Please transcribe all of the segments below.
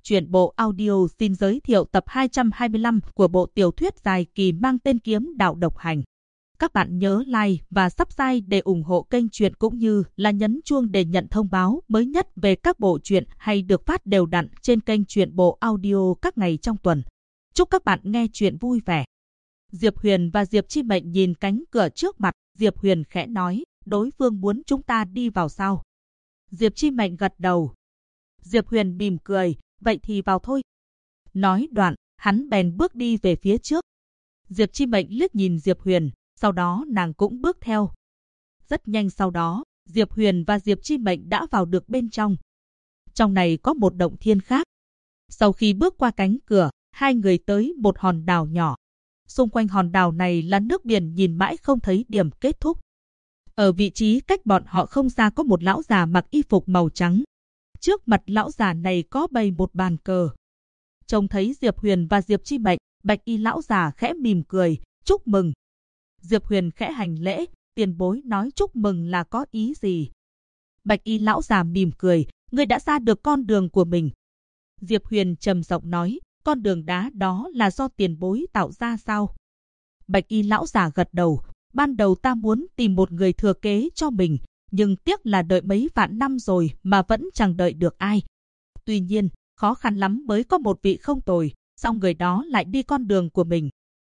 Truyện bộ audio xin giới thiệu tập 225 của bộ tiểu thuyết dài kỳ mang tên Kiếm Đạo Độc Hành. Các bạn nhớ like và subscribe để ủng hộ kênh truyện cũng như là nhấn chuông để nhận thông báo mới nhất về các bộ truyện hay được phát đều đặn trên kênh truyện bộ audio các ngày trong tuần. Chúc các bạn nghe truyện vui vẻ. Diệp Huyền và Diệp Chi Mệnh nhìn cánh cửa trước mặt, Diệp Huyền khẽ nói, đối phương muốn chúng ta đi vào sao? Diệp Chi Mệnh gật đầu. Diệp Huyền mỉm cười, vậy thì vào thôi. Nói đoạn, hắn bèn bước đi về phía trước. Diệp Chi Mệnh liếc nhìn Diệp Huyền, sau đó nàng cũng bước theo. Rất nhanh sau đó, Diệp Huyền và Diệp Chi Mệnh đã vào được bên trong. Trong này có một động thiên khác. Sau khi bước qua cánh cửa, hai người tới một hòn đảo nhỏ. Xung quanh hòn đảo này là nước biển nhìn mãi không thấy điểm kết thúc. Ở vị trí cách bọn họ không xa có một lão già mặc y phục màu trắng. Trước mặt lão già này có bày một bàn cờ. Trông thấy Diệp Huyền và Diệp Chi Mệnh, bạch y lão già khẽ mỉm cười, chúc mừng. Diệp Huyền khẽ hành lễ, tiền bối nói chúc mừng là có ý gì? Bạch y lão già mỉm cười, ngươi đã ra được con đường của mình. Diệp Huyền trầm giọng nói, con đường đá đó là do tiền bối tạo ra sao? Bạch y lão già gật đầu, ban đầu ta muốn tìm một người thừa kế cho mình, nhưng tiếc là đợi mấy vạn năm rồi mà vẫn chẳng đợi được ai. Tuy nhiên, khó khăn lắm mới có một vị không tồi, song người đó lại đi con đường của mình.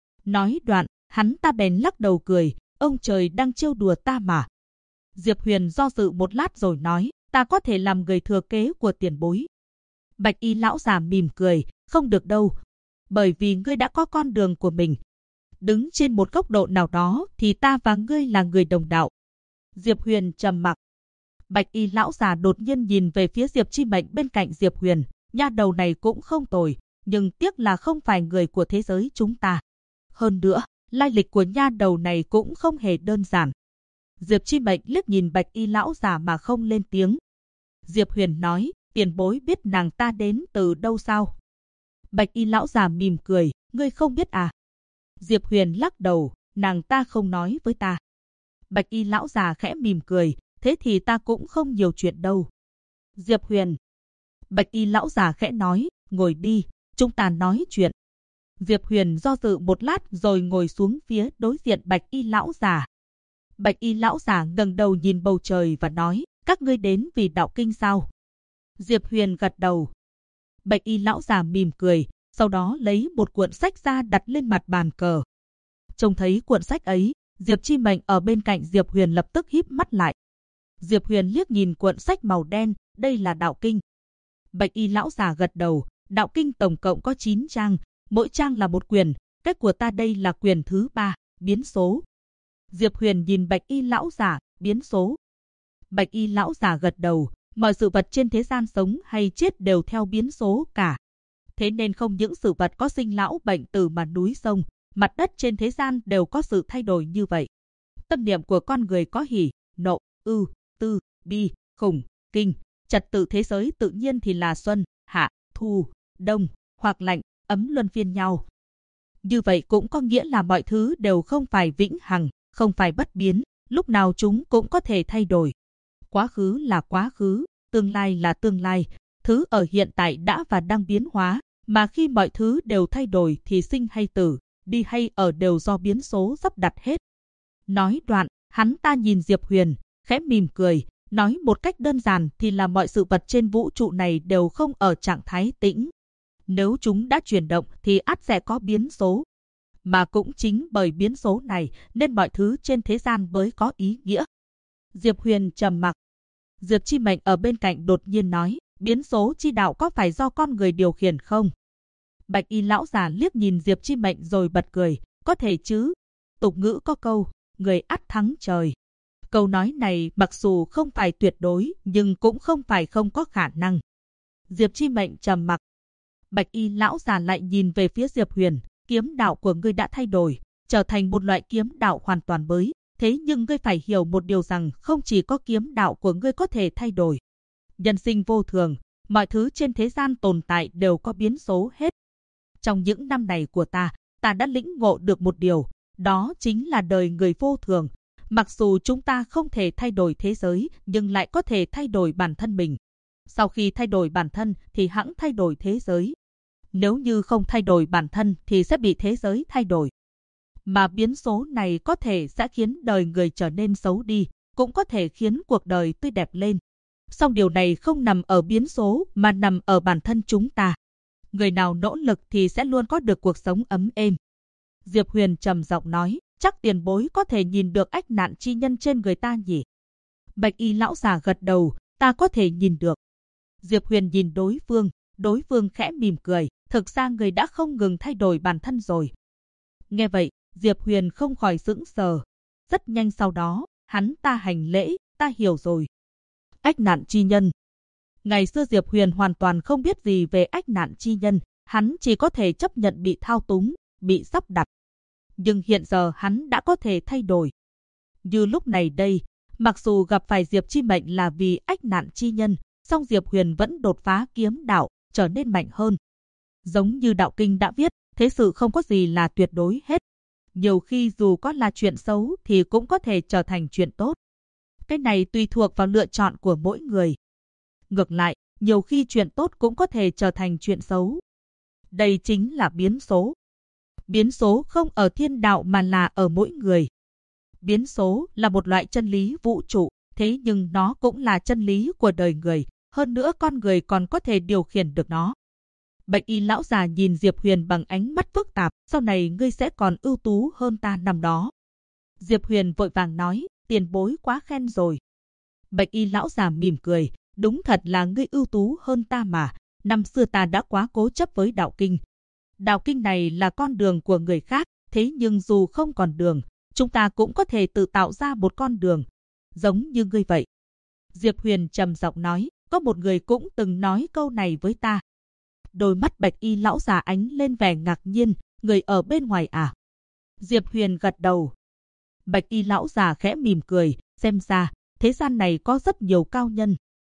Nói đoạn, hắn ta bèn lắc đầu cười, ông trời đang trêu đùa ta mà. Diệp Huyền do dự một lát rồi nói, ta có thể làm người thừa kế của tiền bối. Bạch y lão già mỉm cười, không được đâu, bởi vì ngươi đã có con đường của mình. Đứng trên một góc độ nào đó thì ta và ngươi là người đồng đạo. Diệp Huyền trầm mặc. Bạch y lão già đột nhiên nhìn về phía Diệp Chi Mệnh bên cạnh Diệp Huyền, nha đầu này cũng không tồi, nhưng tiếc là không phải người của thế giới chúng ta. Hơn nữa, lai lịch của nha đầu này cũng không hề đơn giản. Diệp Chi Mệnh liếc nhìn bạch y lão già mà không lên tiếng. Diệp Huyền nói, tiền bối biết nàng ta đến từ đâu sao? Bạch y lão già mỉm cười, ngươi không biết à? Diệp Huyền lắc đầu, nàng ta không nói với ta. Bạch y lão già khẽ mỉm cười, thế thì ta cũng không nhiều chuyện đâu. Diệp Huyền. Bạch y lão già khẽ nói, ngồi đi, chúng ta nói chuyện. Diệp Huyền do dự một lát rồi ngồi xuống phía đối diện bạch y lão già. Bạch y lão già ngẩng đầu nhìn bầu trời và nói, các ngươi đến vì đạo kinh sao? Diệp Huyền gật đầu. Bạch y lão già mỉm cười, sau đó lấy một cuộn sách ra đặt lên mặt bàn cờ. Trông thấy cuộn sách ấy, Diệp Chi Mệnh ở bên cạnh Diệp Huyền lập tức híp mắt lại. Diệp Huyền liếc nhìn cuộn sách màu đen, đây là đạo kinh. Bạch y lão già gật đầu, đạo kinh tổng cộng có 9 trang, mỗi trang là một quyển, cái của ta đây là quyển thứ 3, biến số. Diệp Huyền nhìn bạch y lão già, biến số. Bạch y lão già gật đầu, mọi sự vật trên thế gian sống hay chết đều theo biến số cả. Thế nên không những sự vật có sinh lão bệnh tử mà núi sông, mặt đất trên thế gian đều có sự thay đổi như vậy. Tâm niệm của con người có hỉ, nộ, ưu, tư, bi, khủng, kinh, trật tự thế giới tự nhiên thì là xuân, hạ, thu, đông, hoặc lạnh, ấm luân phiên nhau. Như vậy cũng có nghĩa là mọi thứ đều không phải vĩnh hằng, không phải bất biến, lúc nào chúng cũng có thể thay đổi. Quá khứ là quá khứ, tương lai là tương lai, thứ ở hiện tại đã và đang biến hóa, mà khi mọi thứ đều thay đổi thì sinh hay tử, đi hay ở đều do biến số sắp đặt hết. Nói đoạn, hắn ta nhìn Diệp Huyền, khẽ mỉm cười, nói một cách đơn giản thì là mọi sự vật trên vũ trụ này đều không ở trạng thái tĩnh. Nếu chúng đã chuyển động thì ắt sẽ có biến số. Mà cũng chính bởi biến số này nên mọi thứ trên thế gian mới có ý nghĩa. Diệp Huyền trầm mặc. Diệp Chi Mệnh ở bên cạnh đột nhiên nói, biến số chi đạo có phải do con người điều khiển không? Bạch y lão già liếc nhìn Diệp Chi Mệnh rồi bật cười, có thể chứ. Tục ngữ có câu, người ắt thắng trời. Câu nói này mặc dù không phải tuyệt đối nhưng cũng không phải không có khả năng. Diệp Chi Mệnh trầm mặc. Bạch y lão già lại nhìn về phía Diệp Huyền, kiếm đạo của ngươi đã thay đổi, trở thành một loại kiếm đạo hoàn toàn mới. Thế nhưng ngươi phải hiểu một điều rằng không chỉ có kiếm đạo của ngươi có thể thay đổi. Nhân sinh vô thường, mọi thứ trên thế gian tồn tại đều có biến số hết. Trong những năm này của ta đã lĩnh ngộ được một điều, đó chính là đời người vô thường. Mặc dù chúng ta không thể thay đổi thế giới, nhưng lại có thể thay đổi bản thân mình. Sau khi thay đổi bản thân thì hẵng thay đổi thế giới. Nếu như không thay đổi bản thân thì sẽ bị thế giới thay đổi. Mà biến số này có thể sẽ khiến đời người trở nên xấu đi, cũng có thể khiến cuộc đời tươi đẹp lên. Song điều này không nằm ở biến số mà nằm ở bản thân chúng ta. Người nào nỗ lực thì sẽ luôn có được cuộc sống ấm êm. Diệp Huyền trầm giọng nói, chắc tiền bối có thể nhìn được ách nạn chi nhân trên người ta nhỉ? Bạch y lão già gật đầu, ta có thể nhìn được. Diệp Huyền nhìn đối phương khẽ mỉm cười, thực ra người đã không ngừng thay đổi bản thân rồi. Nghe vậy, Diệp Huyền không khỏi sững sờ. Rất nhanh sau đó, hắn ta hành lễ, ta hiểu rồi. Ách nạn chi nhân. Ngày xưa Diệp Huyền hoàn toàn không biết gì về ách nạn chi nhân, hắn chỉ có thể chấp nhận bị thao túng, bị sắp đặt. Nhưng hiện giờ hắn đã có thể thay đổi. Như lúc này đây, mặc dù gặp phải Diệp Chi Mệnh là vì ách nạn chi nhân, song Diệp Huyền vẫn đột phá kiếm đạo, trở nên mạnh hơn. Giống như đạo kinh đã viết, thế sự không có gì là tuyệt đối hết. Nhiều khi dù có là chuyện xấu thì cũng có thể trở thành chuyện tốt. Cái này tùy thuộc vào lựa chọn của mỗi người. Ngược lại, nhiều khi chuyện tốt cũng có thể trở thành chuyện xấu. Đây chính là biến số. Biến số không ở thiên đạo mà là ở mỗi người. Biến số là một loại chân lý vũ trụ, thế nhưng nó cũng là chân lý của đời người, hơn nữa con người còn có thể điều khiển được nó. Bạch y lão già nhìn Diệp Huyền bằng ánh mắt phức tạp, sau này ngươi sẽ còn ưu tú hơn ta năm đó. Diệp Huyền vội vàng nói, tiền bối quá khen rồi. Bạch y lão già mỉm cười, đúng thật là ngươi ưu tú hơn ta mà, năm xưa ta đã quá cố chấp với đạo kinh. Đạo kinh này là con đường của người khác, thế nhưng dù không còn đường, chúng ta cũng có thể tự tạo ra một con đường, giống như ngươi vậy. Diệp Huyền trầm giọng nói, có một người cũng từng nói câu này với ta. Đôi mắt bạch y lão già ánh lên vẻ ngạc nhiên, người ở bên ngoài à? Diệp Huyền gật đầu. Bạch y lão già khẽ mỉm cười, xem ra, thế gian này có rất nhiều cao nhân.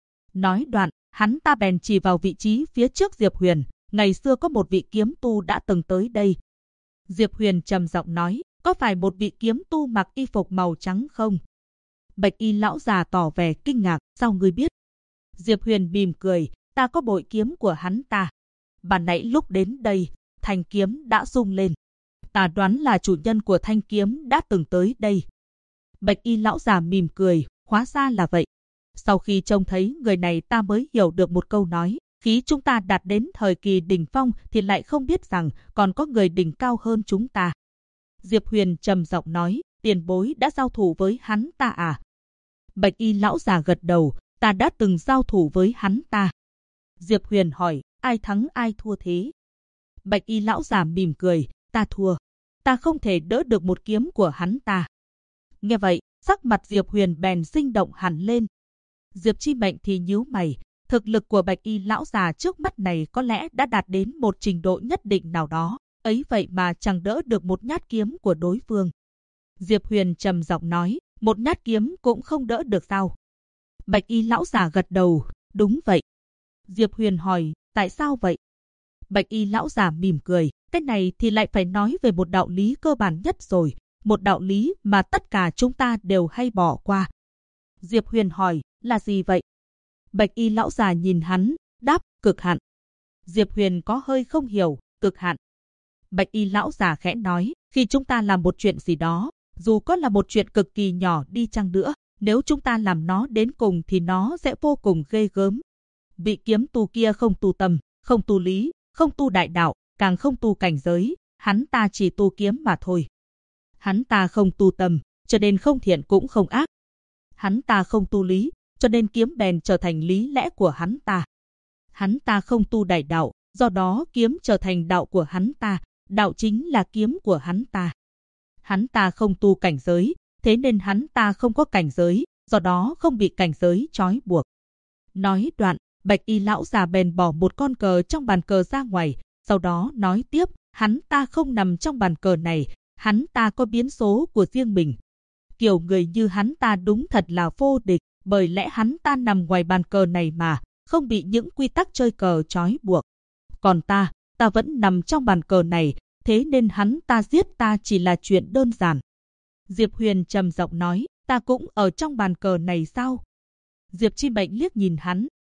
Nói đoạn, hắn ta bèn chỉ vào vị trí phía trước Diệp Huyền, ngày xưa có một vị kiếm tu đã từng tới đây. Diệp Huyền trầm giọng nói, có phải một vị kiếm tu mặc y phục màu trắng không? Bạch y lão già tỏ vẻ kinh ngạc, sao ngươi biết? Diệp Huyền mỉm cười, ta có bội kiếm của hắn ta. Ban nãy lúc đến đây, thanh kiếm đã rung lên. Ta đoán là chủ nhân của thanh kiếm đã từng tới đây. Bạch y lão già mỉm cười, hóa ra là vậy. Sau khi trông thấy người này ta mới hiểu được một câu nói, khi chúng ta đạt đến thời kỳ đỉnh phong thì lại không biết rằng còn có người đỉnh cao hơn chúng ta. Diệp Huyền trầm giọng nói, tiền bối đã giao thủ với hắn ta à? Bạch y lão già gật đầu, ta đã từng giao thủ với hắn ta. Diệp Huyền hỏi, ai thắng ai thua thế? Bạch y lão già mỉm cười, ta thua. Ta không thể đỡ được một kiếm của hắn ta. Nghe vậy, sắc mặt Diệp Huyền bèn sinh động hẳn lên. Diệp Chi Mệnh thì nhíu mày, thực lực của bạch y lão già trước mắt này có lẽ đã đạt đến một trình độ nhất định nào đó, ấy vậy mà chẳng đỡ được một nhát kiếm của đối phương. Diệp Huyền trầm giọng nói, một nhát kiếm cũng không đỡ được sao? Bạch y lão già gật đầu, đúng vậy. Diệp Huyền hỏi, tại sao vậy? Bạch y lão già mỉm cười, cái này thì lại phải nói về một đạo lý cơ bản nhất rồi, một đạo lý mà tất cả chúng ta đều hay bỏ qua. Diệp Huyền hỏi, là gì vậy? Bạch y lão già nhìn hắn, đáp, cực hạn. Diệp Huyền có hơi không hiểu, cực hạn. Bạch y lão già khẽ nói, khi chúng ta làm một chuyện gì đó, dù có là một chuyện cực kỳ nhỏ đi chăng nữa, nếu chúng ta làm nó đến cùng thì nó sẽ vô cùng ghê gớm. Vị kiếm tu kia không tu tâm, không tu lý, không tu đại đạo, càng không tu cảnh giới, hắn ta chỉ tu kiếm mà thôi. Hắn ta không tu tâm, cho nên không thiện cũng không ác. Hắn ta không tu lý, cho nên kiếm bèn trở thành lý lẽ của hắn ta. Hắn ta không tu đại đạo, do đó kiếm trở thành đạo của hắn ta, đạo chính là kiếm của hắn ta. Hắn ta không tu cảnh giới, thế nên hắn ta không có cảnh giới, do đó không bị cảnh giới trói buộc. Nói đoạn, bạch y lão già bèn bỏ một con cờ trong bàn cờ ra ngoài, sau đó nói tiếp, hắn ta không nằm trong bàn cờ này, hắn ta có biến số của riêng mình. Kiểu người như hắn ta đúng thật là vô địch, bởi lẽ hắn ta nằm ngoài bàn cờ này mà, không bị những quy tắc chơi cờ trói buộc. Còn ta vẫn nằm trong bàn cờ này, thế nên hắn ta giết ta chỉ là chuyện đơn giản. Diệp Huyền trầm giọng nói, ta cũng ở trong bàn cờ này sao? Diệp Chi Mệnh liếc nhìn hắn,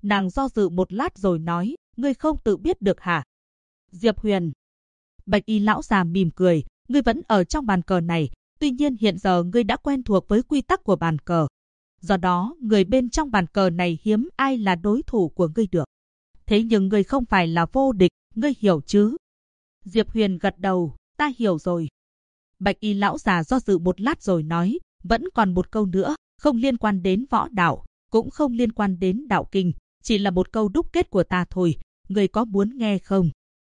Nàng do dự một lát rồi nói, ngươi không tự biết được hả? Diệp Huyền. Bạch y lão già mỉm cười, ngươi vẫn ở trong bàn cờ này, tuy nhiên hiện giờ ngươi đã quen thuộc với quy tắc của bàn cờ. Do đó, người bên trong bàn cờ này hiếm ai là đối thủ của ngươi được. Thế nhưng ngươi không phải là vô địch, ngươi hiểu chứ? Diệp Huyền gật đầu, ta hiểu rồi. Bạch y lão già do dự một lát rồi nói, vẫn còn một câu nữa, không liên quan đến võ đạo, cũng không liên quan đến đạo kinh, chỉ là một câu đúc kết của ta thôi, ngươi có muốn nghe không?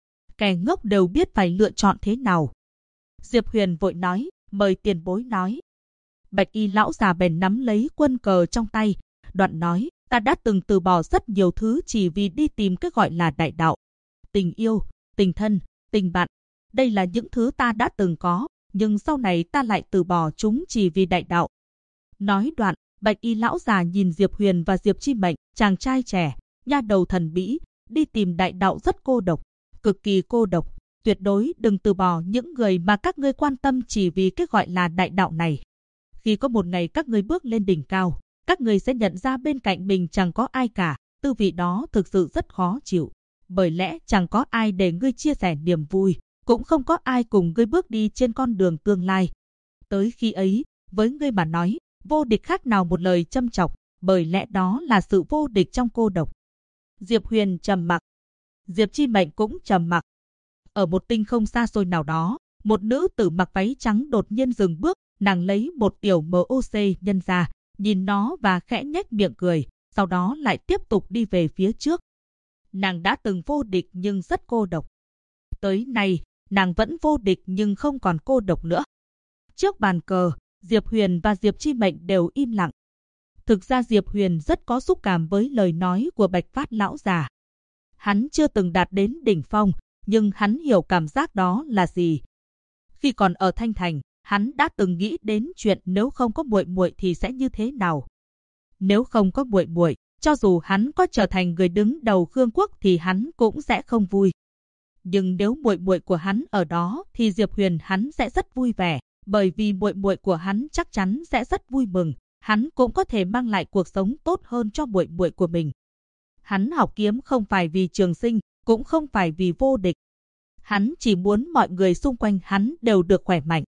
Kẻ ngốc đều biết phải lựa chọn thế nào. Diệp Huyền vội nói, mời tiền bối nói. Bạch y lão già bèn nắm lấy quân cờ trong tay, đoạn nói, ta đã từng từ bỏ rất nhiều thứ chỉ vì đi tìm cái gọi là đại đạo. Tình yêu, tình thân, tình bạn, đây là những thứ ta đã từng có, nhưng sau này ta lại từ bỏ chúng chỉ vì đại đạo. Nói đoạn, Bạch y lão già nhìn Diệp Huyền và Diệp Chi Mệnh, chàng trai trẻ, nha đầu thần bí, đi tìm đại đạo rất cô độc, cực kỳ cô độc. Tuyệt đối đừng từ bỏ những người mà các ngươi quan tâm chỉ vì cái gọi là đại đạo này. Khi có một ngày các ngươi bước lên đỉnh cao, các ngươi sẽ nhận ra bên cạnh mình chẳng có ai cả, tư vị đó thực sự rất khó chịu. Bởi lẽ chẳng có ai để ngươi chia sẻ niềm vui, cũng không có ai cùng ngươi bước đi trên con đường tương lai. Tới khi ấy, với ngươi mà nói, vô địch khác nào một lời châm chọc, bởi lẽ đó là sự vô địch trong cô độc. Diệp Huyền trầm mặc. Diệp Chi Mệnh cũng trầm mặc. Ở một tinh không xa xôi nào đó, một nữ tử mặc váy trắng đột nhiên dừng bước, nàng lấy một tiểu MOC nhân ra, nhìn nó và khẽ nhếch miệng cười, sau đó lại tiếp tục đi về phía trước. Nàng đã từng vô địch nhưng rất cô độc. Tới nay, nàng vẫn vô địch nhưng không còn cô độc nữa. Trước bàn cờ, Diệp Huyền và Diệp Chi Mệnh đều im lặng. Thực ra Diệp Huyền rất có xúc cảm với lời nói của Bạch Phát lão già. Hắn chưa từng đạt đến đỉnh phong, nhưng hắn hiểu cảm giác đó là gì. Khi còn ở Thanh Thành, hắn đã từng nghĩ đến chuyện nếu không có muội muội thì sẽ như thế nào. Nếu không có muội muội, cho dù hắn có trở thành người đứng đầu Khương quốc thì hắn cũng sẽ không vui. Nhưng nếu muội muội của hắn ở đó thì Diệp Huyền hắn sẽ rất vui vẻ, bởi vì muội muội của hắn chắc chắn sẽ rất vui mừng, hắn cũng có thể mang lại cuộc sống tốt hơn cho muội muội của mình. Hắn học kiếm không phải vì trường sinh, cũng không phải vì vô địch. Hắn chỉ muốn mọi người xung quanh hắn đều được khỏe mạnh.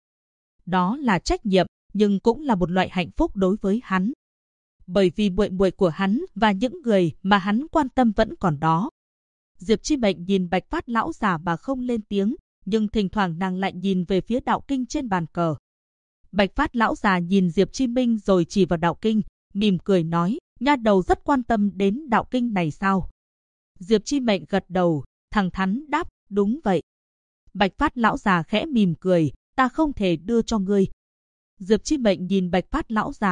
Đó là trách nhiệm, nhưng cũng là một loại hạnh phúc đối với hắn. Bởi vì muội muội của hắn và những người mà hắn quan tâm vẫn còn đó. Diệp Chi Mệnh nhìn Bạch Phát lão già mà không lên tiếng, nhưng thỉnh thoảng nàng lại nhìn về phía đạo kinh trên bàn cờ. Bạch Phát lão già nhìn Diệp Chi Minh rồi chỉ vào đạo kinh, mỉm cười nói, nha đầu rất quan tâm đến đạo kinh này sao? Diệp Chi Mệnh gật đầu, thẳng thắn đáp, đúng vậy. Bạch Phát lão già khẽ mỉm cười, ta không thể đưa cho ngươi. Diệp Chi Mệnh nhìn Bạch Phát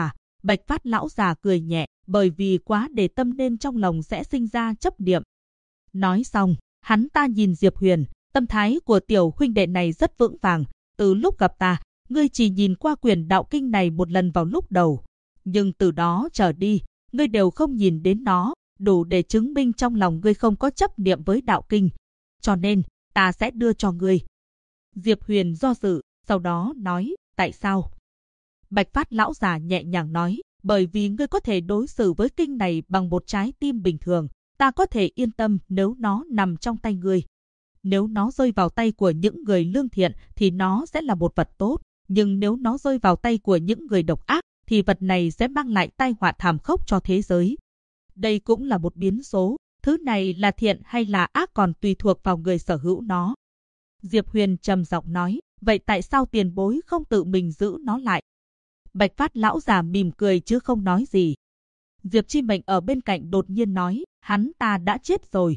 lão già cười nhẹ, bởi vì quá để tâm nên trong lòng sẽ sinh ra chấp niệm. Nói xong, hắn ta nhìn Diệp Huyền, tâm thái của tiểu huynh đệ này rất vững vàng, từ lúc gặp ta, ngươi chỉ nhìn qua quyển đạo kinh này một lần vào lúc đầu, nhưng từ đó trở đi, ngươi đều không nhìn đến nó, đủ để chứng minh trong lòng ngươi không có chấp niệm với đạo kinh. Cho nên, ta sẽ đưa cho ngươi. Diệp Huyền do dự, sau đó nói, tại sao? Bạch Phát lão già nhẹ nhàng nói, bởi vì ngươi có thể đối xử với kinh này bằng một trái tim bình thường, ta có thể yên tâm nếu nó nằm trong tay ngươi. Nếu nó rơi vào tay của những người lương thiện thì nó sẽ là một vật tốt, nhưng nếu nó rơi vào tay của những người độc ác thì vật này sẽ mang lại tai họa thảm khốc cho thế giới. Đây cũng là một biến số, thứ này là thiện hay là ác còn tùy thuộc vào người sở hữu nó. Diệp Huyền trầm giọng nói, vậy tại sao tiền bối không tự mình giữ nó lại? Bạch Phát lão già mỉm cười chứ không nói gì. Diệp Chi Mệnh ở bên cạnh đột nhiên nói, hắn ta đã chết rồi.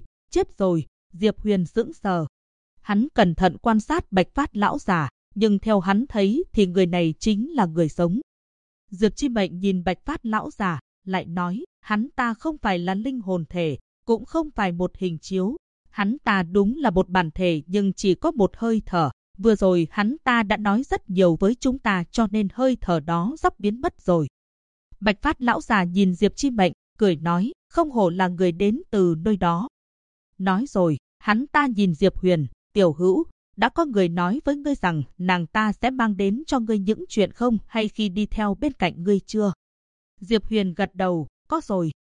Diệp Huyền sững sờ. Hắn cẩn thận quan sát Bạch Phát lão già, nhưng theo hắn thấy thì người này chính là người sống. Diệp Chi Mệnh nhìn Bạch Phát lão già, lại nói, hắn ta không phải là linh hồn thể, cũng không phải một hình chiếu. Hắn ta đúng là một bản thể nhưng chỉ có một hơi thở. Vừa rồi hắn ta đã nói rất nhiều với chúng ta cho nên hơi thở đó sắp biến mất rồi. Bạch Phát lão già nhìn Diệp Chi Mệnh, cười nói, không hổ là người đến từ nơi đó. Nói rồi, hắn ta nhìn Diệp Huyền, tiểu hữu, đã có người nói với ngươi rằng nàng ta sẽ mang đến cho ngươi những chuyện không hay khi đi theo bên cạnh ngươi chưa? Diệp Huyền gật đầu, có rồi.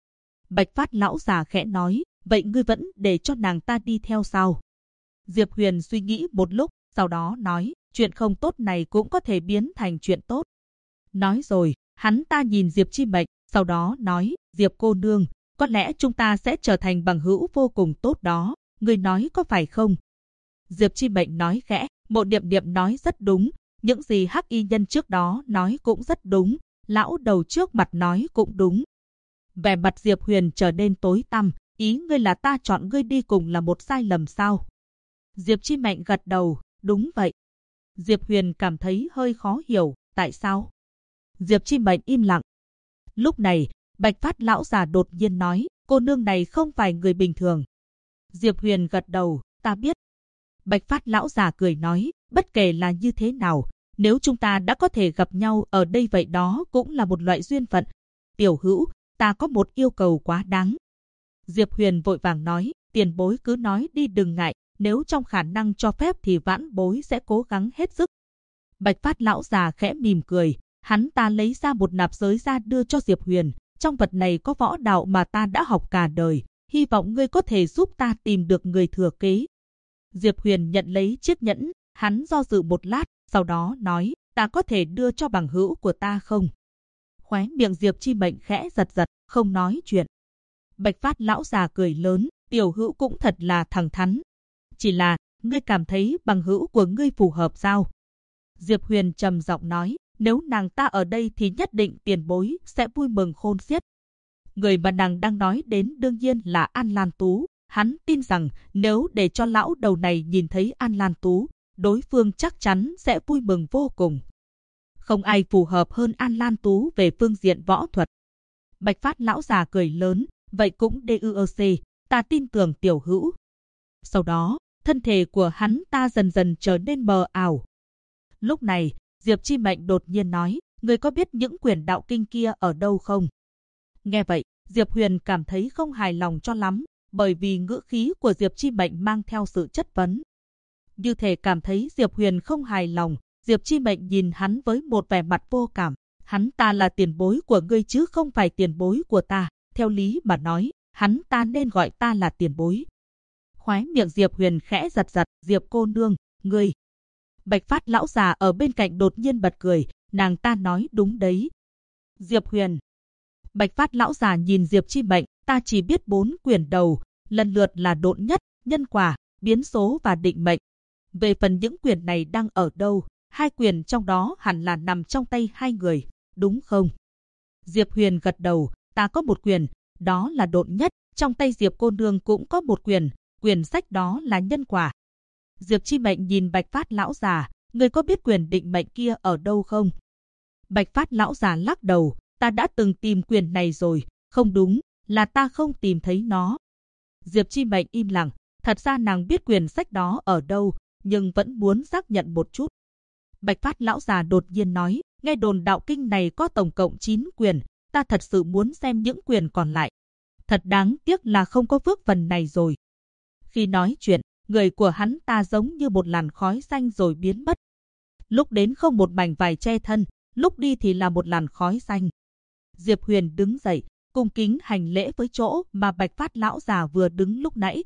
Bạch Phát lão già khẽ nói, vậy ngươi vẫn để cho nàng ta đi theo sao? Diệp Huyền suy nghĩ một lúc, sau đó nói, chuyện không tốt này cũng có thể biến thành chuyện tốt. Nói rồi, hắn ta nhìn Diệp Chi Mệnh, sau đó nói, Diệp cô nương, có lẽ chúng ta sẽ trở thành bằng hữu vô cùng tốt đó, ngươi nói có phải không? Diệp Chi Mệnh nói khẽ, Mộ Điệp Điệp nói rất đúng, những gì Hắc Y nhân trước đó nói cũng rất đúng, lão đầu trước mặt nói cũng đúng. Vẻ mặt Diệp Huyền trở nên tối tăm, ý ngươi là ta chọn ngươi đi cùng là một sai lầm sao? Diệp Chi Mệnh gật đầu, đúng vậy. Diệp Huyền cảm thấy hơi khó hiểu, tại sao? Diệp Chi Mệnh im lặng. Lúc này, Bạch Phát lão già đột nhiên nói, cô nương này không phải người bình thường. Diệp Huyền gật đầu, ta biết. Bạch Phát lão già cười nói, bất kể là như thế nào, nếu chúng ta đã có thể gặp nhau ở đây vậy đó cũng là một loại duyên phận. Tiểu hữu, ta có một yêu cầu quá đáng. Diệp Huyền vội vàng nói, tiền bối cứ nói đi đừng ngại, nếu trong khả năng cho phép thì vãn bối sẽ cố gắng hết sức. Bạch Phát lão già khẽ mỉm cười, hắn ta lấy ra một nạp giới ra đưa cho Diệp Huyền, trong vật này có võ đạo mà ta đã học cả đời, hy vọng ngươi có thể giúp ta tìm được người thừa kế. Diệp Huyền nhận lấy chiếc nhẫn, hắn do dự một lát, sau đó nói, ta có thể đưa cho bằng hữu của ta không? Khóe miệng Diệp Chi Mệnh khẽ giật giật, không nói chuyện. Bạch Phát lão già cười lớn, tiểu hữu cũng thật là thẳng thắn. Chỉ là, ngươi cảm thấy bằng hữu của ngươi phù hợp sao? Diệp Huyền trầm giọng nói, nếu nàng ta ở đây thì nhất định tiền bối sẽ vui mừng khôn xiết. Người mà nàng đang nói đến đương nhiên là An Lan Tú. Hắn tin rằng nếu để cho lão đầu này nhìn thấy An Lan Tú, đối phương chắc chắn sẽ vui mừng vô cùng. Không ai phù hợp hơn An Lan Tú về phương diện võ thuật. Bạch Phát lão già cười lớn, vậy cũng DUEC, ta tin tưởng tiểu hữu. Sau đó, thân thể của hắn ta dần dần trở nên mờ ảo. Lúc này, Diệp Chi Mệnh đột nhiên nói, ngươi có biết những quyển đạo kinh kia ở đâu không? Nghe vậy, Diệp Huyền cảm thấy không hài lòng cho lắm, bởi vì ngữ khí của Diệp Chi Mệnh mang theo sự chất vấn. Như thể cảm thấy Diệp Huyền không hài lòng, Diệp Chi Mệnh nhìn hắn với một vẻ mặt vô cảm. Hắn ta là tiền bối của ngươi chứ không phải tiền bối của ta. Theo lý mà nói, hắn ta nên gọi ta là tiền bối. Khóe miệng Diệp Huyền khẽ giật giật, Diệp cô nương, ngươi. Bạch Phát lão già ở bên cạnh đột nhiên bật cười, nàng ta nói đúng đấy. Diệp Huyền. Bạch Phát lão già nhìn Diệp Chi Mệnh, ta chỉ biết 4 quyển đầu, lần lượt là độn nhất, nhân quả, biến số và định mệnh. Về phần những quyển này đang ở đâu, 2 quyển trong đó hẳn là nằm trong tay 2 người, đúng không? Diệp Huyền gật đầu, ta có một quyển, đó là độn nhất, trong tay Diệp cô nương cũng có một quyển sách đó là nhân quả. Diệp Chi Mệnh nhìn Bạch Phát lão già, người có biết quyển định mệnh kia ở đâu không? Bạch Phát lão già lắc đầu, ta đã từng tìm quyển này rồi, không đúng, là ta không tìm thấy nó. Diệp Chi Mệnh im lặng, thật ra nàng biết quyển sách đó ở đâu, nhưng vẫn muốn xác nhận một chút. Bạch Phát lão già đột nhiên nói, nghe đồn đạo kinh này có tổng cộng 9 quyển, ta thật sự muốn xem những quyển còn lại. Thật đáng tiếc là không có phước phần này rồi. Khi nói chuyện, người của hắn ta giống như một làn khói xanh rồi biến mất. Lúc đến không một mảnh vải che thân, lúc đi thì là một làn khói xanh. Diệp Huyền đứng dậy, cung kính hành lễ với chỗ mà Bạch Phát lão già vừa đứng lúc nãy.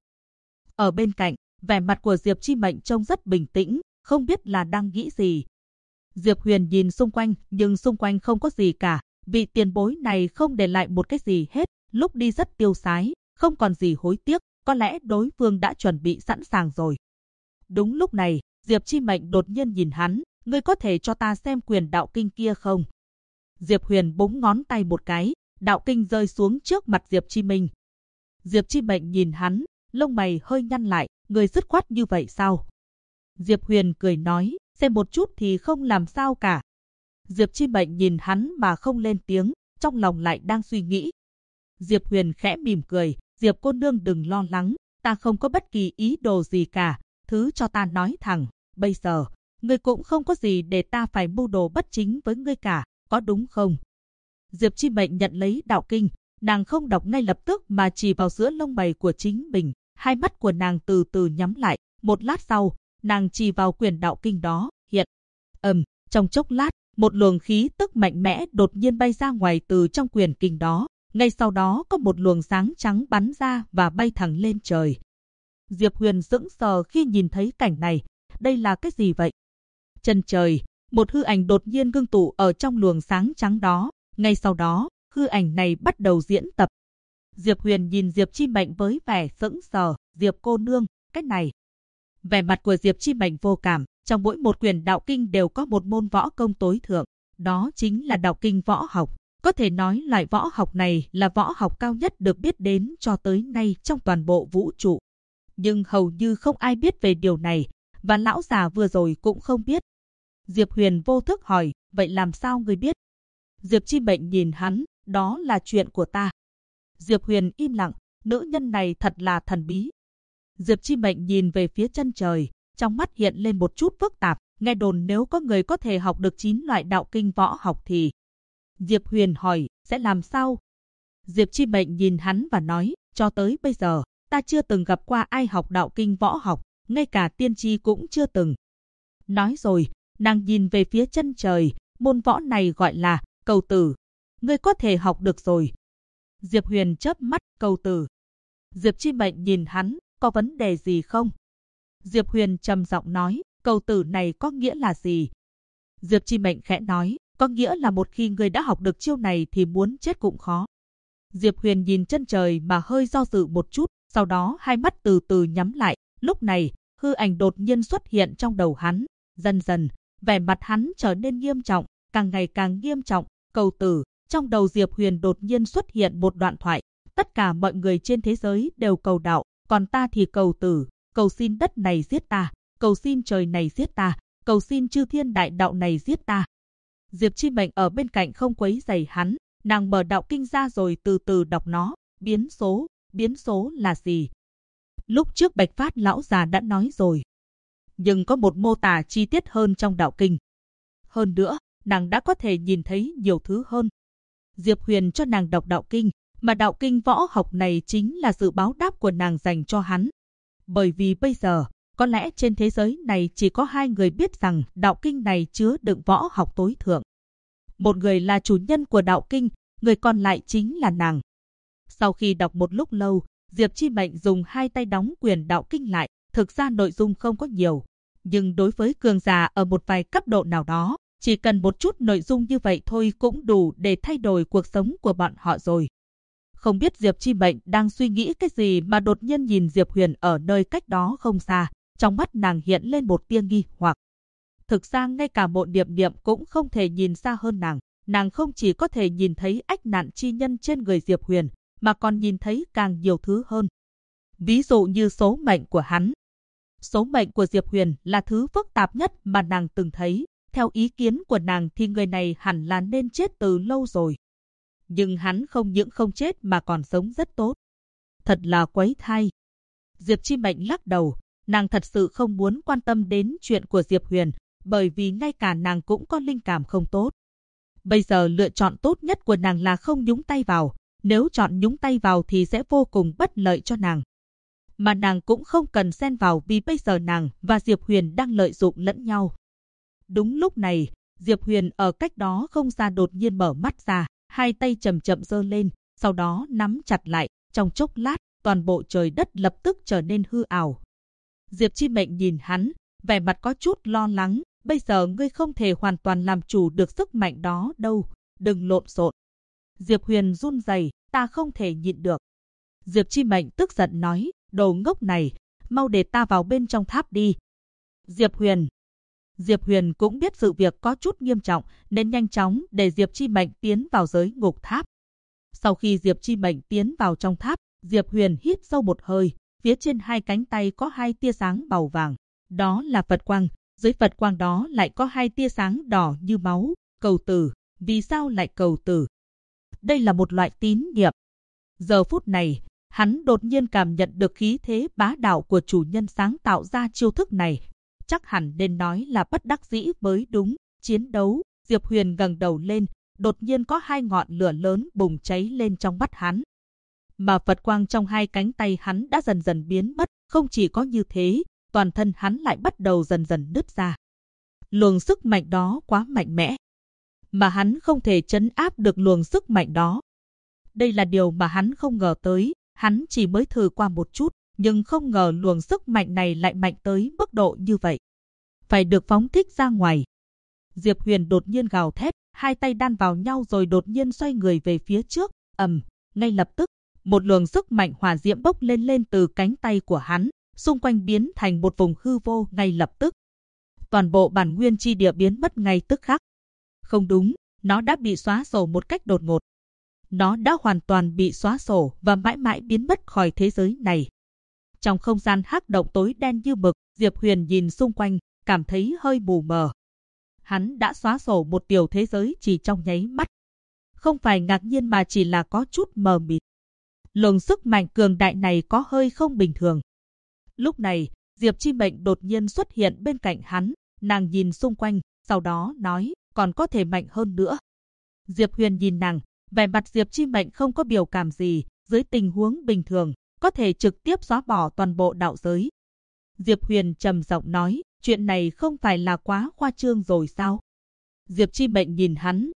Ở bên cạnh, vẻ mặt của Diệp Chi Mệnh trông rất bình tĩnh, không biết là đang nghĩ gì. Diệp Huyền nhìn xung quanh, nhưng xung quanh không có gì cả, vị tiền bối này không để lại một cái gì hết, lúc đi rất tiêu sái, không còn gì hối tiếc, có lẽ đối phương đã chuẩn bị sẵn sàng rồi. Đúng lúc này, Diệp Chi Mệnh đột nhiên nhìn hắn, ngươi có thể cho ta xem quyển đạo kinh kia không? Diệp Huyền búng ngón tay một cái, đạo kinh rơi xuống trước mặt Diệp Chi Minh. Diệp Chi Mệnh nhìn hắn, lông mày hơi nhăn lại, người dứt khoát như vậy sao? Diệp Huyền cười nói, xem một chút thì không làm sao cả. Diệp Chi Mệnh nhìn hắn mà không lên tiếng, trong lòng lại đang suy nghĩ. Diệp Huyền khẽ mỉm cười, Diệp cô nương đừng lo lắng, ta không có bất kỳ ý đồ gì cả, thứ cho ta nói thẳng, bây giờ, ngươi cũng không có gì để ta phải mưu đồ bất chính với ngươi cả, có đúng không? Diệp Chi Mệnh nhận lấy đạo kinh, nàng không đọc ngay lập tức mà chỉ vào giữa lông mày của chính mình, hai mắt của nàng từ từ nhắm lại, một lát sau, nàng chỉ vào quyển đạo kinh đó, hiện. Trong chốc lát, một luồng khí tức mạnh mẽ đột nhiên bay ra ngoài từ trong quyển kinh đó, ngay sau đó có một luồng sáng trắng bắn ra và bay thẳng lên trời. Diệp Huyền sững sờ khi nhìn thấy cảnh này, đây là cái gì vậy? Chân trời, một hư ảnh đột nhiên ngưng tụ ở trong luồng sáng trắng đó, ngay sau đó, hư ảnh này bắt đầu diễn tập. Diệp Huyền nhìn Diệp Chi Mệnh với vẻ sững sờ, Diệp cô nương, cái này. Vẻ mặt của Diệp Chi Mệnh vô cảm, trong mỗi một quyển đạo kinh đều có một môn võ công tối thượng, đó chính là đạo kinh võ học. Có thể nói loại võ học này là võ học cao nhất được biết đến cho tới nay trong toàn bộ vũ trụ. Nhưng hầu như không ai biết về điều này, và lão già vừa rồi cũng không biết. Diệp Huyền vô thức hỏi, vậy làm sao ngươi biết? Diệp Chi Mệnh nhìn hắn, đó là chuyện của ta. Diệp Huyền im lặng, nữ nhân này thật là thần bí. Diệp Chi Mệnh nhìn về phía chân trời, trong mắt hiện lên một chút phức tạp, nghe đồn nếu có người có thể học được 9 loại đạo kinh võ học thì... Diệp Huyền hỏi, sẽ làm sao? Diệp Chi Mệnh nhìn hắn và nói, cho tới bây giờ, ta chưa từng gặp qua ai học đạo kinh võ học, ngay cả tiên tri cũng chưa từng. Nói rồi, nàng nhìn về phía chân trời, môn võ này gọi là cầu tử. Ngươi có thể học được rồi. Diệp Huyền chớp mắt, cầu tử. Diệp Chi Mệnh nhìn hắn, có vấn đề gì không? Diệp Huyền trầm giọng nói, cầu tử này có nghĩa là gì? Diệp Chi Mệnh khẽ nói, có nghĩa là một khi ngươi đã học được chiêu này thì muốn chết cũng khó. Diệp Huyền nhìn chân trời mà hơi do dự một chút, sau đó hai mắt từ từ nhắm lại. Lúc này, hư ảnh đột nhiên xuất hiện trong đầu hắn. Dần dần, vẻ mặt hắn trở nên nghiêm trọng, càng ngày càng nghiêm trọng. Cầu tử, trong đầu Diệp Huyền đột nhiên xuất hiện một đoạn thoại. Tất cả mọi người trên thế giới đều cầu đạo, còn ta thì cầu tử, cầu xin đất này giết ta, cầu xin trời này giết ta, cầu xin chư thiên đại đạo này giết ta. Diệp Chi Mệnh ở bên cạnh không quấy rầy hắn, nàng mở đạo kinh ra rồi từ từ đọc nó. Biến số là gì? Lúc trước Bạch Phát lão già đã nói rồi. Nhưng có một mô tả chi tiết hơn trong đạo kinh. Hơn nữa, nàng đã có thể nhìn thấy nhiều thứ hơn. Diệp Huyền cho nàng đọc đạo kinh, mà đạo kinh võ học này chính là sự báo đáp của nàng dành cho hắn. Bởi vì bây giờ, có lẽ trên thế giới này chỉ có hai người biết rằng đạo kinh này chứa đựng võ học tối thượng. Một người là chủ nhân của đạo kinh, người còn lại chính là nàng. Sau khi đọc một lúc lâu, Diệp Chi Mệnh dùng hai tay đóng quyển đạo kinh lại. Thực ra nội dung không có nhiều, nhưng đối với cường giả ở một vài cấp độ nào đó, chỉ cần một chút nội dung như vậy thôi cũng đủ để thay đổi cuộc sống của bọn họ rồi. Không biết Diệp Chi Mệnh đang suy nghĩ cái gì mà đột nhiên nhìn Diệp Huyền ở nơi cách đó không xa, trong mắt nàng hiện lên một tia nghi hoặc. Thực ra ngay cả Mộ Niệm Niệm cũng không thể nhìn xa hơn nàng không chỉ có thể nhìn thấy ách nạn chi nhân trên người Diệp Huyền, mà còn nhìn thấy càng nhiều thứ hơn. Ví dụ như số mệnh của hắn. Số mệnh của Diệp Huyền là thứ phức tạp nhất mà nàng từng thấy. Theo ý kiến của nàng thì người này hẳn là nên chết từ lâu rồi. Nhưng hắn không những không chết mà còn sống rất tốt. Thật là quấy thai. Diệp Chi Mệnh lắc đầu, nàng thật sự không muốn quan tâm đến chuyện của Diệp Huyền, bởi vì ngay cả nàng cũng có linh cảm không tốt. Bây giờ lựa chọn tốt nhất của nàng là không nhúng tay vào, nếu chọn nhúng tay vào thì sẽ vô cùng bất lợi cho nàng. Mà nàng cũng không cần xen vào vì bây giờ nàng và Diệp Huyền đang lợi dụng lẫn nhau. Đúng lúc này, Diệp Huyền ở cách đó không xa đột nhiên mở mắt ra, hai tay chậm chậm giơ lên, sau đó nắm chặt lại, trong chốc lát, toàn bộ trời đất lập tức trở nên hư ảo. Diệp Chi Mệnh nhìn hắn, vẻ mặt có chút lo lắng, bây giờ ngươi không thể hoàn toàn làm chủ được sức mạnh đó đâu, đừng lộn xộn. Diệp Huyền run rẩy, ta không thể nhịn được. Diệp Chi Mệnh tức giận nói, đồ ngốc này, mau để ta vào bên trong tháp đi. Diệp Huyền cũng biết sự việc có chút nghiêm trọng nên nhanh chóng để Diệp Chi Mệnh tiến vào giới ngục tháp. Sau khi Diệp Chi Mệnh tiến vào trong tháp, Diệp Huyền hít sâu một hơi, phía trên hai cánh tay có hai tia sáng màu vàng. Đó là Phật quang, dưới Phật quang đó lại có hai tia sáng đỏ như máu, cầu tử. Vì sao lại cầu tử? Đây là một loại tín niệm. Giờ phút này, hắn đột nhiên cảm nhận được khí thế bá đạo của chủ nhân sáng tạo ra chiêu thức này. Chắc hẳn nên nói là bất đắc dĩ mới đúng. Chiến đấu, Diệp Huyền ngẩng đầu lên, đột nhiên có hai ngọn lửa lớn bùng cháy lên trong mắt hắn. Mà Phật quang trong hai cánh tay hắn đã dần dần biến mất, không chỉ có như thế, toàn thân hắn lại bắt đầu dần dần nứt ra. Luồng sức mạnh đó quá mạnh mẽ, mà hắn không thể trấn áp được luồng sức mạnh đó. Đây là điều mà hắn không ngờ tới, hắn chỉ mới thử qua một chút, nhưng không ngờ luồng sức mạnh này lại mạnh tới mức độ như vậy. Phải được phóng thích ra ngoài. Diệp Huyền đột nhiên gào thét, hai tay đan vào nhau rồi đột nhiên xoay người về phía trước, ngay lập tức, một luồng sức mạnh hỏa diễm bốc lên từ cánh tay của hắn, xung quanh biến thành một vùng hư vô ngay lập tức. Toàn bộ bản nguyên chi địa biến mất ngay tức khắc. Không đúng, nó đã bị xóa sổ một cách đột ngột. Nó đã hoàn toàn bị xóa sổ và mãi mãi biến mất khỏi thế giới này. Trong không gian hắc động tối đen như mực, Diệp Huyền nhìn xung quanh, cảm thấy hơi mù mờ. Hắn đã xóa sổ một tiểu thế giới chỉ trong nháy mắt. Không phải ngạc nhiên mà chỉ là có chút mờ mịt. Luồng sức mạnh cường đại này có hơi không bình thường. Lúc này, Diệp Chi Mệnh đột nhiên xuất hiện bên cạnh hắn, nàng nhìn xung quanh, sau đó nói, còn có thể mạnh hơn nữa. Diệp Huyền nhìn nàng, vẻ mặt Diệp Chi Mệnh không có biểu cảm gì, dưới tình huống bình thường, có thể trực tiếp xóa bỏ toàn bộ đạo giới. Diệp Huyền trầm giọng nói, chuyện này không phải là quá khoa trương rồi sao? Diệp Chi Mệnh nhìn hắn,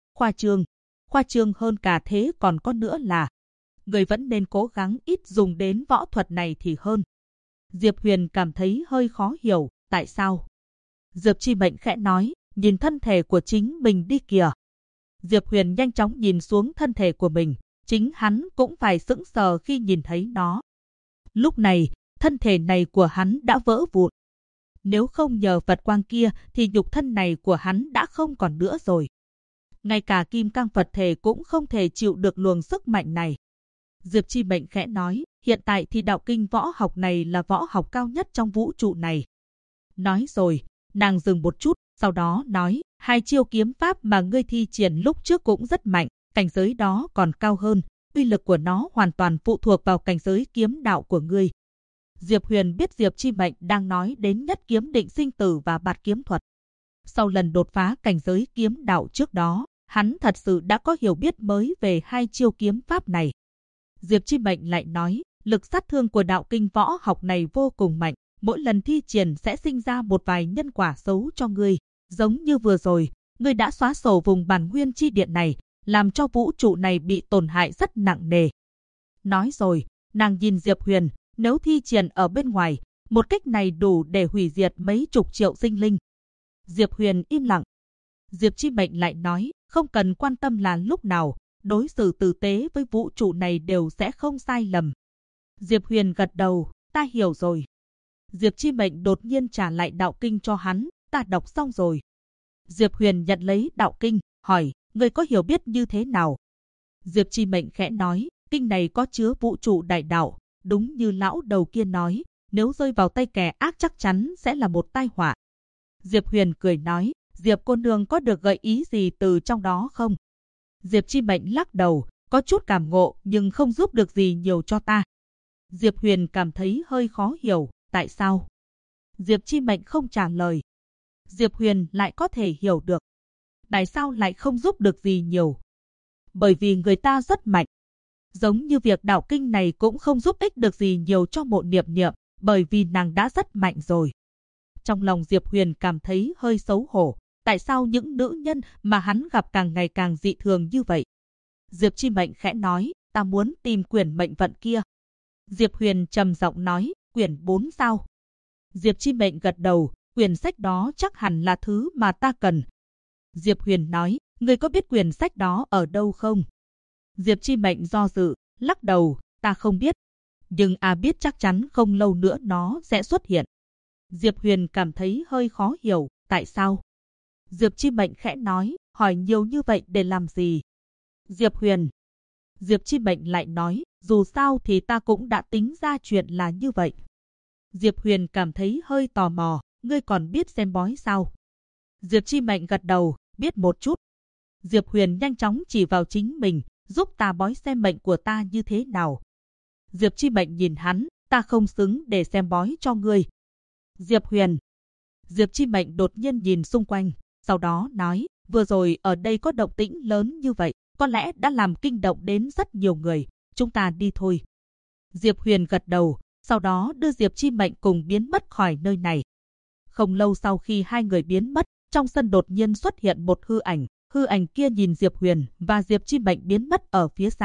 khoa trương hơn cả thế còn có nữa là, người vẫn nên cố gắng ít dùng đến võ thuật này thì hơn. Diệp Huyền cảm thấy hơi khó hiểu, tại sao? Diệp Chi Mệnh khẽ nói, nhìn thân thể của chính mình đi kìa. Diệp Huyền nhanh chóng nhìn xuống thân thể của mình, chính hắn cũng phải sững sờ khi nhìn thấy nó. Lúc này, thân thể này của hắn đã vỡ vụn. Nếu không nhờ Phật quang kia thì nhục thân này của hắn đã không còn nữa rồi. Ngay cả kim cang Phật thể cũng không thể chịu được luồng sức mạnh này. Diệp Chi Mệnh khẽ nói, hiện tại thì đạo kinh võ học này là võ học cao nhất trong vũ trụ này. Nói rồi, nàng dừng một chút, sau đó nói, hai chiêu kiếm pháp mà ngươi thi triển lúc trước cũng rất mạnh, cảnh giới đó còn cao hơn, uy lực của nó hoàn toàn phụ thuộc vào cảnh giới kiếm đạo của ngươi. Diệp Huyền biết Diệp Chi Mệnh đang nói đến nhất kiếm định sinh tử và bạt kiếm thuật. Sau lần đột phá cảnh giới kiếm đạo trước đó, hắn thật sự đã có hiểu biết mới về hai chiêu kiếm pháp này. Diệp Chi Mệnh lại nói, lực sát thương của đạo kinh võ học này vô cùng mạnh, mỗi lần thi triển sẽ sinh ra một vài nhân quả xấu cho ngươi. Giống như vừa rồi, ngươi đã xóa sổ vùng bản nguyên chi điện này, làm cho vũ trụ này bị tổn hại rất nặng nề. Nói rồi, nàng nhìn Diệp Huyền, nếu thi triển ở bên ngoài, một cách này đủ để hủy diệt mấy chục triệu sinh linh. Diệp Huyền im lặng. Diệp Chi Mệnh lại nói, không cần quan tâm là lúc nào, đối xử tử tế với vũ trụ này đều sẽ không sai lầm. Diệp Huyền gật đầu, ta hiểu rồi. Diệp Chi Mệnh đột nhiên trả lại đạo kinh cho hắn, ta đọc xong rồi. Diệp Huyền nhận lấy đạo kinh, hỏi, người có hiểu biết như thế nào? Diệp Chi Mệnh khẽ nói, kinh này có chứa vũ trụ đại đạo, đúng như lão đầu kia nói, nếu rơi vào tay kẻ ác chắc chắn sẽ là một tai họa. Diệp Huyền cười nói, Diệp cô nương có được gợi ý gì từ trong đó không? Diệp Chi Mệnh lắc đầu, có chút cảm ngộ nhưng không giúp được gì nhiều cho ta. Diệp Huyền cảm thấy hơi khó hiểu, tại sao? Diệp Chi Mệnh không trả lời. Diệp Huyền lại có thể hiểu được. Tại sao lại không giúp được gì nhiều? Bởi vì người ta rất mạnh. Giống như việc đạo kinh này cũng không giúp ích được gì nhiều cho Mộ Niệm Niệm, bởi vì nàng đã rất mạnh rồi. Trong lòng Diệp Huyền cảm thấy hơi xấu hổ. Tại sao những nữ nhân mà hắn gặp càng ngày càng dị thường như vậy? Diệp Chi Mệnh khẽ nói, ta muốn tìm quyển mệnh vận kia. Diệp Huyền trầm giọng nói, quyển 4 sao? Diệp Chi Mệnh gật đầu, quyển sách đó chắc hẳn là thứ mà ta cần. Diệp Huyền nói, ngươi có biết quyển sách đó ở đâu không? Diệp Chi Mệnh do dự, lắc đầu, ta không biết. Nhưng biết chắc chắn không lâu nữa nó sẽ xuất hiện. Diệp Huyền cảm thấy hơi khó hiểu, tại sao? Diệp Chi Mệnh khẽ nói, hỏi nhiều như vậy để làm gì? Diệp Huyền. Diệp Chi Mệnh lại nói, dù sao thì ta cũng đã tính ra chuyện là như vậy. Diệp Huyền cảm thấy hơi tò mò, ngươi còn biết xem bói sao? Diệp Chi Mệnh gật đầu, biết một chút. Diệp Huyền nhanh chóng chỉ vào chính mình, giúp ta bói xem mệnh của ta như thế nào. Diệp Chi Mệnh nhìn hắn, ta không xứng để xem bói cho ngươi. Diệp Huyền. Diệp Chi Mệnh đột nhiên nhìn xung quanh, sau đó nói, vừa rồi ở đây có động tĩnh lớn như vậy, có lẽ đã làm kinh động đến rất nhiều người, chúng ta đi thôi. Diệp Huyền gật đầu, sau đó đưa Diệp Chi Mệnh cùng biến mất khỏi nơi này. Không lâu sau khi hai người biến mất, trong sân đột nhiên xuất hiện một hư ảnh kia nhìn Diệp Huyền và Diệp Chi Mệnh biến mất ở phía xa,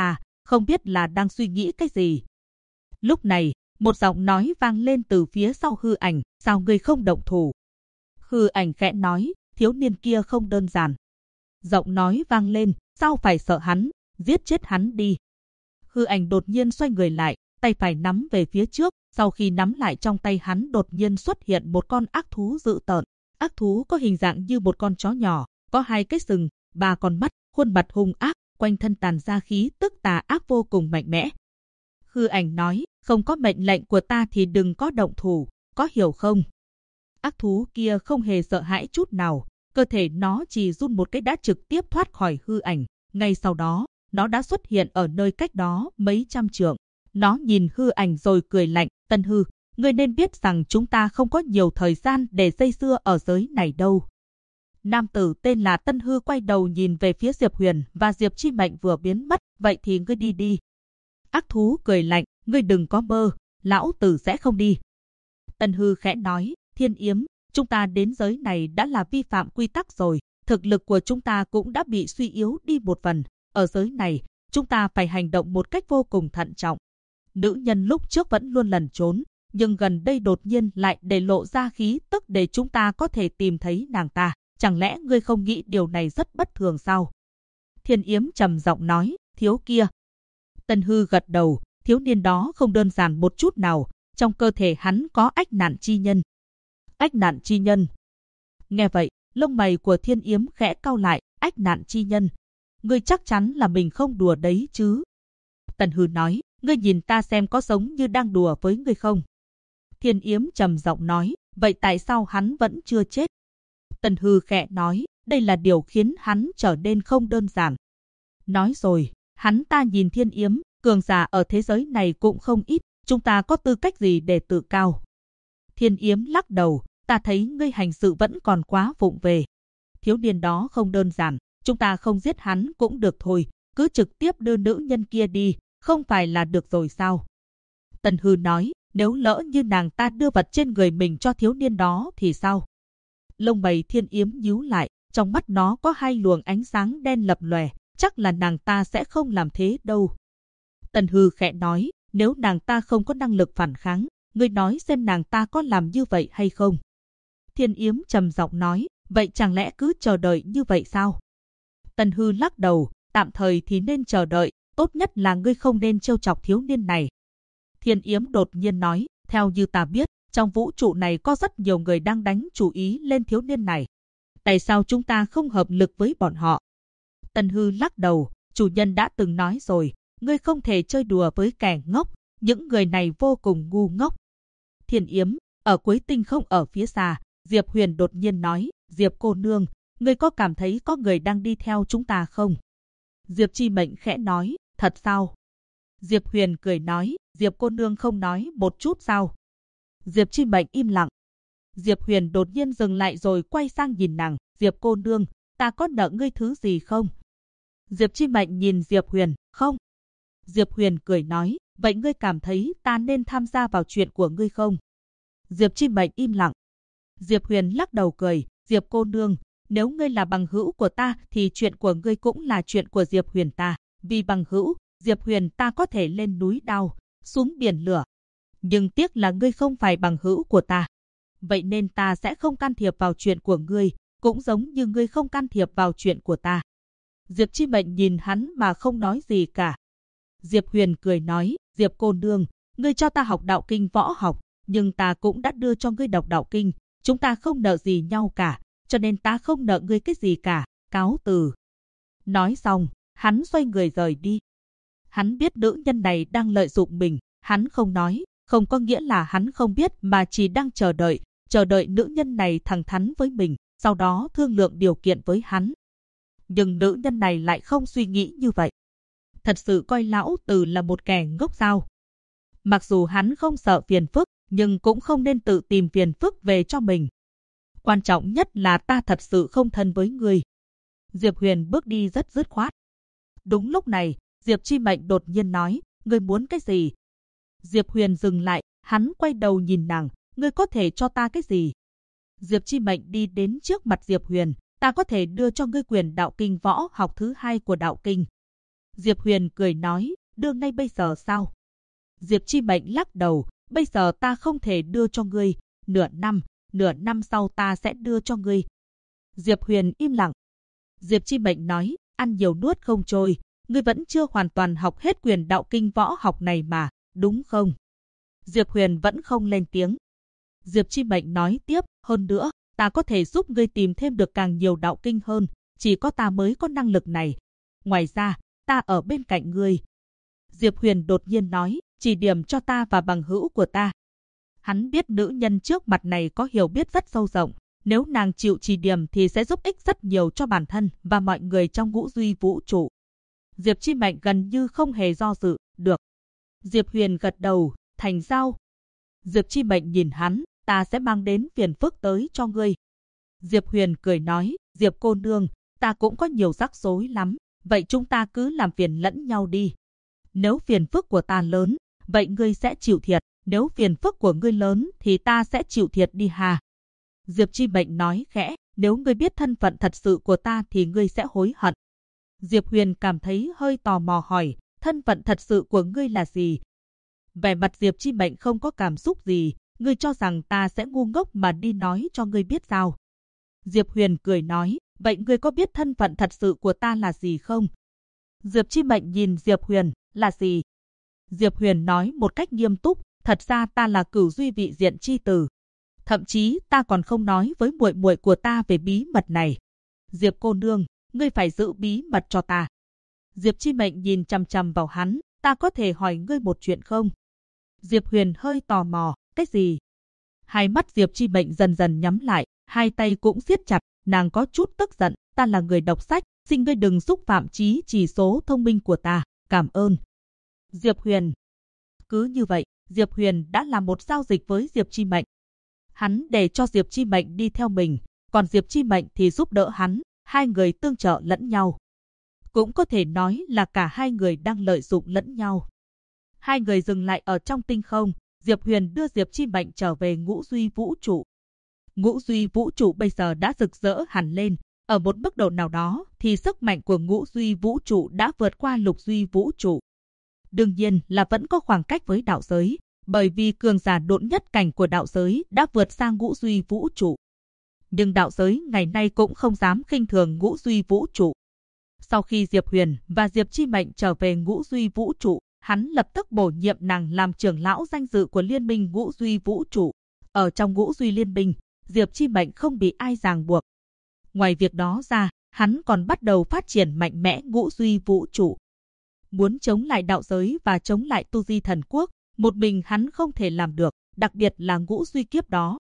không biết là đang suy nghĩ cái gì. Lúc này, một giọng nói vang lên từ phía sau Hư Ảnh, sao ngươi không động thủ? Hư Ảnh khẽ nói, thiếu niên kia không đơn giản. Giọng nói vang lên, sao phải sợ hắn, giết chết hắn đi. Hư Ảnh đột nhiên xoay người lại, tay phải nắm về phía trước, sau khi nắm lại trong tay hắn đột nhiên xuất hiện một con ác thú dữ tợn. Ác thú có hình dạng như một con chó nhỏ, có 2 cái sừng, 3 con mắt, khuôn mặt hung ác, quanh thân tàn ra khí tức tà ác vô cùng mạnh mẽ. Hư Ảnh nói, không có mệnh lệnh của ta thì đừng có động thủ, có hiểu không? Ác thú kia không hề sợ hãi chút nào, cơ thể nó chỉ run một cái đã trực tiếp thoát khỏi Hư Ảnh. Ngay sau đó, nó đã xuất hiện ở nơi cách đó mấy trăm trượng. Nó nhìn Hư Ảnh rồi cười lạnh, Tân Hư, ngươi nên biết rằng chúng ta không có nhiều thời gian để dây dưa ở giới này đâu. Nam tử tên là Tân Hư quay đầu nhìn về phía Diệp Huyền và Diệp Chi Mệnh vừa biến mất, vậy thì ngươi đi đi. Ác thú cười lạnh, ngươi đừng có mơ, lão tử sẽ không đi. Tân Hư khẽ nói, Thiên Yếm, chúng ta đến giới này đã là vi phạm quy tắc rồi, thực lực của chúng ta cũng đã bị suy yếu đi một phần. Ở giới này, chúng ta phải hành động một cách vô cùng thận trọng. Nữ nhân lúc trước vẫn luôn lẩn trốn, nhưng gần đây đột nhiên lại để lộ ra khí tức để chúng ta có thể tìm thấy nàng ta. Chẳng lẽ ngươi không nghĩ điều này rất bất thường sao? Thiên Yếm trầm giọng nói, thiếu kia. Tân Hư gật đầu, thiếu niên đó không đơn giản một chút nào, trong cơ thể hắn có ách nạn chi nhân. Ách nạn chi nhân. Nghe vậy, lông mày của Thiên Yếm khẽ cau lại, ách nạn chi nhân. Ngươi chắc chắn là mình không đùa đấy chứ? Tân Hư nói, ngươi nhìn ta xem có giống như đang đùa với ngươi không? Thiên Yếm trầm giọng nói, vậy tại sao hắn vẫn chưa chết? Tân Hư khẽ nói, đây là điều khiến hắn trở nên không đơn giản. Nói rồi, hắn ta nhìn Thiên Yếm, cường giả ở thế giới này cũng không ít, chúng ta có tư cách gì để tự cao? Thiên Yếm lắc đầu, ta thấy ngươi hành sự vẫn còn quá vụng về. Thiếu niên đó không đơn giản, chúng ta không giết hắn cũng được thôi, cứ trực tiếp đưa nữ nhân kia đi, không phải là được rồi sao? Tân Hư nói, nếu lỡ như nàng ta đưa vật trên người mình cho thiếu niên đó thì sao? Lông mày Thiên Yếm nhíu lại, trong mắt nó có 2 luồng ánh sáng đen lập lòe, chắc là nàng ta sẽ không làm thế đâu. Tân Hư khẽ nói, nếu nàng ta không có năng lực phản kháng, ngươi nói xem nàng ta có làm như vậy hay không? Thiên Yếm trầm giọng nói, vậy chẳng lẽ cứ chờ đợi như vậy sao? Tân Hư lắc đầu, tạm thời thì nên chờ đợi, tốt nhất là ngươi không nên trêu chọc thiếu niên này. Thiên Yếm đột nhiên nói, theo như ta biết, trong vũ trụ này có rất nhiều người đang đánh chú ý lên thiếu niên này. Tại sao chúng ta không hợp lực với bọn họ? Tân Hư lắc đầu, chủ nhân đã từng nói rồi, ngươi không thể chơi đùa với kẻ ngốc, những người này vô cùng ngu ngốc. Thiên Yếm, ở cuối tinh không ở phía xa, Diệp Huyền đột nhiên nói, Diệp cô nương, ngươi có cảm thấy có người đang đi theo chúng ta không? Diệp Chi Mệnh khẽ nói, thật sao? Diệp Huyền cười nói, Diệp cô nương không nói một chút sao? Diệp Chi Mệnh im lặng. Diệp Huyền đột nhiên dừng lại rồi quay sang nhìn nàng, Diệp cô nương, ta có nợ ngươi thứ gì không? Diệp Chi Mệnh nhìn Diệp Huyền, không. Diệp Huyền cười nói, vậy ngươi cảm thấy ta nên tham gia vào chuyện của ngươi không? Diệp Chi Mệnh im lặng. Diệp Huyền lắc đầu cười, Diệp cô nương, nếu ngươi là bằng hữu của ta thì chuyện của ngươi cũng là chuyện của Diệp Huyền ta. Vì bằng hữu, Diệp Huyền ta có thể lên núi đao, xuống biển lửa. Nhưng tiếc là ngươi không phải bằng hữu của ta. Vậy nên ta sẽ không can thiệp vào chuyện của ngươi, cũng giống như ngươi không can thiệp vào chuyện của ta. Diệp Chi Mệnh nhìn hắn mà không nói gì cả. Diệp Huyền cười nói, Diệp cô nương, ngươi cho ta học đạo kinh võ học, nhưng ta cũng đã đưa cho ngươi đọc đạo kinh. Chúng ta không nợ gì nhau cả, cho nên ta không nợ ngươi cái gì cả, cáo từ. Nói xong, hắn xoay người rời đi. Hắn biết nữ nhân này đang lợi dụng mình, hắn không nói, không có nghĩa là hắn không biết mà chỉ đang chờ đợi nữ nhân này thẳng thắn với mình, sau đó thương lượng điều kiện với hắn. Nhưng nữ nhân này lại không suy nghĩ như vậy. Thật sự coi lão tử là một kẻ ngốc sao? Mặc dù hắn không sợ phiền phức, nhưng cũng không nên tự tìm phiền phức về cho mình. Quan trọng nhất là ta thật sự không thân với người. Diệp Huyền bước đi rất dứt khoát. Đúng lúc này, Diệp Chi Mệnh đột nhiên nói, ngươi muốn cái gì? Diệp Huyền dừng lại, hắn quay đầu nhìn nàng, ngươi có thể cho ta cái gì? Diệp Chi Mệnh đi đến trước mặt Diệp Huyền, ta có thể đưa cho ngươi quyền đạo kinh võ học thứ 2 của đạo kinh. Diệp Huyền cười nói, đưa ngay bây giờ sao? Diệp Chi Mệnh lắc đầu, bây giờ ta không thể đưa cho ngươi, nửa năm sau ta sẽ đưa cho ngươi. Diệp Huyền im lặng. Diệp Chi Mệnh nói, ăn nhiều nuốt không trôi, ngươi vẫn chưa hoàn toàn học hết quyền đạo kinh võ học này mà, đúng không? Diệp Huyền vẫn không lên tiếng. Diệp Chi Mệnh nói tiếp, hơn nữa, ta có thể giúp ngươi tìm thêm được càng nhiều đạo kinh hơn, chỉ có ta mới có năng lực này. Ngoài ra, ta ở bên cạnh ngươi. Diệp Huyền đột nhiên nói, chỉ điểm cho ta và bằng hữu của ta. Hắn biết nữ nhân trước mặt này có hiểu biết rất sâu rộng, nếu nàng chịu chỉ điểm thì sẽ giúp ích rất nhiều cho bản thân và mọi người trong ngũ duy vũ trụ. Diệp Chi Mệnh gần như không hề do dự, được. Diệp Huyền gật đầu, thành giao. Diệp Chi Mệnh nhìn hắn, ta sẽ mang đến phiền phức tới cho ngươi. Diệp Huyền cười nói, Diệp cô nương, ta cũng có nhiều rắc rối lắm, vậy chúng ta cứ làm phiền lẫn nhau đi. Nếu phiền phức của ta lớn, vậy ngươi sẽ chịu thiệt, nếu phiền phức của ngươi lớn thì ta sẽ chịu thiệt đi hà. Diệp Chi Mệnh nói khẽ, nếu ngươi biết thân phận thật sự của ta thì ngươi sẽ hối hận. Diệp Huyền cảm thấy hơi tò mò hỏi, thân phận thật sự của ngươi là gì? Vẻ mặt Diệp Chi Mệnh không có cảm xúc gì, ngươi cho rằng ta sẽ ngu ngốc mà đi nói cho ngươi biết sao? Diệp Huyền cười nói, vậy ngươi có biết thân phận thật sự của ta là gì không? Diệp Chi Mệnh nhìn Diệp Huyền, là gì? Diệp Huyền nói một cách nghiêm túc, thật ra ta là Cửu Duy Vị Diện chi tử. Thậm chí ta còn không nói với muội muội của ta về bí mật này. Diệp cô nương, ngươi phải giữ bí mật cho ta. Diệp Chi Mệnh nhìn chằm chằm vào hắn, ta có thể hỏi ngươi một chuyện không? Diệp Huyền hơi tò mò, cái gì? Hai mắt Diệp Chi Mệnh dần dần nhắm lại, hai tay cũng siết chặt, nàng có chút tức giận, ta là người đọc sách, xin ngươi đừng xúc phạm chỉ số thông minh của ta, cảm ơn. Diệp Huyền. Cứ như vậy, Diệp Huyền đã làm một giao dịch với Diệp Chi Mệnh. Hắn để cho Diệp Chi Mệnh đi theo mình, còn Diệp Chi Mệnh thì giúp đỡ hắn, hai người tương trợ lẫn nhau. Cũng có thể nói là cả hai người đang lợi dụng lẫn nhau. Hai người dừng lại ở trong tinh không, Diệp Huyền đưa Diệp Chi Mệnh trở về ngũ duy vũ trụ. Ngũ duy vũ trụ bây giờ đã rực rỡ hẳn lên, ở một mức độ nào đó thì sức mạnh của ngũ duy vũ trụ đã vượt qua lục duy vũ trụ. Đương nhiên là vẫn có khoảng cách với đạo giới, bởi vì cường giả độn nhất cảnh của đạo giới đã vượt sang ngũ duy vũ trụ. Nhưng đạo giới ngày nay cũng không dám khinh thường ngũ duy vũ trụ. Sau khi Diệp Huyền và Diệp Chi Mệnh trở về ngũ duy vũ trụ, hắn lập tức bổ nhiệm nàng làm trưởng lão danh dự của liên minh ngũ duy vũ trụ. Ở trong ngũ duy liên minh, Diệp Chi Mệnh không bị ai ràng buộc. Ngoài việc đó ra, hắn còn bắt đầu phát triển mạnh mẽ ngũ duy vũ trụ. Muốn chống lại đạo giới và chống lại tu di thần quốc, một mình hắn không thể làm được, đặc biệt là ngũ duy kiếp đó.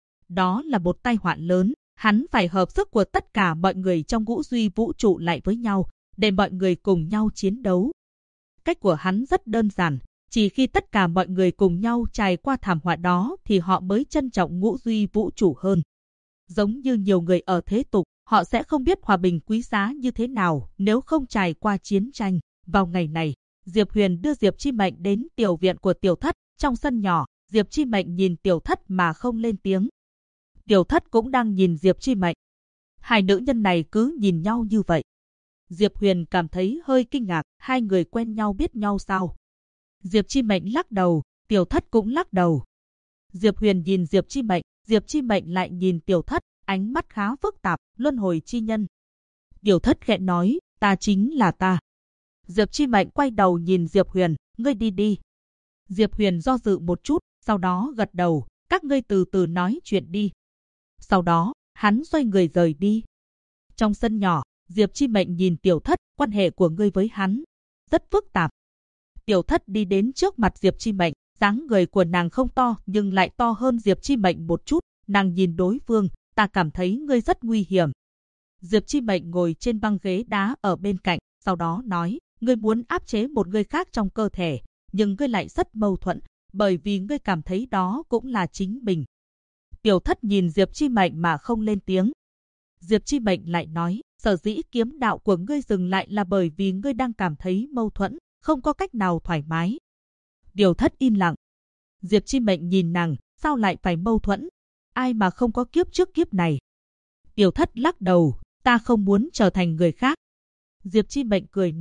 Đó là một tai họa lớn, hắn phải hợp sức của tất cả mọi người trong ngũ duy vũ trụ lại với nhau, để mọi người cùng nhau chiến đấu. Cách của hắn rất đơn giản, chỉ khi tất cả mọi người cùng nhau trải qua thảm họa đó thì họ mới trân trọng ngũ duy vũ trụ hơn. Giống như nhiều người ở thế tục, họ sẽ không biết hòa bình quý giá như thế nào nếu không trải qua chiến tranh. Vào ngày này, Diệp Huyền đưa Diệp Chi Mệnh đến tiểu viện của Tiểu Thất. Trong sân nhỏ, Diệp Chi Mệnh nhìn Tiểu Thất mà không lên tiếng. Tiểu Thất cũng đang nhìn Diệp Chi Mệnh. Hai nữ nhân này cứ nhìn nhau như vậy. Diệp Huyền cảm thấy hơi kinh ngạc, hai người quen nhau biết nhau sao? Diệp Chi Mệnh lắc đầu, Tiểu Thất cũng lắc đầu. Diệp Huyền nhìn Diệp Chi Mệnh lại nhìn Tiểu Thất, ánh mắt khá phức tạp, luân hồi chi nhân. Tiểu Thất khẽ nói, ta chính là ta. Diệp Chi Mệnh quay đầu nhìn Diệp Huyền, ngươi đi đi. Diệp Huyền do dự một chút, sau đó gật đầu, các ngươi từ từ nói chuyện đi. Sau đó, hắn xoay người rời đi. Trong sân nhỏ, Diệp Chi Mệnh nhìn Tiểu Thất, quan hệ của ngươi với hắn rất phức tạp. Tiểu Thất đi đến trước mặt Diệp Chi Mệnh, dáng người của nàng không to nhưng lại to hơn Diệp Chi Mệnh một chút, nàng nhìn đối phương, ta cảm thấy ngươi rất nguy hiểm. Diệp Chi Mệnh ngồi trên băng ghế đá ở bên cạnh, sau đó nói, ngươi muốn áp chế một người khác trong cơ thể, nhưng ngươi lại rất mâu thuẫn, bởi vì ngươi cảm thấy đó cũng là chính mình. Tiểu Thất nhìn Diệp Chi Mệnh mà không lên tiếng. Diệp Chi Mệnh lại nói, sở dĩ kiếm đạo của ngươi dừng lại là bởi vì ngươi đang cảm thấy mâu thuẫn, không có cách nào thoải mái. Tiểu Thất im lặng. Diệp Chi Mệnh nhìn nàng, sao lại phải mâu thuẫn? Ai mà không có kiếp trước kiếp này? Tiểu Thất lắc đầu, ta không muốn trở thành người khác. Diệp Chi Mệnh cười nói,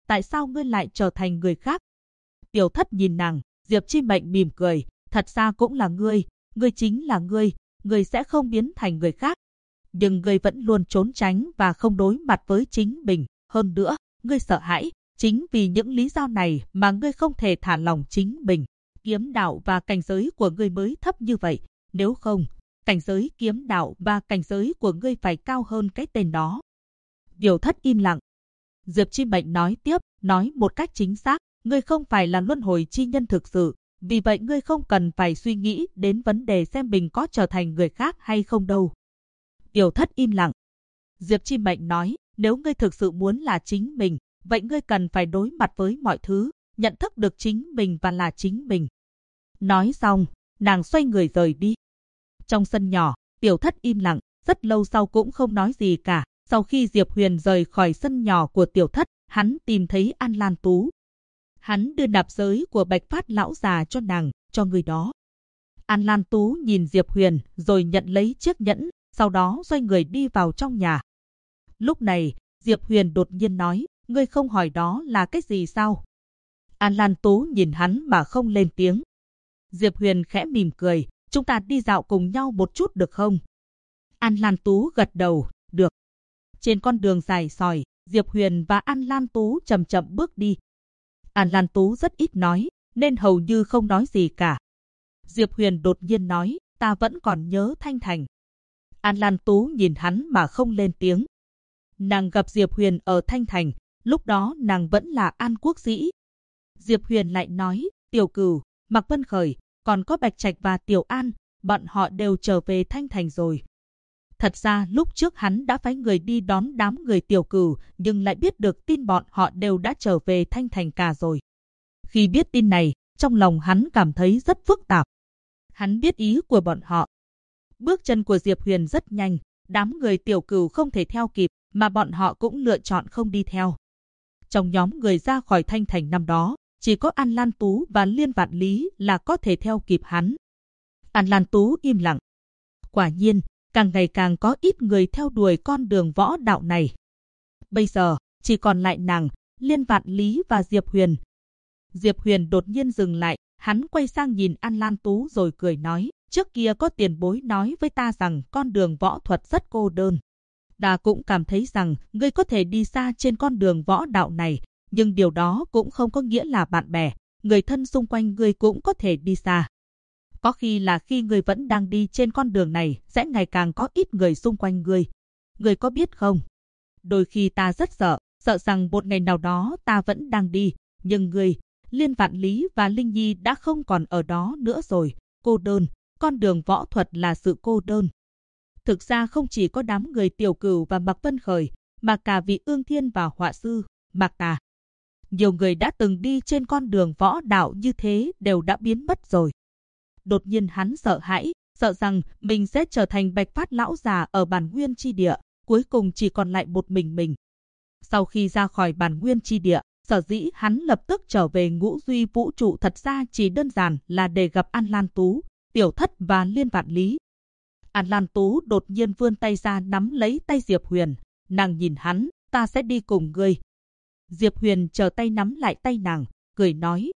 tại sao ngươi lại trở thành người khác? Tiểu Thất nhìn nàng, Diệp Chi Mệnh mỉm cười, thật ra cũng là ngươi chính là ngươi sẽ không biến thành người khác. Nhưng ngươi vẫn luôn trốn tránh và không đối mặt với chính mình, hơn nữa, ngươi sợ hãi, chính vì những lý do này mà ngươi không thể thả lỏng chính mình. Kiếm đạo và cảnh giới của ngươi mới thấp như vậy, nếu không, cảnh giới kiếm đạo và cảnh giới của ngươi phải cao hơn cái tên đó. Tiểu Thất im lặng. Diệp Chi Mệnh nói tiếp, nói một cách chính xác, ngươi không phải là luân hồi chi nhân thực sự, vì vậy ngươi không cần phải suy nghĩ đến vấn đề xem mình có trở thành người khác hay không đâu. Tiểu Thất im lặng. Diệp Chi Mệnh nói, nếu ngươi thực sự muốn là chính mình, vậy ngươi cần phải đối mặt với mọi thứ, nhận thức được chính mình và là chính mình. Nói xong, nàng xoay người rời đi. Trong sân nhỏ, Tiểu Thất im lặng, rất lâu sau cũng không nói gì cả. Sau khi Diệp Huyền rời khỏi sân nhỏ của Tiểu Thất, hắn tìm thấy An Lan Tú. Hắn đưa nạp giới của Bạch Phát lão già cho nàng, cho người đó. An Lan Tú nhìn Diệp Huyền rồi nhận lấy chiếc nhẫn, sau đó xoay người đi vào trong nhà. Lúc này, Diệp Huyền đột nhiên nói, ngươi không hỏi đó là cái gì sao? An Lan Tú nhìn hắn mà không lên tiếng. Diệp Huyền khẽ mỉm cười, chúng ta đi dạo cùng nhau một chút được không? An Lan Tú gật đầu, được. Trên con đường dài sỏi, Diệp Huyền và An Lan Tú chậm chậm bước đi. An Lan Tú rất ít nói, nên hầu như không nói gì cả. Diệp Huyền đột nhiên nói, ta vẫn còn nhớ Thanh Thành. An Lan Tú nhìn hắn mà không lên tiếng. Nàng gặp Diệp Huyền ở Thanh Thành, lúc đó nàng vẫn là An Quốc Dĩ. Diệp Huyền lại nói, Tiểu Cửu, Mạc Vân Khởi, còn có Bạch Trạch và Tiểu An, bọn họ đều trở về Thanh Thành rồi. Thật ra lúc trước hắn đã phái người đi đón đám người Tiểu Cửu, nhưng lại biết được tin bọn họ đều đã trở về Thanh Thành cả rồi. Khi biết tin này, trong lòng hắn cảm thấy rất phức tạp. Hắn biết ý của bọn họ. Bước chân của Diệp Huyền rất nhanh, đám người Tiểu Cửu không thể theo kịp, mà bọn họ cũng lựa chọn không đi theo. Trong nhóm người ra khỏi Thanh Thành năm đó, chỉ có An Lan Tú và Liên Vạn Lý là có thể theo kịp hắn. An Lan Tú im lặng. Quả nhiên, càng ngày càng có ít người theo đuổi con đường võ đạo này. Bây giờ, chỉ còn lại nàng, Liên Vạn Lý và Diệp Huyền. Diệp Huyền đột nhiên dừng lại, hắn quay sang nhìn An Lan Tú rồi cười nói, trước kia có tiền bối nói với ta rằng con đường võ thuật rất cô đơn. Ta cũng cảm thấy rằng ngươi có thể đi xa trên con đường võ đạo này, nhưng điều đó cũng không có nghĩa là bạn bè, người thân xung quanh ngươi cũng có thể đi xa. Có khi là khi ngươi vẫn đang đi trên con đường này, sẽ ngày càng có ít người xung quanh ngươi. Ngươi có biết không? Đôi khi ta rất sợ rằng một ngày nào đó ta vẫn đang đi, nhưng ngươi, Liên Vạn Lý và Linh Nhi đã không còn ở đó nữa rồi. Cô đơn, con đường võ thuật là sự cô đơn. Thực ra không chỉ có đám người Tiểu Cửu và Mạc Vân Khởi, mà cả vị Ương Thiên và họa sư, Mạc Tà. Nhiều người đã từng đi trên con đường võ đạo như thế đều đã biến mất rồi. Đột nhiên hắn sợ hãi, sợ rằng mình sẽ trở thành Bạch Phát lão già ở Bản Nguyên chi địa, cuối cùng chỉ còn lại một mình. Sau khi ra khỏi Bản Nguyên chi địa, sở dĩ hắn lập tức trở về Ngũ Duy vũ trụ thật ra chỉ đơn giản là để gặp An Lan Tú, Tiểu Thất và Liên Vạn Lý. An Lan Tú đột nhiên vươn tay ra nắm lấy tay Diệp Huyền, nàng nhìn hắn, ta sẽ đi cùng ngươi. Diệp Huyền chờ tay nắm lại tay nàng, cười nói,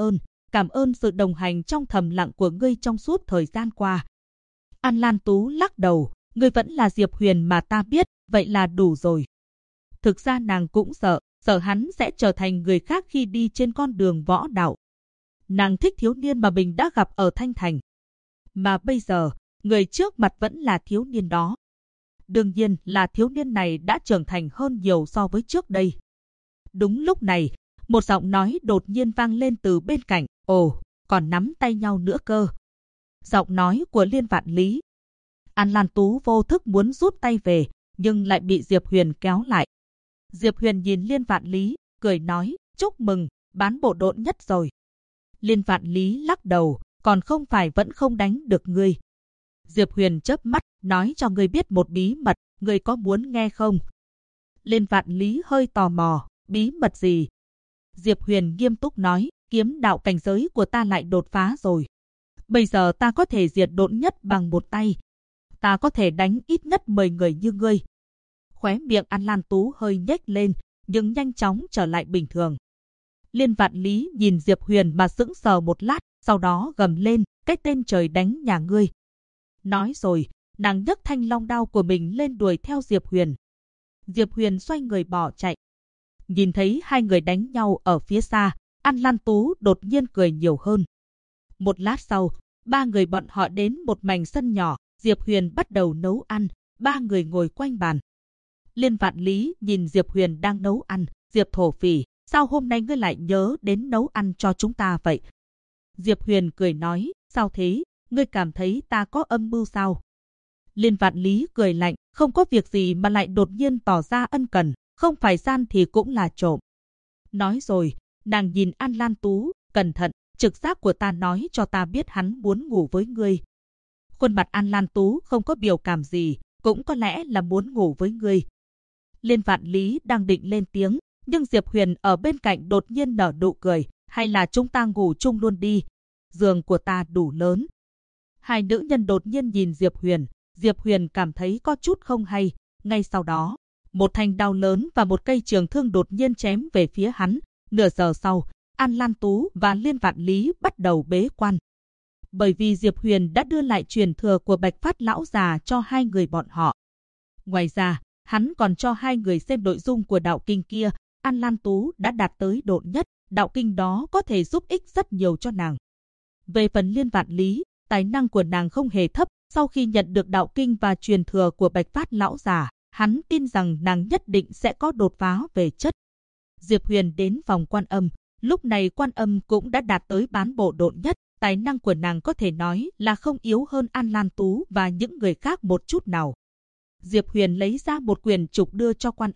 cảm ơn sự đồng hành trong thầm lặng của ngươi trong suốt thời gian qua. An Lan Tú lắc đầu, ngươi vẫn là Diệp Huyền mà ta biết, vậy là đủ rồi. Thực ra nàng cũng sợ hắn sẽ trở thành người khác khi đi trên con đường võ đạo. Nàng thích thiếu niên mà mình đã gặp ở Thanh Thành. Mà bây giờ, người trước mặt vẫn là thiếu niên đó. Đương nhiên là thiếu niên này đã trưởng thành hơn nhiều so với trước đây. Đúng lúc này, một giọng nói đột nhiên vang lên từ bên cạnh, ồ, còn nắm tay nhau nữa cơ. Giọng nói của Liên Vạn Lý. An Lan Tú vô thức muốn rút tay về, nhưng lại bị Diệp Huyền kéo lại. Diệp Huyền nhìn Liên Vạn Lý, cười nói, chúc mừng, bán bộ độn nhất rồi. Liên Vạn Lý lắc đầu, còn không phải vẫn không đánh được ngươi. Diệp Huyền chớp mắt, nói cho ngươi biết một bí mật, ngươi có muốn nghe không? Liên Vạn Lý hơi tò mò, bí mật gì? Diệp Huyền nghiêm túc nói, kiếm đạo cảnh giới của ta lại đột phá rồi. Bây giờ ta có thể diệt độn nhất bằng một tay. Ta có thể đánh ít nhất 10 người như ngươi. Khóe miệng An Lan Tú hơi nhếch lên, nhưng nhanh chóng trở lại bình thường. Liên Vạn Lý nhìn Diệp Huyền mà sững sờ một lát, sau đó gầm lên, cái tên trời đánh nhà ngươi. Nói rồi, nàng nhấc thanh long đao của mình lên đuổi theo Diệp Huyền. Diệp Huyền xoay người bỏ chạy. Nhìn thấy hai người đánh nhau ở phía xa, An Lan Tú đột nhiên cười nhiều hơn. Một lát sau, ba người bọn họ đến một mảnh sân nhỏ, Diệp Huyền bắt đầu nấu ăn, ba người ngồi quanh bàn. Liên Vạn Lý nhìn Diệp Huyền đang nấu ăn, Diệp thổ phỉ, sao hôm nay ngươi lại nhớ đến nấu ăn cho chúng ta vậy? Diệp Huyền cười nói, sao thế, ngươi cảm thấy ta có âm mưu sao? Liên Vạn Lý cười lạnh, không có việc gì mà lại đột nhiên tỏ ra ân cần, không phải gian thì cũng là trộm. Nói rồi, nàng nhìn An Lan Tú, cẩn thận, trực giác của ta nói cho ta biết hắn muốn ngủ với ngươi. Khuôn mặt An Lan Tú không có biểu cảm gì, cũng có lẽ là muốn ngủ với ngươi. Liên Vạn Lý đang định lên tiếng, nhưng Diệp Huyền ở bên cạnh đột nhiên nở nụ cười, hay là chúng ta ngủ chung luôn đi, giường của ta đủ lớn. Hai nữ nhân đột nhiên nhìn Diệp Huyền cảm thấy có chút không hay, ngay sau đó, một thanh đao lớn và một cây trường thương đột nhiên chém về phía hắn. Nửa giờ sau, An Lan Tú và Liên Vạn Lý bắt đầu bế quan. Bởi vì Diệp Huyền đã đưa lại truyền thừa của Bạch Phát lão già cho hai người bọn họ. Ngoài ra, hắn còn cho hai người xem nội dung của đạo kinh kia. An Lan Tú đã đạt tới độ nhất, đạo kinh đó có thể giúp ích rất nhiều cho nàng. Về phần Liên Vạn Lý, tài năng của nàng không hề thấp, sau khi nhận được đạo kinh và truyền thừa của Bạch Phát lão già, hắn tin rằng nàng nhất định sẽ có đột phá về chất. Diệp Huyền đến phòng Quan Âm, lúc này Quan Âm cũng đã đạt tới bán bộ độ nhất, tài năng của nàng có thể nói là không yếu hơn An Lan Tú và những người khác một chút nào. Diệp Huyền lấy ra một quyển trục đưa cho Quan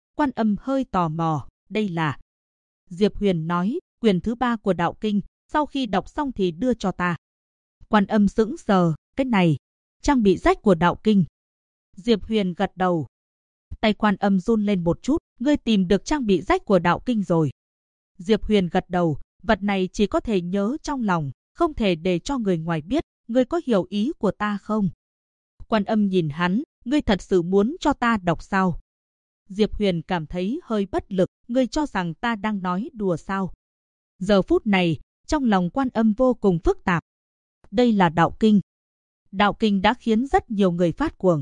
Âm hơi tò mò, đây là... Diệp Huyền nói, quyển thứ 3 của đạo kinh, sau khi đọc xong thì đưa cho ta. Quan Âm sững sờ, cái này, trang bị rách của đạo kinh. Diệp Huyền gật đầu. Tay Quan Âm run lên một chút, ngươi tìm được trang bị rách của đạo kinh rồi. Diệp Huyền gật đầu, vật này chỉ có thể nhớ trong lòng, không thể để cho người ngoài biết, ngươi có hiểu ý của ta không? Quan Âm nhìn hắn, ngươi thật sự muốn cho ta đọc sao? Diệp Huyền cảm thấy hơi bất lực, ngươi cho rằng ta đang nói đùa sao? Giờ phút này, trong lòng Quan Âm vô cùng phức tạp. Đây là đạo kinh. Đạo kinh đã khiến rất nhiều người phát cuồng.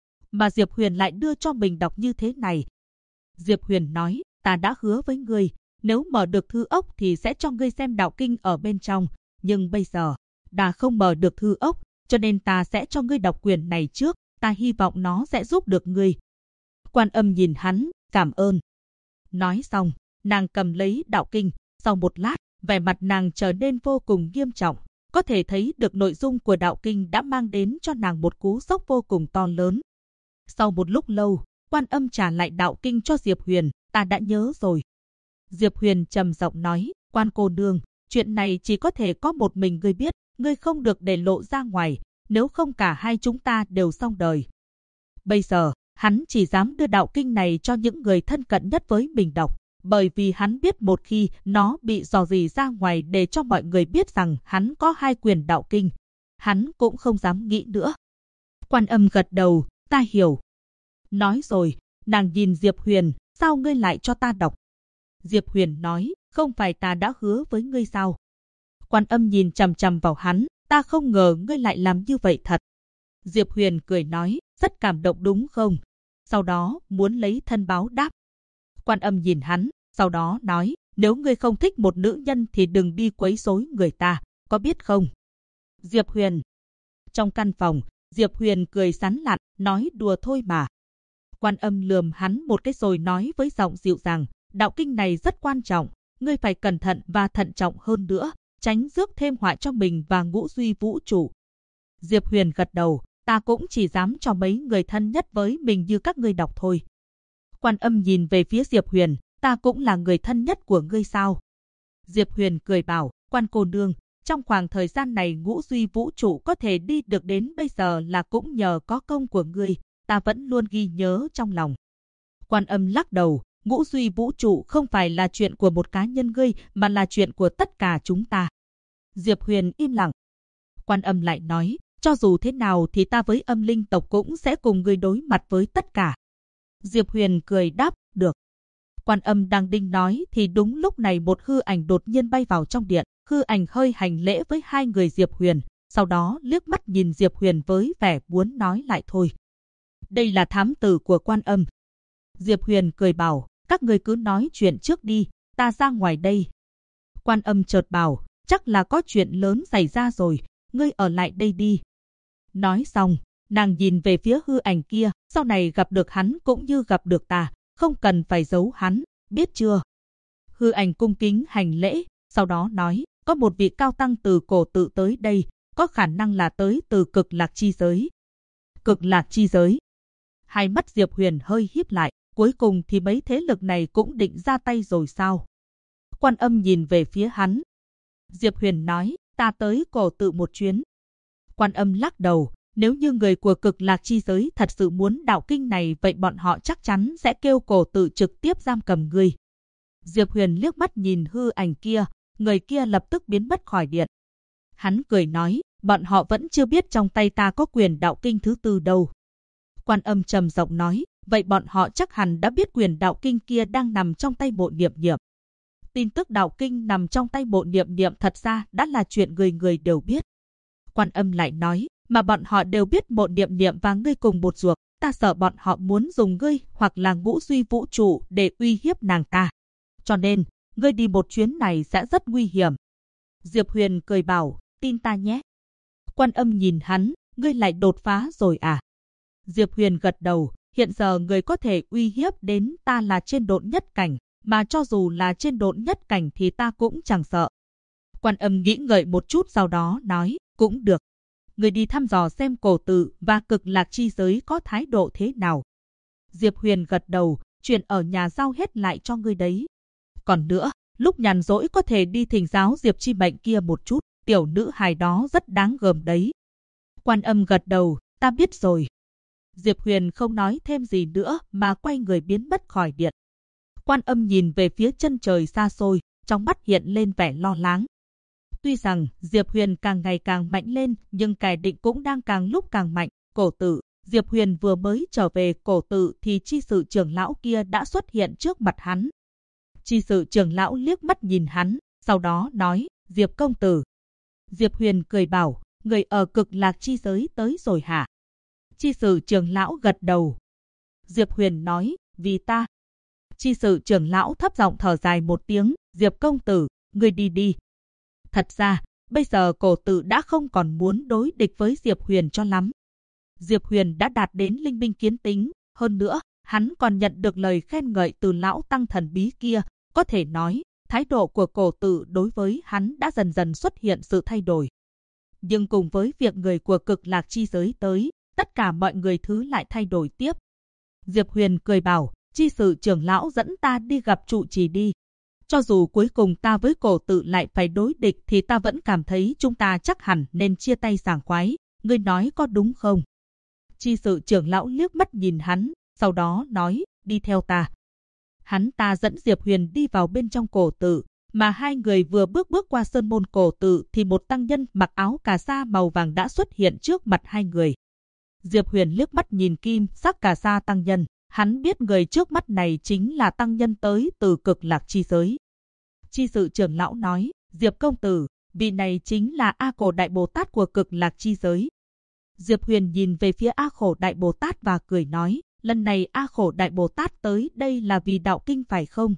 Mà Diệp Huyền lại đưa cho mình đọc như thế này. Diệp Huyền nói, ta đã hứa với ngươi, nếu mở được thư ốc thì sẽ cho ngươi xem đạo kinh ở bên trong. Nhưng bây giờ, đã không mở được thư ốc, cho nên ta sẽ cho ngươi đọc quyển này trước, ta hy vọng nó sẽ giúp được ngươi. Quan Âm nhìn hắn, cảm ơn. Nói xong, nàng cầm lấy đạo kinh, sau một lát, vẻ mặt nàng trở nên vô cùng nghiêm trọng. Có thể thấy được nội dung của đạo kinh đã mang đến cho nàng một cú sốc vô cùng to lớn. Sau một lúc lâu, Quan Âm trả lại đạo kinh cho Diệp Huyền, ta đã nhớ rồi. Diệp Huyền trầm giọng nói, Quan cô nương, chuyện này chỉ có thể có một mình ngươi biết, ngươi không được để lộ ra ngoài, nếu không cả hai chúng ta đều xong đời. Bây giờ, hắn chỉ dám đưa đạo kinh này cho những người thân cận nhất với mình đọc, bởi vì hắn biết một khi nó bị rò rỉ ra ngoài để cho mọi người biết rằng hắn có hai quyển đạo kinh, hắn cũng không dám nghĩ nữa. Quan Âm gật đầu, ta hiểu. Nói rồi, nàng nhìn Diệp Huyền, sao ngươi lại cho ta đọc? Diệp Huyền nói, không phải ta đã hứa với ngươi sao? Quan Âm nhìn chằm chằm vào hắn, ta không ngờ ngươi lại làm như vậy thật. Diệp Huyền cười nói, rất cảm động đúng không? Sau đó muốn lấy thân báo đáp. Quan Âm nhìn hắn, sau đó nói, nếu ngươi không thích một nữ nhân thì đừng đi quấy rối người ta, có biết không? Diệp Huyền. Trong căn phòng, Diệp Huyền cười sán lạn, nói đùa thôi mà. Quan Âm lườm hắn một cái rồi nói với giọng dịu dàng, đạo kinh này rất quan trọng, ngươi phải cẩn thận và thận trọng hơn nữa, tránh rước thêm họa cho mình và ngũ duy vũ trụ. Diệp Huyền gật đầu, ta cũng chỉ dám cho mấy người thân nhất với mình như các ngươi đọc thôi. Quan Âm nhìn về phía Diệp Huyền, ta cũng là người thân nhất của ngươi sao? Diệp Huyền cười bảo, Quan cô nương, trong khoảng thời gian này ngũ duy vũ trụ có thể đi được đến bây giờ là cũng nhờ có công của ngươi, ta vẫn luôn ghi nhớ trong lòng. Quan Âm lắc đầu, ngũ duy vũ trụ không phải là chuyện của một cá nhân ngươi mà là chuyện của tất cả chúng ta. Diệp Huyền im lặng. Quan Âm lại nói, cho dù thế nào thì ta với Âm Linh tộc cũng sẽ cùng ngươi đối mặt với tất cả. Diệp Huyền cười đáp, được. Quan Âm đang định nói thì đúng lúc này một hư ảnh đột nhiên bay vào trong điện. Hư ảnh hơi hành lễ với hai người Diệp Huyền, sau đó liếc mắt nhìn Diệp Huyền với vẻ muốn nói lại thôi. Đây là thám tử của Quan Âm. Diệp Huyền cười bảo, các người cứ nói chuyện trước đi, ta ra ngoài đây. Quan Âm chợt bảo, chắc là có chuyện lớn xảy ra rồi, ngươi ở lại đây đi. Nói xong, nàng nhìn về phía hư ảnh kia, sau này gặp được hắn cũng như gặp được ta, không cần phải giấu hắn, biết chưa? Hư ảnh cung kính hành lễ, sau đó nói, có một vị cao tăng từ cổ tự tới đây, có khả năng là tới từ Cực Lạc chi giới. Cực Lạc chi giới. Hai mắt Diệp Huyền hơi híp lại, cuối cùng thì mấy thế lực này cũng định ra tay rồi sao? Quan Âm nhìn về phía hắn. Diệp Huyền nói, ta tới cổ tự một chuyến. Quan Âm lắc đầu, nếu như người của Cực Lạc chi giới thật sự muốn đạo kinh này, vậy bọn họ chắc chắn sẽ kêu cổ tự trực tiếp giam cầm ngươi. Diệp Huyền liếc mắt nhìn hư ảnh kia, người kia lập tức biến mất khỏi điện. Hắn cười nói, bọn họ vẫn chưa biết trong tay ta có quyền đạo kinh thứ 4 đâu. Quan Âm trầm giọng nói, vậy bọn họ chắc hẳn đã biết quyền đạo kinh kia đang nằm trong tay Mộ Niệm Niệm. Tin tức đạo kinh nằm trong tay Mộ Niệm Niệm thật ra đã là chuyện người người đều biết. Quan Âm lại nói, mà bọn họ đều biết Mộ Niệm Niệm và ngươi cùng một ruột, ta sợ bọn họ muốn dùng ngươi hoặc là Ngũ Duy Vũ Trụ để uy hiếp nàng ta. Cho nên, ngươi đi một chuyến này sẽ rất nguy hiểm. Diệp Huyền cười bảo, tin ta nhé. Quan Âm nhìn hắn, ngươi lại đột phá rồi à? Diệp Huyền gật đầu, hiện giờ người có thể uy hiếp đến ta là trên độn nhất cảnh, mà cho dù là trên độn nhất cảnh thì ta cũng chẳng sợ. Quan Âm nghĩ ngợi một chút sau đó nói, cũng được. Người đi thăm dò xem cổ tự và Cực Lạc chi giới có thái độ thế nào. Diệp Huyền gật đầu, chuyện ở nhà giao hết lại cho ngươi đấy. Còn nữa, lúc nhàn rỗi có thể đi thỉnh giáo Diệp Chi Mệnh kia một chút, tiểu nữ hài đó rất đáng gờm đấy. Quan Âm gật đầu, ta biết rồi. Diệp Huyền không nói thêm gì nữa mà quay người biến mất khỏi điện. Quan Âm nhìn về phía chân trời xa xôi, trong mắt hiện lên vẻ lo lắng. Tuy rằng Diệp Huyền càng ngày càng mạnh lên, nhưng kẻ địch cũng đang càng lúc càng mạnh. Cổ tự, Diệp Huyền vừa mới trở về cổ tự thì chi sự trưởng lão kia đã xuất hiện trước mặt hắn. Chi sự trưởng lão liếc mắt nhìn hắn, sau đó nói, Diệp công tử. Diệp Huyền cười bảo, người ở Cực Lạc chi giới tới rồi hả? Chi sự trưởng lão gật đầu. Diệp Huyền nói, vì ta. Chi sự trưởng lão thấp giọng thở dài một tiếng, Diệp công tử, người đi đi. Thật ra, bây giờ cổ tự đã không còn muốn đối địch với Diệp Huyền cho lắm. Diệp Huyền đã đạt đến linh minh kiến tính, hơn nữa, hắn còn nhận được lời khen ngợi từ lão tăng thần bí kia, có thể nói, thái độ của cổ tự đối với hắn đã dần dần xuất hiện sự thay đổi. Nhưng cùng với việc người của Cực Lạc chi giới tới, tất cả mọi người thứ lại thay đổi tiếp. Diệp Huyền cười bảo, chi sự trưởng lão dẫn ta đi gặp trụ trì đi. Cho dù cuối cùng ta với cổ tự lại phải đối địch thì ta vẫn cảm thấy chúng ta chắc hẳn nên chia tay sảng khoái. Ngươi nói có đúng không? Chi sự trưởng lão liếc mắt nhìn hắn, sau đó nói, đi theo ta. Hắn ta dẫn Diệp Huyền đi vào bên trong cổ tự, mà hai người vừa bước qua sơn môn cổ tự thì một tăng nhân mặc áo cà sa màu vàng đã xuất hiện trước mặt hai người. Diệp Huyền liếc mắt nhìn kim sắc cà sa tăng nhân, hắn biết người trước mắt này chính là tăng nhân tới từ Cực Lạc chi giới. Chi sự trưởng lão nói, Diệp công tử, vị này chính là A Khổ Đại Bồ Tát của Cực Lạc chi giới. Diệp Huyền nhìn về phía A Khổ Đại Bồ Tát và cười nói, lần này A Khổ Đại Bồ Tát tới đây là vì đạo kinh phải không?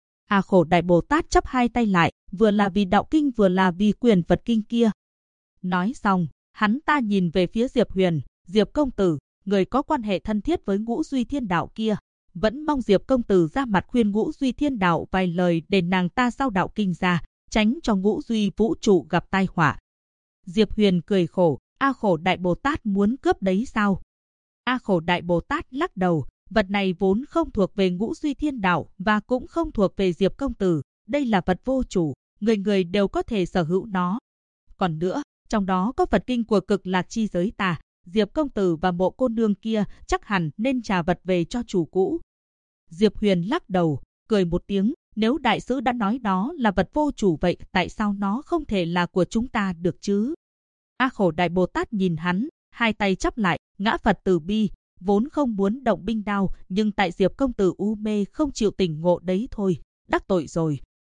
A Khổ Đại Bồ Tát chắp hai tay lại, vừa là vì đạo kinh vừa là vì quyền vật kinh kia. Nói xong, hắn ta nhìn về phía Diệp Huyền, Diệp công tử, người có quan hệ thân thiết với Ngũ Duy Thiên Đạo kia. Vẫn mong Diệp công tử ra mặt khuyên Ngũ Duy Thiên Đạo vài lời để nàng ta giao đạo kinh ra, tránh cho Ngũ Duy Vũ Trụ gặp tai họa. Diệp Huyền cười khổ, A Khổ Đại Bồ Tát muốn cướp đấy sao? A Khổ Đại Bồ Tát lắc đầu, vật này vốn không thuộc về Ngũ Duy Thiên Đạo và cũng không thuộc về Diệp công tử, đây là vật vô chủ, người người đều có thể sở hữu nó. Còn nữa, trong đó có vật kinh của Cực Lạc chi giới ta, Diệp công tử và Mộ cô nương kia chắc hẳn nên trả vật về cho chủ cũ. Diệp Huyền lắc đầu, cười một tiếng, nếu đại sư đã nói đó là vật vô chủ vậy tại sao nó không thể là của chúng ta được chứ? A Khổ Đại Bồ Tát nhìn hắn, hai tay chắp lại, ngã Phật từ bi, vốn không muốn động binh đao, nhưng tại Diệp công tử u mê không chịu tỉnh ngộ đấy thôi, đắc tội rồi.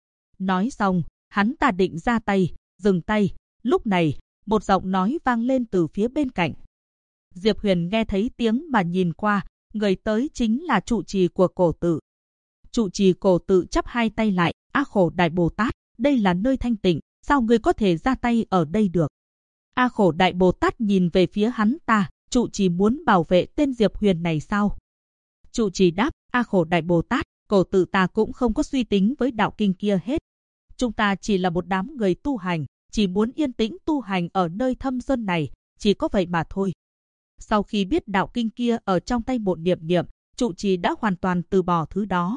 Nói xong, hắn ta định ra tay, dừng tay. Lúc này, một giọng nói vang lên từ phía bên cạnh. Diệp Huyền nghe thấy tiếng mà nhìn qua, người tới chính là trụ trì của cổ tự. Trụ trì cổ tự chắp hai tay lại, A Khổ Đại Bồ Tát, đây là nơi thanh tịnh, sao ngươi có thể ra tay ở đây được? A Khổ Đại Bồ Tát nhìn về phía hắn ta, trụ trì muốn bảo vệ tên Diệp Huyền này sao? Trụ trì đáp, A Khổ Đại Bồ Tát, cổ tự ta cũng không có suy tính với đạo kinh kia hết. Chúng ta chỉ là một đám người tu hành, chỉ muốn yên tĩnh tu hành ở nơi thâm sơn này, chỉ có vậy mà thôi. Sau khi biết đạo kinh kia ở trong tay một niệm niệm, trụ trì đã hoàn toàn từ bỏ thứ đó.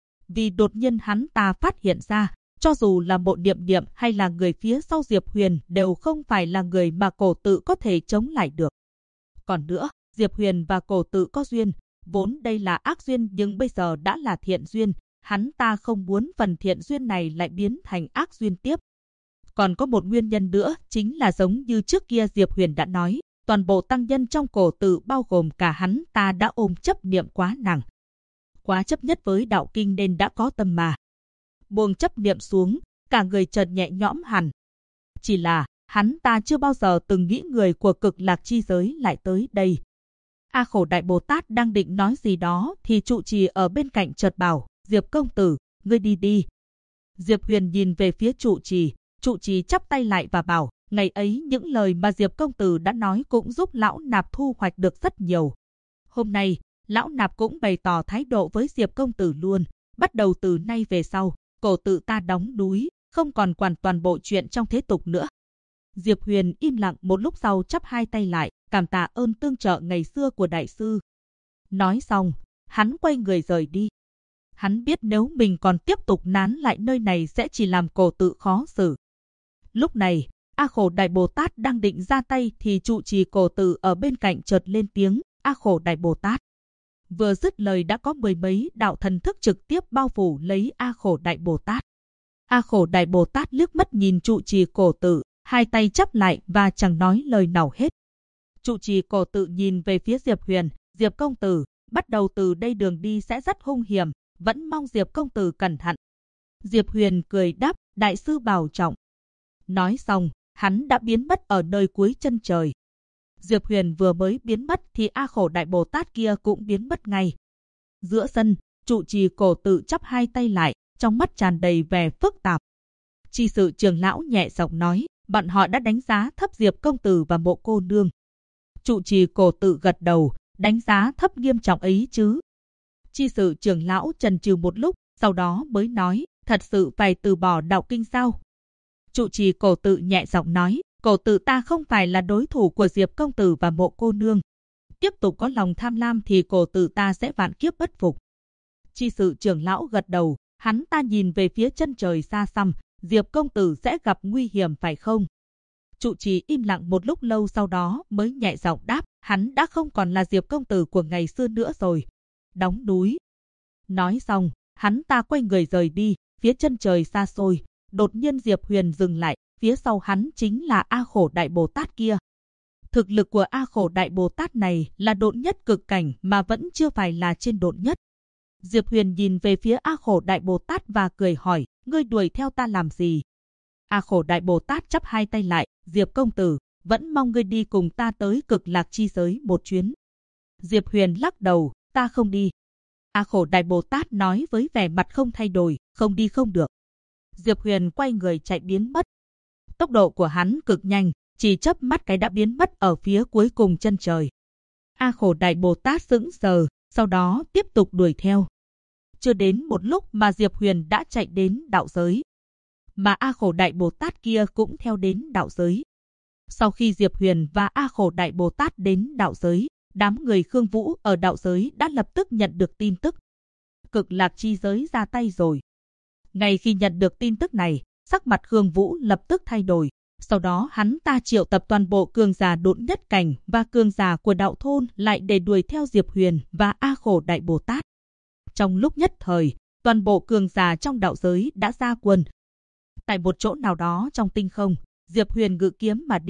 Vì đột nhiên hắn ta phát hiện ra, cho dù là một niệm niệm hay là người phía sau Diệp Huyền đều không phải là người mà cổ tự có thể chống lại được. Còn nữa, Diệp Huyền và cổ tự có duyên, vốn đây là ác duyên nhưng bây giờ đã là thiện duyên, hắn ta không muốn phần thiện duyên này lại biến thành ác duyên tiếp. Còn có một nguyên nhân nữa, chính là giống như trước kia Diệp Huyền đã nói, toàn bộ tăng nhân trong cổ tự bao gồm cả hắn ta đã ôm chấp niệm quá nặng. Quá chấp nhất với đạo kinh nên đã có tâm mà. Buông chấp niệm xuống, cả người chợt nhẹ nhõm hẳn. Chỉ là, hắn ta chưa bao giờ từng nghĩ người của cực lạc chi giới lại tới đây. A Khổ Đại Bồ Tát đang định nói gì đó thì trụ trì ở bên cạnh chợt bảo, Diệp công tử, ngươi đi đi. Diệp Huyền nhìn về phía trụ trì chắp tay lại và bảo, ngày ấy những lời mà Diệp công tử đã nói cũng giúp lão nạp thu hoạch được rất nhiều. Hôm nay, lão nạp cũng bày tỏ thái độ với Diệp công tử luôn, bắt đầu từ nay về sau, cổ tự ta đóng núi, không còn quản toàn bộ chuyện trong thế tục nữa. Diệp Huyền im lặng một lúc sau chắp hai tay lại, cảm tạ ơn tương trợ ngày xưa của đại sư. Nói xong, hắn quay người rời đi. Hắn biết nếu mình còn tiếp tục nán lại nơi này sẽ chỉ làm cổ tự khó xử. Lúc này, A Khổ Đại Bồ Tát đang định ra tay thì trụ trì cổ tự ở bên cạnh chợt lên tiếng, A Khổ Đại Bồ Tát. Vừa dứt lời đã có mười mấy đạo thần thức trực tiếp bao phủ lấy A Khổ Đại Bồ Tát. A Khổ Đại Bồ Tát liếc mắt nhìn trụ trì cổ tự, hai tay chắp lại và chẳng nói lời nào hết. Trụ trì cổ tự nhìn về phía Diệp Huyền, Diệp công tử, bắt đầu từ đây đường đi sẽ rất hung hiểm, vẫn mong Diệp công tử cẩn thận. Diệp Huyền cười đáp, đại sư bảo trọng. Nói xong, hắn đã biến mất ở nơi cuối chân trời. Diệp Huyền vừa mới biến mất thì A Khổ Đại Bồ Tát kia cũng biến mất ngay. Giữa sân, trụ trì cổ tự chắp hai tay lại, trong mắt tràn đầy vẻ phức tạp. Chi sự trưởng lão nhẹ giọng nói, bọn họ đã đánh giá thấp Diệp công tử và Mộ cô nương. Trụ trì cổ tự gật đầu, đánh giá thấp nghiêm trọng ấy chứ. Chi sự trưởng lão chần chừ một lúc, sau đó mới nói, thật sự phải từ bỏ đạo kinh sao? Trụ trì cổ tự nhẹ giọng nói, cổ tự ta không phải là đối thủ của Diệp công tử và Mộ cô nương. Tiếp tục có lòng tham lam thì cổ tự ta sẽ vạn kiếp bất phục. Chi sự trưởng lão gật đầu, hắn ta nhìn về phía chân trời xa xăm, Diệp công tử sẽ gặp nguy hiểm phải không? Trụ trì im lặng một lúc lâu sau đó mới nhẹ giọng đáp, hắn đã không còn là Diệp công tử của ngày xưa nữa rồi. Đóng núi. Nói xong, hắn ta quay người rời đi, phía chân trời xa xôi. Đột nhiên Diệp Huyền dừng lại, phía sau hắn chính là A Khổ Đại Bồ Tát kia. Thực lực của A Khổ Đại Bồ Tát này là độn nhất cực cảnh mà vẫn chưa phải là trên độn nhất. Diệp Huyền nhìn về phía A Khổ Đại Bồ Tát và cười hỏi, ngươi đuổi theo ta làm gì? A Khổ Đại Bồ Tát chắp hai tay lại, Diệp công tử, vẫn mong ngươi đi cùng ta tới cực lạc chi giới một chuyến. Diệp Huyền lắc đầu, ta không đi. A Khổ Đại Bồ Tát nói với vẻ mặt không thay đổi, không đi không được. Diệp Huyền quay người chạy biến mất. Tốc độ của hắn cực nhanh, chỉ chớp mắt cái đã biến mất ở phía cuối cùng chân trời. A Khổ Đại Bồ Tát sững sờ, sau đó tiếp tục đuổi theo. Chưa đến một lúc mà Diệp Huyền đã chạy đến đạo giới. Mà A Khổ Đại Bồ Tát kia cũng theo đến đạo giới. Sau khi Diệp Huyền và A Khổ Đại Bồ Tát đến đạo giới, đám người Khương Vũ ở đạo giới đã lập tức nhận được tin tức. Cực lạc chi giới ra tay rồi. Ngay khi nhận được tin tức này, sắc mặt Khương Vũ lập tức thay đổi. Sau đó hắn ta triệu tập toàn bộ cường giả độn nhất cảnh và cường giả của đạo thôn lại để đuổi theo Diệp Huyền và A Khổ Đại Bồ Tát. Trong lúc nhất thời, toàn bộ cường giả trong đạo giới đã ra quân. Tại một chỗ nào đó trong tinh không, Diệp Huyền ngự kiếm mà đi,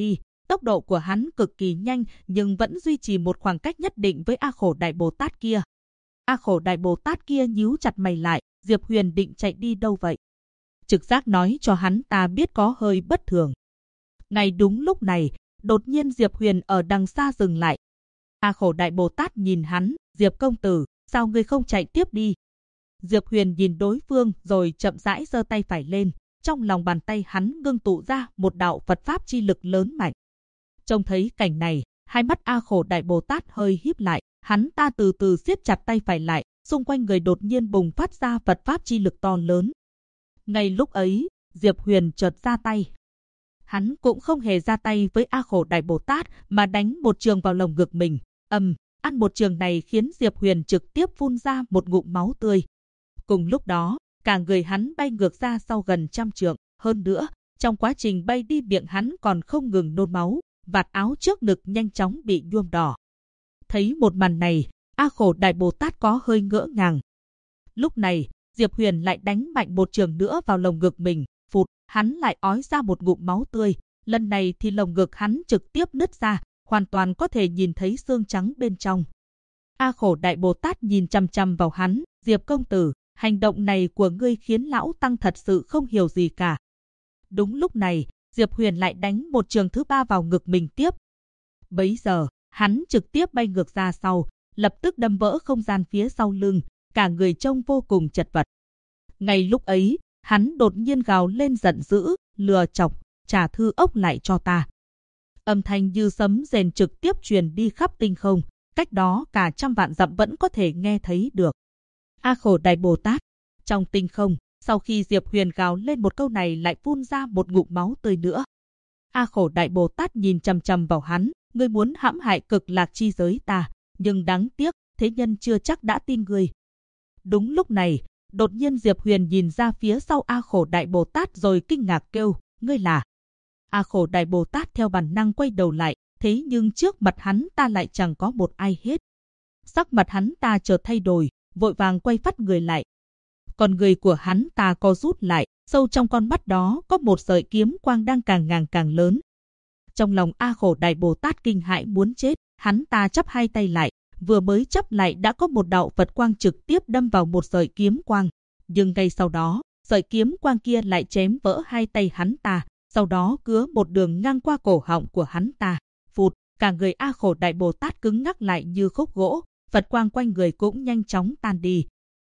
Tốc độ của hắn cực kỳ nhanh nhưng vẫn duy trì một khoảng cách nhất định với A Khổ Đại Bồ Tát kia. A Khổ Đại Bồ Tát kia nhíu chặt mày lại, Diệp Huyền định chạy đi đâu vậy? Trực giác nói cho hắn ta biết có hơi bất thường. Ngay đúng lúc này, đột nhiên Diệp Huyền ở đằng xa dừng lại. A Khổ Đại Bồ Tát nhìn hắn, Diệp công tử, sao ngươi không chạy tiếp đi? Diệp Huyền nhìn đối phương rồi chậm rãi giơ tay phải lên, trong lòng bàn tay hắn ngưng tụ ra một đạo Phật pháp chi lực lớn mạnh. Trông thấy cảnh này, hai mắt A Khổ Đại Bồ Tát hơi híp lại, hắn ta từ từ siết chặt tay phải lại, xung quanh người đột nhiên bùng phát ra Phật pháp chi lực to lớn. Ngay lúc ấy, Diệp Huyền chợt ra tay. Hắn cũng không hề ra tay với A Khổ Đại Bồ Tát mà đánh một trường vào lồng ngực mình. Ăn một trường này khiến Diệp Huyền trực tiếp phun ra một ngụm máu tươi. Cùng lúc đó, cả người hắn bay ngược ra sau gần 100 trượng. Hơn nữa, trong quá trình bay đi miệng hắn còn không ngừng nôn máu, vạt áo trước ngực nhanh chóng bị nhuộm đỏ. Thấy một màn này, A Khổ Đại Bồ Tát có hơi ngỡ ngàng. Lúc này, Diệp Huyền lại đánh mạnh một trường nữa vào lồng ngực mình, phụt, hắn lại ói ra một ngụm máu tươi. Lần này thì lồng ngực hắn trực tiếp nứt ra, hoàn toàn có thể nhìn thấy xương trắng bên trong. A Khổ Đại Bồ Tát nhìn chằm chằm vào hắn, Diệp công tử, hành động này của ngươi khiến lão tăng thật sự không hiểu gì cả. Đúng lúc này, Diệp Huyền lại đánh một trường thứ ba vào ngực mình tiếp. Bấy giờ, hắn trực tiếp bay ngược ra sau, lập tức đâm vỡ không gian phía sau lưng, cả người trông vô cùng chật vật. Ngay lúc ấy, hắn đột nhiên gào lên giận dữ, lừa chọc, trả thư ốc lại cho ta. Âm thanh như sấm rền trực tiếp truyền đi khắp tinh không, cách đó cả 100 vạn dặm vẫn có thể nghe thấy được. A Khổ Đại Bồ Tát, trong tinh không, sau khi Diệp Huyền gào lên một câu này lại phun ra một ngụm máu tươi nữa. A Khổ Đại Bồ Tát nhìn chằm chằm vào hắn, ngươi muốn hãm hại Cực Lạc chi giới ta, nhưng đáng tiếc, thế nhân chưa chắc đã tin ngươi. Đúng lúc này, đột nhiên Diệp Huyền nhìn ra phía sau A Khổ Đại Bồ Tát rồi kinh ngạc kêu, ngươi là? A Khổ Đại Bồ Tát theo bản năng quay đầu lại, thế nhưng trước mặt hắn ta lại chẳng có một ai hết. Sắc mặt hắn ta chợt thay đổi, vội vàng quay phát người lại. Còn người của hắn ta co rút lại, sâu trong con mắt đó có một sợi kiếm quang đang càng ngày càng lớn. Trong lòng A Khổ Đại Bồ Tát kinh hãi muốn chết, hắn ta chắp hai tay lại, vừa mới chắp lại đã có một đạo Phật quang trực tiếp đâm vào một sợi kiếm quang. Nhưng ngay sau đó, sợi kiếm quang kia lại chém vỡ hai tay hắn ta, sau đó cứa một đường ngang qua cổ họng của hắn ta. Phụt, cả người A Khổ Đại Bồ Tát cứng ngắc lại như khúc gỗ, Phật quang quanh người cũng nhanh chóng tan đi.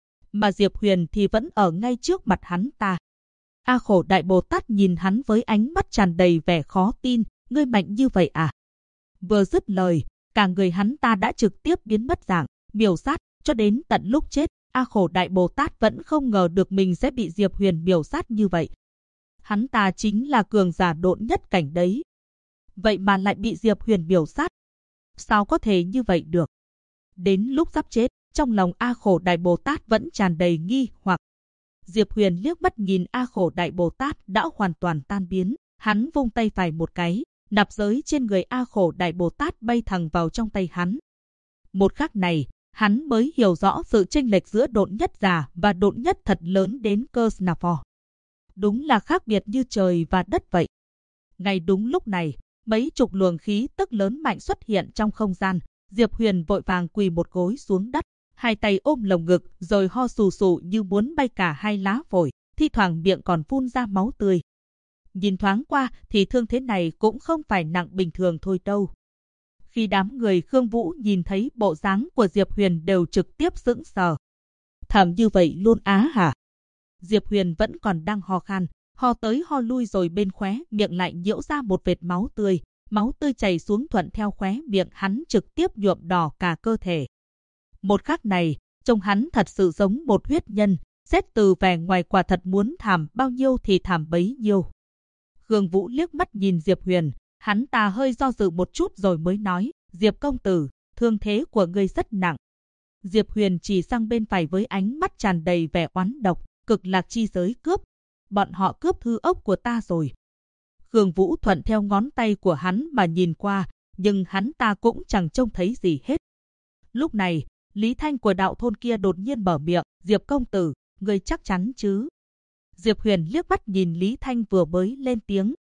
Mà Diệp Huyền thì vẫn ở ngay trước mặt hắn ta. A Khổ Đại Bồ Tát nhìn hắn với ánh mắt tràn đầy vẻ khó tin, ngươi mạnh như vậy à? Vừa dứt lời, cả người hắn ta đã trực tiếp biến mất dạng, miểu sát, cho đến tận lúc chết, A Khổ Đại Bồ Tát vẫn không ngờ được mình sẽ bị Diệp Huyền miểu sát như vậy. Hắn ta chính là cường giả độn nhất cảnh đấy. Vậy mà lại bị Diệp Huyền miểu sát. Sao có thể như vậy được? Đến lúc sắp chết, trong lòng A Khổ Đại Bồ Tát vẫn tràn đầy nghi hoặc. Diệp Huyền liếc mắt nhìn A Khổ Đại Bồ Tát đã hoàn toàn tan biến, hắn vung tay phải một cái, nạp giới trên người A Khổ Đại Bồ Tát bay thẳng vào trong tay hắn. Một khắc này, hắn mới hiểu rõ sự chênh lệch giữa độn nhất giả và độn nhất thật lớn đến cơ Snafor. Đúng là khác biệt như trời và đất vậy. Ngay đúng lúc này, mấy chục luồng khí tức lớn mạnh xuất hiện trong không gian. Diệp Huyền vội vàng quỳ một gối xuống đất, hai tay ôm lồng ngực rồi ho sù sù như muốn bay cả hai lá phổi, thi thoảng miệng còn phun ra máu tươi. Nhìn thoáng qua thì thương thế này cũng không phải nặng bình thường thôi đâu. Khi đám người Khương Vũ nhìn thấy bộ dáng của Diệp Huyền đều trực tiếp sững sờ. Thảm như vậy luôn á hả? Diệp Huyền vẫn còn đang ho khan, ho tới ho lui rồi bên khóe miệng lại nhiễu ra một vệt máu tươi. Máu tươi chảy xuống thuận theo khóe miệng hắn trực tiếp nhuộm đỏ cả cơ thể. Một khắc này, trông hắn thật sự giống một huyết nhân, xét từ vẻ ngoài quả thật muốn thảm bao nhiêu thì thảm bấy nhiêu. Khương Vũ liếc mắt nhìn Diệp Huyền, hắn ta hơi do dự một chút rồi mới nói, Diệp công tử, thương thế của ngươi rất nặng. Diệp Huyền chỉ sang bên phải với ánh mắt tràn đầy vẻ oán độc, Cực Lạc chi giới cướp. Bọn họ cướp thư ốc của ta rồi. Khương Vũ thuận theo ngón tay của hắn mà nhìn qua, nhưng hắn ta cũng chẳng trông thấy gì hết. Lúc này, Lý Thanh của đạo thôn kia đột nhiên mở miệng, Diệp công tử, ngươi chắc chắn chứ? Diệp Huyền liếc mắt nhìn Lý Thanh vừa mới lên tiếng,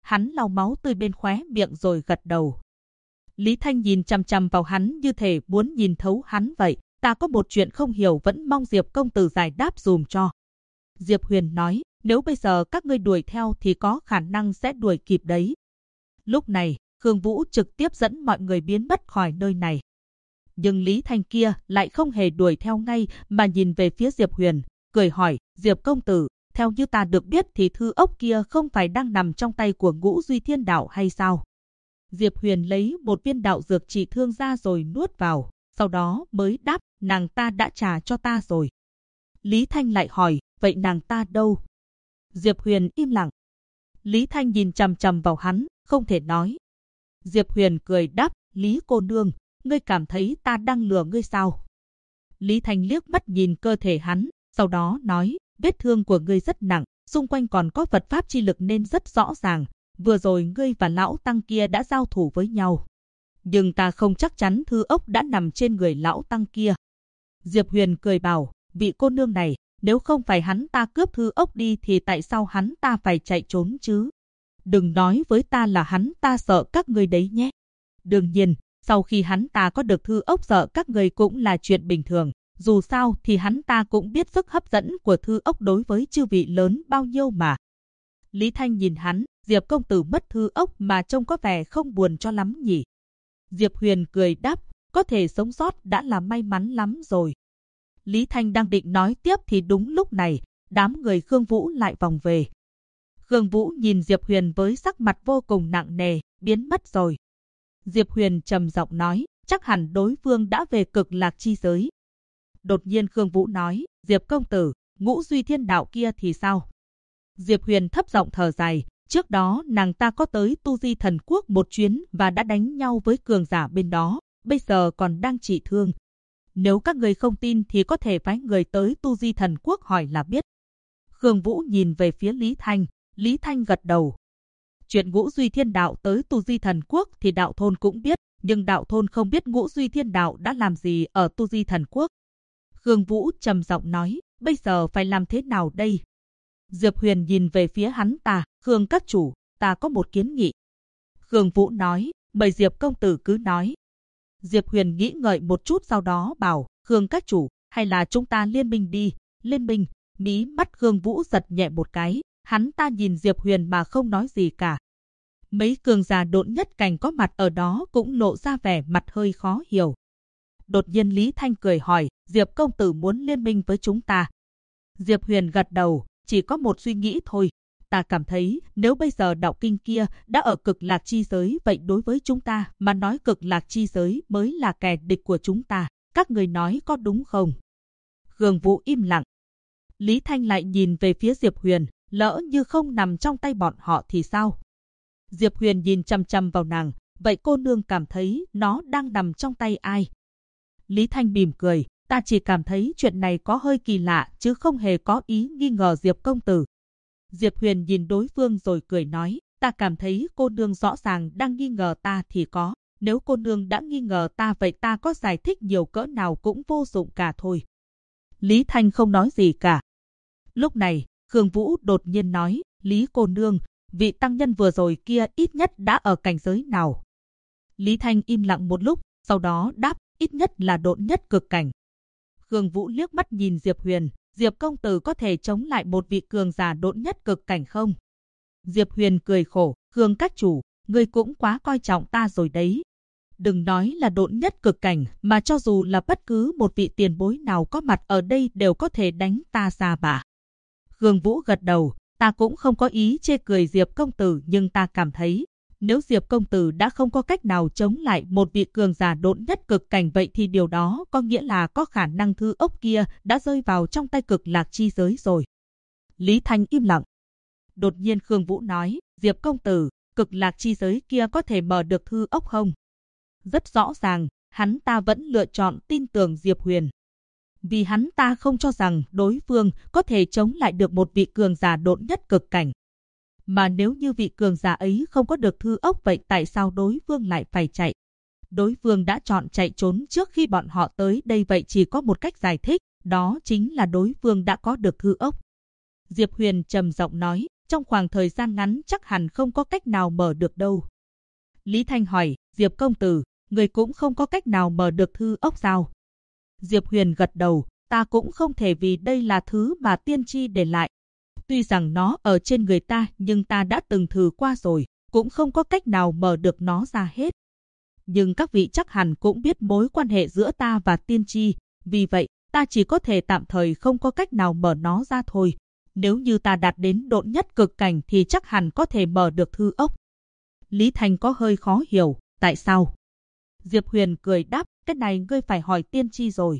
hắn lau máu tươi bên khóe miệng rồi gật đầu. Lý Thanh nhìn chằm chằm vào hắn như thể muốn nhìn thấu hắn vậy. Ta có một chuyện không hiểu, vẫn mong Diệp công tử giải đáp dùm cho. Diệp Huyền nói, nếu bây giờ các ngươi đuổi theo thì có khả năng sẽ đuổi kịp đấy. Lúc này, Khương Vũ trực tiếp dẫn mọi người biến mất khỏi nơi này. Nhưng Lý Thanh kia lại không hề đuổi theo ngay mà nhìn về phía Diệp Huyền, cười hỏi, Diệp công tử, theo như ta được biết thì thư ốc kia không phải đang nằm trong tay của Ngũ Duy Thiên Đạo hay sao? Diệp Huyền lấy một viên đạo dược trị thương ra rồi nuốt vào, sau đó mới đáp, nàng ta đã trả cho ta rồi. Lý Thanh lại hỏi, vậy nàng ta đâu? Diệp Huyền im lặng. Lý Thanh nhìn chằm chằm vào hắn, không thể nói. Diệp Huyền cười đáp, Lý cô nương, ngươi cảm thấy ta đang lừa ngươi sao? Lý Thanh liếc mắt nhìn cơ thể hắn, sau đó nói, vết thương của ngươi rất nặng, xung quanh còn có Phật pháp chi lực nên rất rõ ràng. Vừa rồi ngươi và lão tăng kia đã giao thủ với nhau. Nhưng ta không chắc chắn thư ốc đã nằm trên người lão tăng kia. Diệp Huyền cười bảo, vị cô nương này, nếu không phải hắn ta cướp thư ốc đi thì tại sao hắn ta phải chạy trốn chứ? Đừng nói với ta là hắn ta sợ các ngươi đấy nhé. Đương nhiên, sau khi hắn ta có được thư ốc sợ các ngươi cũng là chuyện bình thường. Dù sao thì hắn ta cũng biết sức hấp dẫn của thư ốc đối với chư vị lớn bao nhiêu mà. Lý Thanh nhìn hắn, Diệp công tử mất thư ốc mà trông có vẻ không buồn cho lắm nhỉ. Diệp Huyền cười đáp, có thể sống sót đã là may mắn lắm rồi. Lý Thanh đang định nói tiếp thì đúng lúc này, đám người Khương Vũ lại vòng về. Khương Vũ nhìn Diệp Huyền với sắc mặt vô cùng nặng nề, biến mất rồi. Diệp Huyền trầm giọng nói, chắc hẳn đối phương đã về Cực Lạc chi giới. Đột nhiên Khương Vũ nói, Diệp công tử, Ngũ Duy Thiên Đạo kia thì sao? Diệp Huyền thấp giọng thở dài, trước đó nàng ta có tới Tu Di Thần Quốc một chuyến và đã đánh nhau với cường giả bên đó, bây giờ còn đang trị thương. Nếu các người không tin thì có thể phái người tới Tu Di Thần Quốc hỏi là biết. Khương Vũ nhìn về phía Lý Thanh gật đầu. Chuyện Ngũ Duy Thiên Đạo tới Tu Di Thần Quốc thì đạo thôn cũng biết, nhưng đạo thôn không biết Ngũ Duy Thiên Đạo đã làm gì ở Tu Di Thần Quốc. Khương Vũ trầm giọng nói, bây giờ phải làm thế nào đây? Diệp Huyền nhìn về phía hắn ta, Khương các chủ, ta có một kiến nghị. Khương Vũ nói, mời Diệp công tử cứ nói. Diệp Huyền nghĩ ngợi một chút sau đó bảo, Khương các chủ, hay là chúng ta liên minh đi. Liên minh, mí mắt Khương Vũ giật nhẹ một cái, hắn ta nhìn Diệp Huyền mà không nói gì cả. Mấy cường giả độn nhất cảnh có mặt ở đó cũng lộ ra vẻ mặt hơi khó hiểu. Đột nhiên Lý Thanh cười hỏi, Diệp công tử muốn liên minh với chúng ta. Diệp Huyền gật đầu, chỉ có một suy nghĩ thôi. Ta cảm thấy nếu bây giờ đạo kinh kia đã ở Cực Lạc chi giới, vậy đối với chúng ta mà nói Cực Lạc chi giới mới là kẻ địch của chúng ta. Các người nói có đúng không? Khương Vũ im lặng. Lý Thanh lại nhìn về phía Diệp Huyền, lỡ như không nằm trong tay bọn họ thì sao? Diệp Huyền nhìn chăm chăm vào nàng, vậy cô nương cảm thấy nó đang nằm trong tay ai? Lý Thanh mỉm cười, ta chỉ cảm thấy chuyện này có hơi kỳ lạ chứ không hề có ý nghi ngờ Diệp công tử. Diệp Huyền nhìn đối phương rồi cười nói, ta cảm thấy cô nương rõ ràng đang nghi ngờ ta thì có. Nếu cô nương đã nghi ngờ ta vậy ta có giải thích nhiều cỡ nào cũng vô dụng cả thôi. Lý Thanh không nói gì cả. Lúc này, Khương Vũ đột nhiên nói, Lý cô nương, vị tăng nhân vừa rồi kia ít nhất đã ở cảnh giới nào? Lý Thanh im lặng một lúc, sau đó đáp, ít nhất là độn nhất cực cảnh. Khương Vũ liếc mắt nhìn Diệp Huyền, Diệp công tử có thể chống lại một vị cường giả độn nhất cực cảnh không? Diệp Huyền cười khổ, Khương các chủ, ngươi cũng quá coi trọng ta rồi đấy. Đừng nói là độn nhất cực cảnh, mà cho dù là bất cứ một vị tiền bối nào có mặt ở đây đều có thể đánh ta ra bả. Khương Vũ gật đầu, ta cũng không có ý chê cười Diệp công tử, nhưng ta cảm thấy, nếu Diệp công tử đã không có cách nào chống lại một vị cường giả độn nhất cực cảnh vậy thì điều đó có nghĩa là có khả năng thư ốc kia đã rơi vào trong tay Cực Lạc chi giới rồi. Lý Thanh im lặng. Đột nhiên Khương Vũ nói, Diệp công tử, Cực Lạc chi giới kia có thể mở được thư ốc không? Rất rõ ràng, hắn ta vẫn lựa chọn tin tưởng Diệp Huyền. Vì hắn ta không cho rằng đối phương có thể chống lại được một vị cường giả độn nhất cực cảnh. Mà nếu như vị cường giả ấy không có được thư ốc vậy tại sao đối phương lại phải chạy? Đối phương đã chọn chạy trốn trước khi bọn họ tới đây vậy chỉ có một cách giải thích, đó chính là đối phương đã có được thư ốc. Diệp Huyền trầm giọng nói, trong khoảng thời gian ngắn chắc hẳn không có cách nào mở được đâu. Lý Thanh hỏi, Diệp công tử, người cũng không có cách nào mở được thư ốc sao? Diệp Huyền gật đầu, ta cũng không thể vì đây là thứ mà tiên tri để lại. Tuy rằng nó ở trên người ta nhưng ta đã từng thử qua rồi, cũng không có cách nào mở được nó ra hết. Nhưng các vị chắc hẳn cũng biết mối quan hệ giữa ta và tiên tri, vì vậy ta chỉ có thể tạm thời không có cách nào mở nó ra thôi. Nếu như ta đạt đến độn nhất cực cảnh thì chắc hẳn có thể mở được thư ốc. Lý Thanh có hơi khó hiểu, tại sao? Diệp Huyền cười đáp, cái này ngươi phải hỏi tiên tri rồi.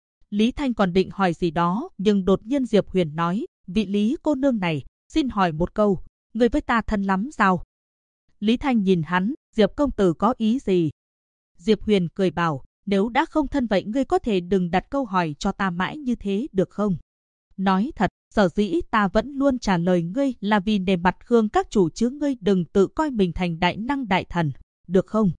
Lý Thanh còn định hỏi gì đó, nhưng đột nhiên Diệp Huyền nói, vị Lý cô nương này, xin hỏi một câu, ngươi với ta thân lắm sao? Lý Thanh nhìn hắn, Diệp công tử có ý gì? Diệp Huyền cười bảo, nếu đã không thân vậy ngươi có thể đừng đặt câu hỏi cho ta mãi như thế được không? Nói thật, sở dĩ ta vẫn luôn trả lời ngươi là vì nề mặt Khương các chủ chứ ngươi đừng tự coi mình thành đại năng đại thần, được không?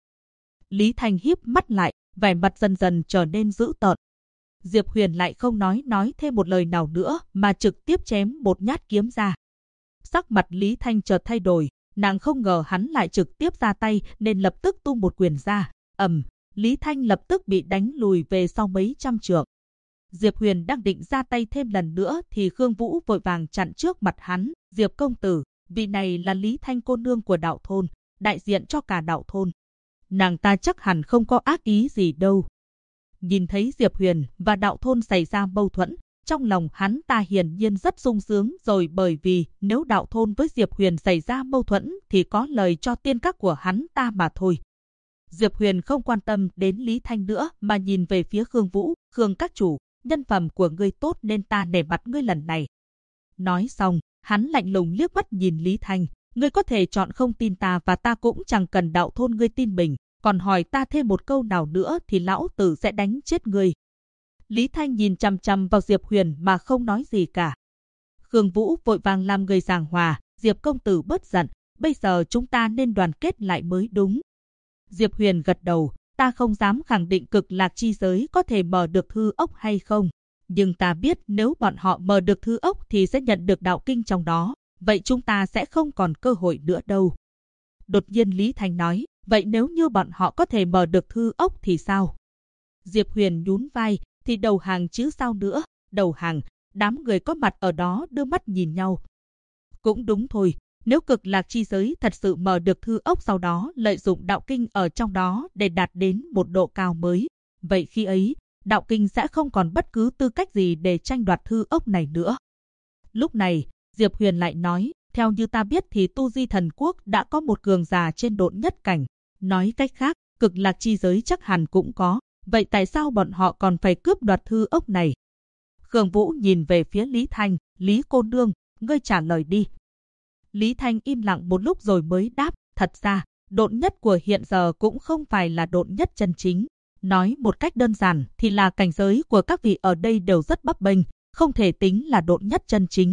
Lý Thanh híp mắt lại, vẻ mặt dần dần trở nên dữ tợn. Diệp Huyền lại không nói thêm một lời nào nữa mà trực tiếp chém một nhát kiếm ra. Sắc mặt Lý Thanh chợt thay đổi, nàng không ngờ hắn lại trực tiếp ra tay nên lập tức tung một quyền ra. Lý Thanh lập tức bị đánh lùi về sau mấy trăm trượng. Diệp Huyền đang định ra tay thêm lần nữa thì Khương Vũ vội vàng chặn trước mặt hắn. Diệp công tử, vị này là Lý Thanh cô nương của đạo thôn, đại diện cho cả đạo thôn. Nàng ta chắc hẳn không có ác ý gì đâu. Nhìn thấy Diệp Huyền và đạo thôn xảy ra mâu thuẫn, trong lòng hắn ta hiển nhiên rất sung sướng rồi, bởi vì nếu đạo thôn với Diệp Huyền xảy ra mâu thuẫn thì có lời cho tiên các của hắn ta mà thôi. Diệp Huyền không quan tâm đến Lý Thanh nữa mà nhìn về phía Khương Vũ, Khương các chủ, nhân phẩm của ngươi tốt nên ta nể mặt ngươi lần này. Nói xong, hắn lạnh lùng liếc mắt nhìn Lý Thanh, ngươi có thể chọn không tin ta và ta cũng chẳng cần đạo thôn ngươi tin mình, còn hỏi ta thêm một câu nào nữa thì lão tử sẽ đánh chết ngươi. Lý Thanh nhìn chằm chằm vào Diệp Huyền mà không nói gì cả. Khương Vũ vội vàng làm người giảng hòa, Diệp công tử bớt giận, bây giờ chúng ta nên đoàn kết lại mới đúng. Diệp Huyền gật đầu, ta không dám khẳng định Cực Lạc chi giới có thể mở được thư ốc hay không, nhưng ta biết nếu bọn họ mở được thư ốc thì sẽ nhận được đạo kinh trong đó, vậy chúng ta sẽ không còn cơ hội nữa đâu. Đột nhiên Lý Thanh nói, vậy nếu như bọn họ có thể mở được thư ốc thì sao? Diệp Huyền nhún vai, thì đầu hàng chứ sao nữa, đầu hàng. Đám người có mặt ở đó đưa mắt nhìn nhau. Cũng đúng thôi, nếu Cực Lạc chi giới thật sự mở được thư ốc, sau đó lợi dụng đạo kinh ở trong đó để đạt đến một độ cao mới, vậy khi ấy, đạo kinh sẽ không còn bất cứ tư cách gì để tranh đoạt thư ốc này nữa. Lúc này, Diệp Huyền lại nói, theo như ta biết thì Tu Di Thần Quốc đã có một cường giả trên độn nhất cảnh. Nói cách khác, Cực Lạc chi giới chắc hẳn cũng có. Vậy tại sao bọn họ còn phải cướp đoạt thư ốc này? Khương Vũ nhìn về phía Lý Thanh, Lý cô nương, ngươi trả lời đi. Lý Thanh im lặng một lúc rồi mới đáp, thật ra, độn nhất của hiện giờ cũng không phải là độn nhất chân chính. Nói một cách đơn giản thì là cảnh giới của các vị ở đây đều rất bấp bênh, không thể tính là độn nhất chân chính.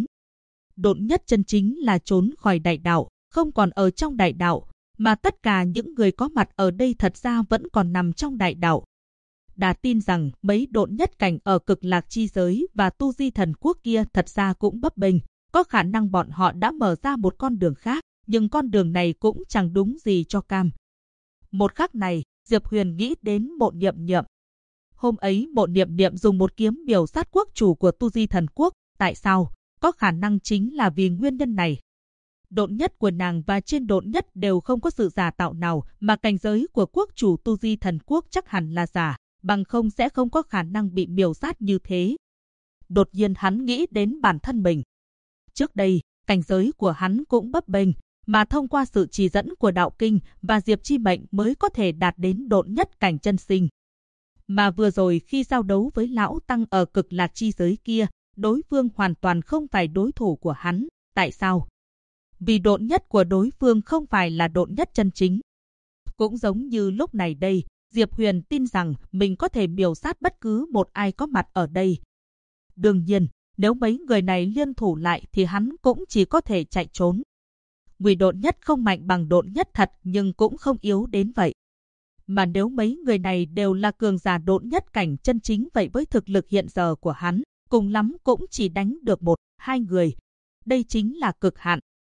Độn nhất chân chính là trốn khỏi đại đạo, không còn ở trong đại đạo, mà tất cả những người có mặt ở đây thật ra vẫn còn nằm trong đại đạo. Đã tin rằng mấy độn nhất cảnh ở Cực Lạc chi giới và Tu Di Thần Quốc kia thật ra cũng bấp bênh, có khả năng bọn họ đã mở ra một con đường khác, nhưng con đường này cũng chẳng đúng gì cho cam. Một khắc này, Diệp Huyền nghĩ đến Mộ Niệm Niệm. Hôm ấy Mộ Niệm Niệm dùng một kiếm biểu sát quốc chủ của Tu Di Thần Quốc, tại sao? Có khả năng chính là vì nguyên nhân này. Độn nhất của nàng và trên độn nhất đều không có sự giả tạo nào, mà cảnh giới của quốc chủ Tu Di Thần Quốc chắc hẳn là giả, bằng không sẽ không có khả năng bị miểu sát như thế. Đột nhiên hắn nghĩ đến bản thân mình. Trước đây, cảnh giới của hắn cũng bấp bênh, mà thông qua sự chỉ dẫn của đạo kinh và Diệp Chi Mệnh mới có thể đạt đến độn nhất cảnh chân sinh. Mà vừa rồi khi giao đấu với lão tăng ở Cực Lạc chi giới kia, đối phương hoàn toàn không phải đối thủ của hắn. Tại sao? Vì độn nhất của đối phương không phải là độn nhất chân chính. Cũng giống như lúc này đây, Diệp Huyền tin rằng mình có thể miểu sát bất cứ một ai có mặt ở đây. Đương nhiên, nếu mấy người này liên thủ lại thì hắn cũng chỉ có thể chạy trốn. Ngụy độn nhất không mạnh bằng độn nhất thật nhưng cũng không yếu đến vậy. Mà nếu mấy người này đều là cường giả độn nhất cảnh chân chính, vậy với thực lực hiện giờ của hắn, cùng lắm cũng chỉ đánh được một, hai người. Đây chính là cực hạn.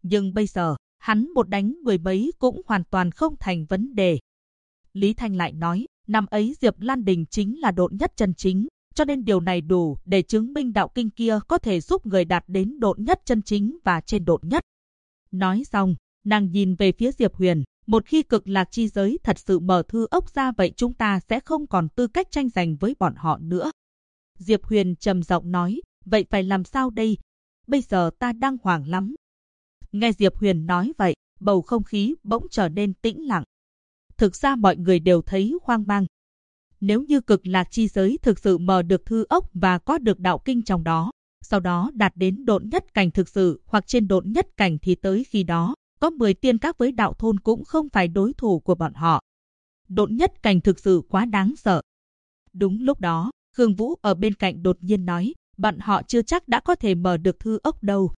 Nhưng bây giờ, hắn một đánh 10 mấy cũng hoàn toàn không thành vấn đề. Lý Thanh lại nói, năm ấy Diệp Lan Đình chính là độn nhất chân chính, cho nên điều này đủ để chứng minh đạo kinh kia có thể giúp người đạt đến độn nhất chân chính và trên độn nhất. Nói xong, nàng nhìn về phía Diệp Huyền, một khi cực lạc chi giới thật sự mở thư ốc ra vậy chúng ta sẽ không còn tư cách tranh giành với bọn họ nữa. Diệp Huyền trầm giọng nói, vậy phải làm sao đây? Bây giờ ta đang hoảng lắm. Nghe Diệp Huyền nói vậy, bầu không khí bỗng trở nên tĩnh lặng. Thực ra mọi người đều thấy hoang mang. Nếu như cực lạc chi giới thực sự mở được thư ốc và có được đạo kinh trong đó, sau đó đạt đến độn nhất cảnh thực sự hoặc trên độn nhất cảnh thì tới khi đó, có 10 tiên các với đạo thôn cũng không phải đối thủ của bọn họ. Độn nhất cảnh thực sự quá đáng sợ. Đúng lúc đó, Khương Vũ ở bên cạnh đột nhiên nói, bọn họ chưa chắc đã có thể mở được thư ốc đâu.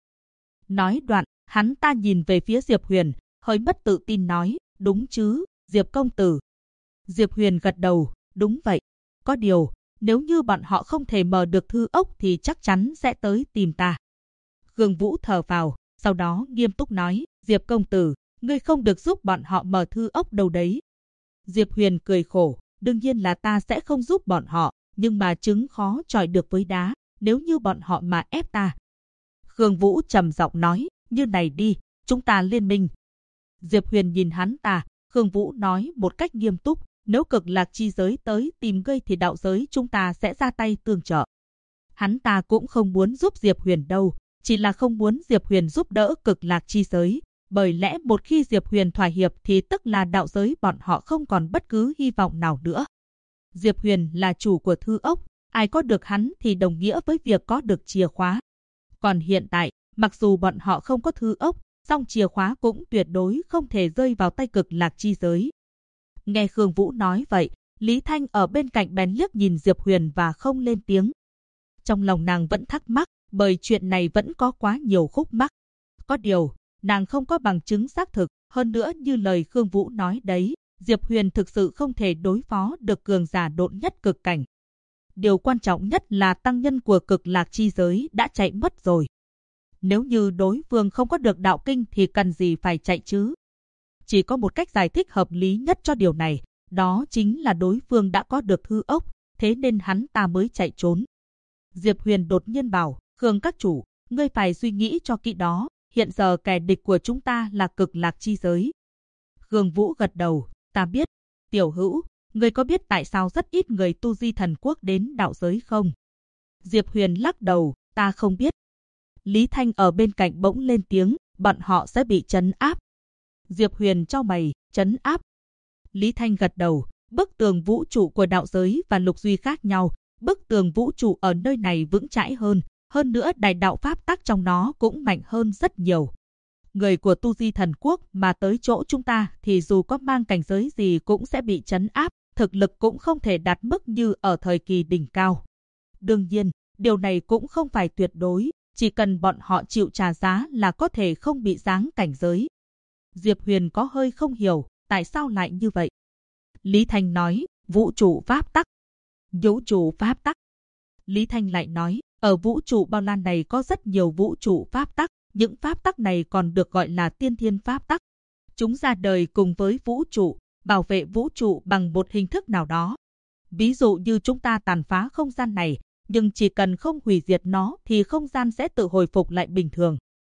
Nói đoạn, hắn ta nhìn về phía Diệp Huyền, hơi mất tự tin nói, đúng chứ, Diệp công tử. Diệp Huyền gật đầu, đúng vậy. Có điều, nếu như bọn họ không thể mở được thư ốc thì chắc chắn sẽ tới tìm ta. Khương Vũ thở phào, sau đó nghiêm túc nói, Diệp công tử, ngươi không được giúp bọn họ mở thư ốc đâu đấy. Diệp Huyền cười khổ, đương nhiên là ta sẽ không giúp bọn họ, nhưng mà trứng khó chọi được với đá, nếu như bọn họ mà ép ta. Khương Vũ trầm giọng nói, như này đi, chúng ta liên minh. Diệp Huyền nhìn hắn ta, Khương Vũ nói một cách nghiêm túc, nếu cực lạc chi giới tới tìm ngươi thì đạo giới chúng ta sẽ ra tay tương trợ. Hắn ta cũng không muốn giúp Diệp Huyền đâu, chỉ là không muốn Diệp Huyền giúp đỡ cực lạc chi giới, bởi lẽ một khi Diệp Huyền thỏa hiệp thì tức là đạo giới bọn họ không còn bất cứ hy vọng nào nữa. Diệp Huyền là chủ của thư ốc, ai có được hắn thì đồng nghĩa với việc có được chìa khóa. Còn hiện tại, mặc dù bọn họ không có thư ốc, song chìa khóa cũng tuyệt đối không thể rơi vào tay cực lạc chi giới. Nghe Khương Vũ nói vậy, Lý Thanh ở bên cạnh bèn liếc nhìn Diệp Huyền và không lên tiếng. Trong lòng nàng vẫn thắc mắc, bởi chuyện này vẫn có quá nhiều khúc mắc. Có điều, nàng không có bằng chứng xác thực, hơn nữa như lời Khương Vũ nói đấy, Diệp Huyền thực sự không thể đối phó được cường giả độn nhất cực cảnh. Điều quan trọng nhất là tăng nhân của cực lạc chi giới đã chạy mất rồi. Nếu như đối phương không có được đạo kinh thì cần gì phải chạy chứ? Chỉ có một cách giải thích hợp lý nhất cho điều này, đó chính là đối phương đã có được thư ốc, thế nên hắn ta mới chạy trốn. Diệp Huyền đột nhiên bảo, Khương các chủ, ngươi phải suy nghĩ cho kỹ đó, hiện giờ kẻ địch của chúng ta là cực lạc chi giới. Khương Vũ gật đầu, ta biết. Tiểu Hữu, ngươi có biết tại sao rất ít người tu di thần quốc đến đạo giới không? Diệp Huyền lắc đầu, ta không biết. Lý Thanh ở bên cạnh bỗng lên tiếng, bọn họ sẽ bị trấn áp. Diệp Huyền chau mày, trấn áp. Lý Thanh gật đầu, bức tường vũ trụ của đạo giới và lục duy khác nhau, bức tường vũ trụ ở nơi này vững chãi hơn nữa đại đạo pháp tắc trong nó cũng mạnh hơn rất nhiều. Người của tu di thần quốc mà tới chỗ chúng ta thì dù có mang cảnh giới gì cũng sẽ bị trấn áp, thực lực cũng không thể đạt mức như ở thời kỳ đỉnh cao. Đương nhiên, điều này cũng không phải tuyệt đối, chỉ cần bọn họ chịu trả giá là có thể không bị giáng cảnh giới. Diệp Huyền có hơi không hiểu, tại sao lại như vậy? Lý Thanh nói, vũ trụ pháp tắc. Vũ trụ pháp tắc. Lý Thanh lại nói, ở vũ trụ bao la này có rất nhiều vũ trụ pháp tắc, những pháp tắc này còn được gọi là tiên thiên pháp tắc. Chúng ra đời cùng với vũ trụ, bảo vệ vũ trụ bằng một hình thức nào đó. Ví dụ như chúng ta tàn phá không gian này, nhưng chỉ cần không hủy diệt nó thì không gian sẽ tự hồi phục lại bình thường.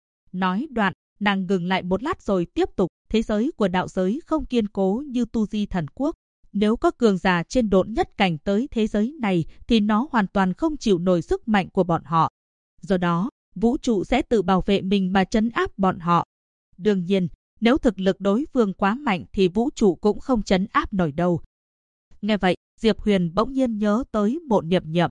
Nói đoạn, nàng ngừng lại một lát rồi tiếp tục, thế giới của đạo giới không kiên cố như tu di thần quốc. Nếu có cường giả trên độn nhất cảnh tới thế giới này thì nó hoàn toàn không chịu nổi sức mạnh của bọn họ. Do đó, vũ trụ sẽ tự bảo vệ mình mà trấn áp bọn họ. Đương nhiên, nếu thực lực đối phương quá mạnh thì vũ trụ cũng không trấn áp nổi đâu. Nghe vậy, Diệp Huyền bỗng nhiên nhớ tới Mộ Niệm Niệm.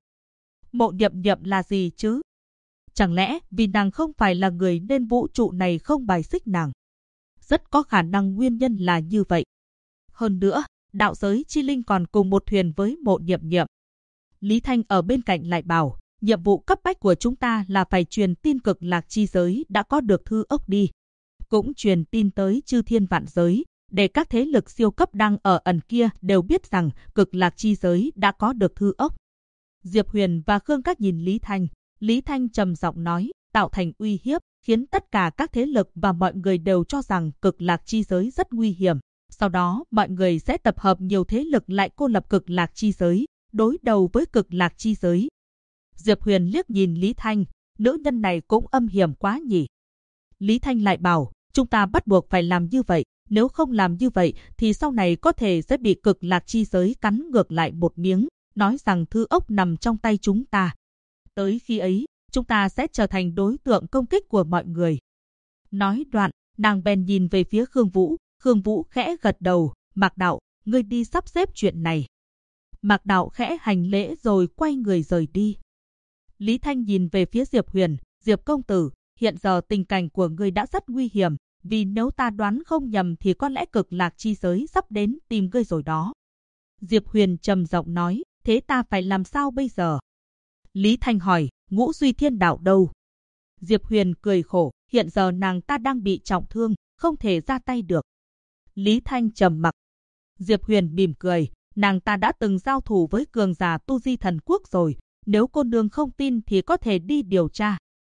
Mộ Niệm Niệm là gì chứ? Chẳng lẽ vì nàng không phải là người nên vũ trụ này không bài xích nàng? Rất có khả năng nguyên nhân là như vậy. Hơn nữa, đạo giới chi linh còn cùng một thuyền với Mộ Niệm Niệm. Lý Thanh ở bên cạnh lại bảo, nhiệm vụ cấp bách của chúng ta là phải truyền tin cực lạc chi giới đã có được thư ốc đi. Cũng truyền tin tới chư thiên vạn giới, để các thế lực siêu cấp đang ở ẩn kia đều biết rằng cực lạc chi giới đã có được thư ốc. Diệp Huyền và Khương Các nhìn Lý Thanh trầm giọng nói, tạo thành uy hiếp, khiến tất cả các thế lực và mọi người đều cho rằng Cực Lạc chi giới rất nguy hiểm. Sau đó, mọi người sẽ tập hợp nhiều thế lực lại cô lập Cực Lạc chi giới, đối đầu với Cực Lạc chi giới. Diệp Huyền liếc nhìn Lý Thanh, nữ nhân này cũng âm hiểm quá nhỉ. Lý Thanh lại bảo, chúng ta bắt buộc phải làm như vậy, nếu không làm như vậy thì sau này có thể sẽ bị Cực Lạc chi giới cắn ngược lại một miếng, nói rằng thư ốc nằm trong tay chúng ta. Tới khi ấy, chúng ta sẽ trở thành đối tượng công kích của mọi người. Nói đoạn, nàng bèn nhìn về phía Khương Vũ, Khương Vũ khẽ gật đầu, Mạc Đạo, ngươi đi sắp xếp chuyện này. Mạc Đạo khẽ hành lễ rồi quay người rời đi. Lý Thanh nhìn về phía Diệp Huyền, Diệp công tử, hiện giờ tình cảnh của ngươi đã rất nguy hiểm, vì nếu ta đoán không nhầm thì có lẽ Cực Lạc chi giới sắp đến tìm ngươi rồi đó. Diệp Huyền trầm giọng nói, thế ta phải làm sao bây giờ? Lý Thanh hỏi, Ngũ Duy Thiên Đạo đâu? Diệp Huyền cười khổ, hiện giờ nàng ta đang bị trọng thương, không thể ra tay được. Lý Thanh trầm mặc. Diệp Huyền mỉm cười, nàng ta đã từng giao thủ với cường giả Tu Di Thần Quốc rồi, nếu cô nương không tin thì có thể đi điều tra.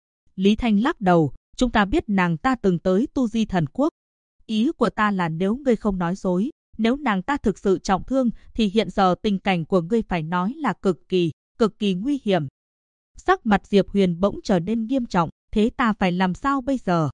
Lý Thanh lắc đầu, chúng ta biết nàng ta từng tới Tu Di Thần Quốc. Ý của ta là nếu ngươi không nói dối, nếu nàng ta thực sự trọng thương thì hiện giờ tình cảnh của ngươi phải nói là cực kỳ nguy hiểm. Sắc mặt Diệp Huyền bỗng trở nên nghiêm trọng, thế ta phải làm sao bây giờ?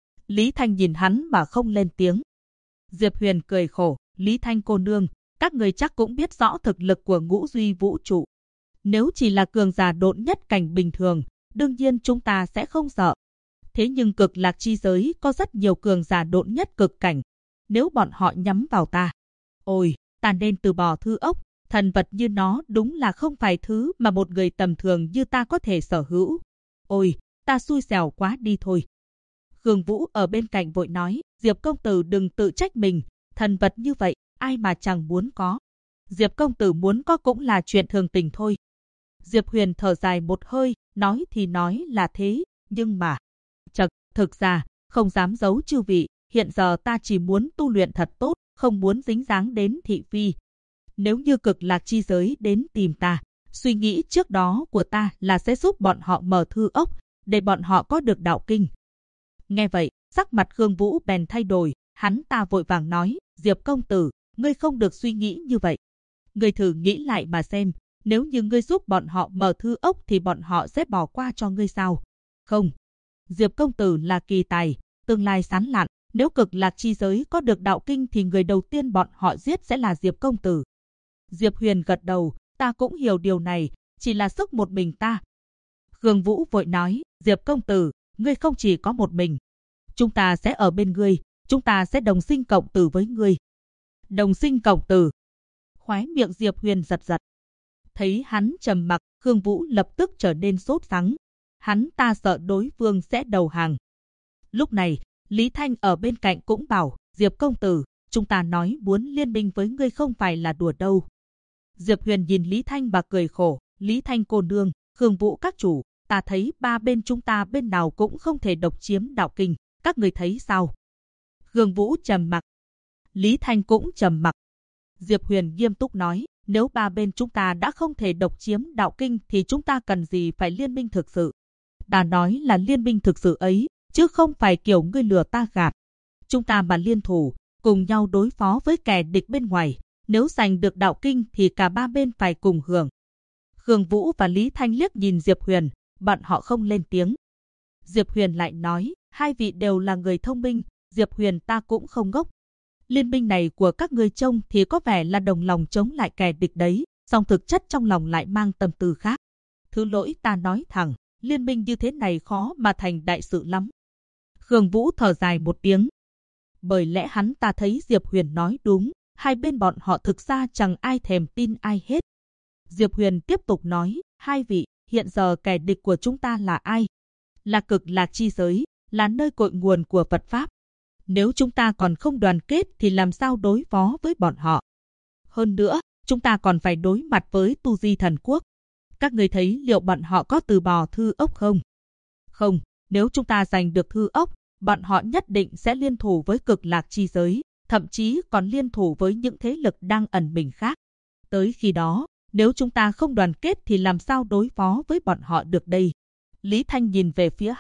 Lý Thanh nhìn hắn mà không lên tiếng. Diệp Huyền cười khổ, Lý Thanh cô nương, các người chắc cũng biết rõ thực lực của Ngũ Duy vũ trụ. Nếu chỉ là cường giả độn nhất cảnh bình thường, đương nhiên chúng ta sẽ không sợ. Thế nhưng Cực Lạc chi giới có rất nhiều cường giả độn nhất cực cảnh. Nếu bọn họ nhắm vào ta, ôi, ta nên từ bỏ thư ốc, thần vật như nó đúng là không phải thứ mà một người tầm thường như ta có thể sở hữu. Ôi, ta xui xẻo quá đi thôi. Khương Vũ ở bên cạnh vội nói, Diệp công tử đừng tự trách mình, thần vật như vậy, ai mà chẳng muốn có. Diệp công tử muốn có cũng là chuyện thường tình thôi. Diệp Huyền thở dài một hơi, nói thì nói là thế, nhưng mà... thực ra, không dám giấu chư vị, hiện giờ ta chỉ muốn tu luyện thật tốt, không muốn dính dáng đến thị phi. Nếu như Cực Lạc chi giới đến tìm ta, suy nghĩ trước đó của ta là sẽ giúp bọn họ mở thư ốc, để bọn họ có được đạo kinh. Nghe vậy, sắc mặt Khương Vũ bèn thay đổi, hắn ta vội vàng nói, Diệp công tử, ngươi không được suy nghĩ như vậy. Ngươi thử nghĩ lại mà xem, nếu như ngươi giúp bọn họ mở thư ốc thì bọn họ sẽ bỏ qua cho ngươi sao? Không. Diệp công tử là kỳ tài, tương lai sáng lạn, nếu Cực Lạc chi giới có được đạo kinh thì người đầu tiên bọn họ giết sẽ là Diệp công tử. Diệp Huyền gật đầu, ta cũng hiểu điều này, chỉ là sức một mình ta. Khương Vũ vội nói, Diệp công tử, ngươi không chỉ có một mình. Chúng ta sẽ ở bên ngươi, chúng ta sẽ đồng sinh cộng tử với ngươi. Đồng sinh cộng tử. Khóe miệng Diệp Huyền giật giật. Thấy hắn trầm mặc, Khương Vũ lập tức trở nên sốt sắng. Hắn ta sợ đối phương sẽ đầu hàng. Lúc này, Lý Thanh ở bên cạnh cũng bảo, Diệp công tử, chúng ta nói muốn liên minh với ngươi không phải là đùa đâu. Diệp Huyền nhìn Lý Thanh và cười khổ, Lý Thanh cô nương, Khương Vũ các chủ, ta thấy ba bên chúng ta bên nào cũng không thể độc chiếm đạo kinh, các người thấy sao? Khương Vũ trầm mặc. Lý Thanh cũng trầm mặc. Diệp Huyền nghiêm túc nói, nếu ba bên chúng ta đã không thể độc chiếm đạo kinh thì chúng ta cần gì phải liên minh thực sự? Ta nói là liên minh thực sự ấy, chứ không phải kiểu ngươi lừa ta gạt. Chúng ta mà liên thủ, cùng nhau đối phó với kẻ địch bên ngoài, nếu giành được đạo kinh thì cả ba bên phải cùng hưởng. Khương Vũ và Lý Thanh liếc nhìn Diệp Huyền, bọn họ không lên tiếng. Diệp Huyền lại nói, hai vị đều là người thông minh, Diệp Huyền ta cũng không ngốc. Liên minh này của các ngươi trông thì có vẻ là đồng lòng chống lại kẻ địch đấy, song thực chất trong lòng lại mang tâm tư khác. Thứ lỗi ta nói thẳng, liên minh như thế này khó mà thành đại sự lắm. Khương Vũ thở dài một tiếng. Bởi lẽ hắn ta thấy Diệp Huyền nói đúng, hai bên bọn họ thực ra chẳng ai thèm tin ai hết. Diệp Huyền tiếp tục nói, hai vị, hiện giờ kẻ địch của chúng ta là ai? Là Cực Lạc chi giới, là nơi cội nguồn của Phật Pháp. Nếu chúng ta còn không đoàn kết thì làm sao đối phó với bọn họ? Hơn nữa, chúng ta còn phải đối mặt với Tu Di Thần Quốc. Các người thấy liệu bọn họ có từ bỏ thư ốc không? Không, nếu chúng ta giành được thư ốc, bọn họ nhất định sẽ liên thủ với Cực Lạc chi giới, thậm chí còn liên thủ với những thế lực đang ẩn mình khác. Tới khi đó, nếu chúng ta không đoàn kết thì làm sao đối phó với bọn họ được đây? Lý Thanh nhìn về phía hắn,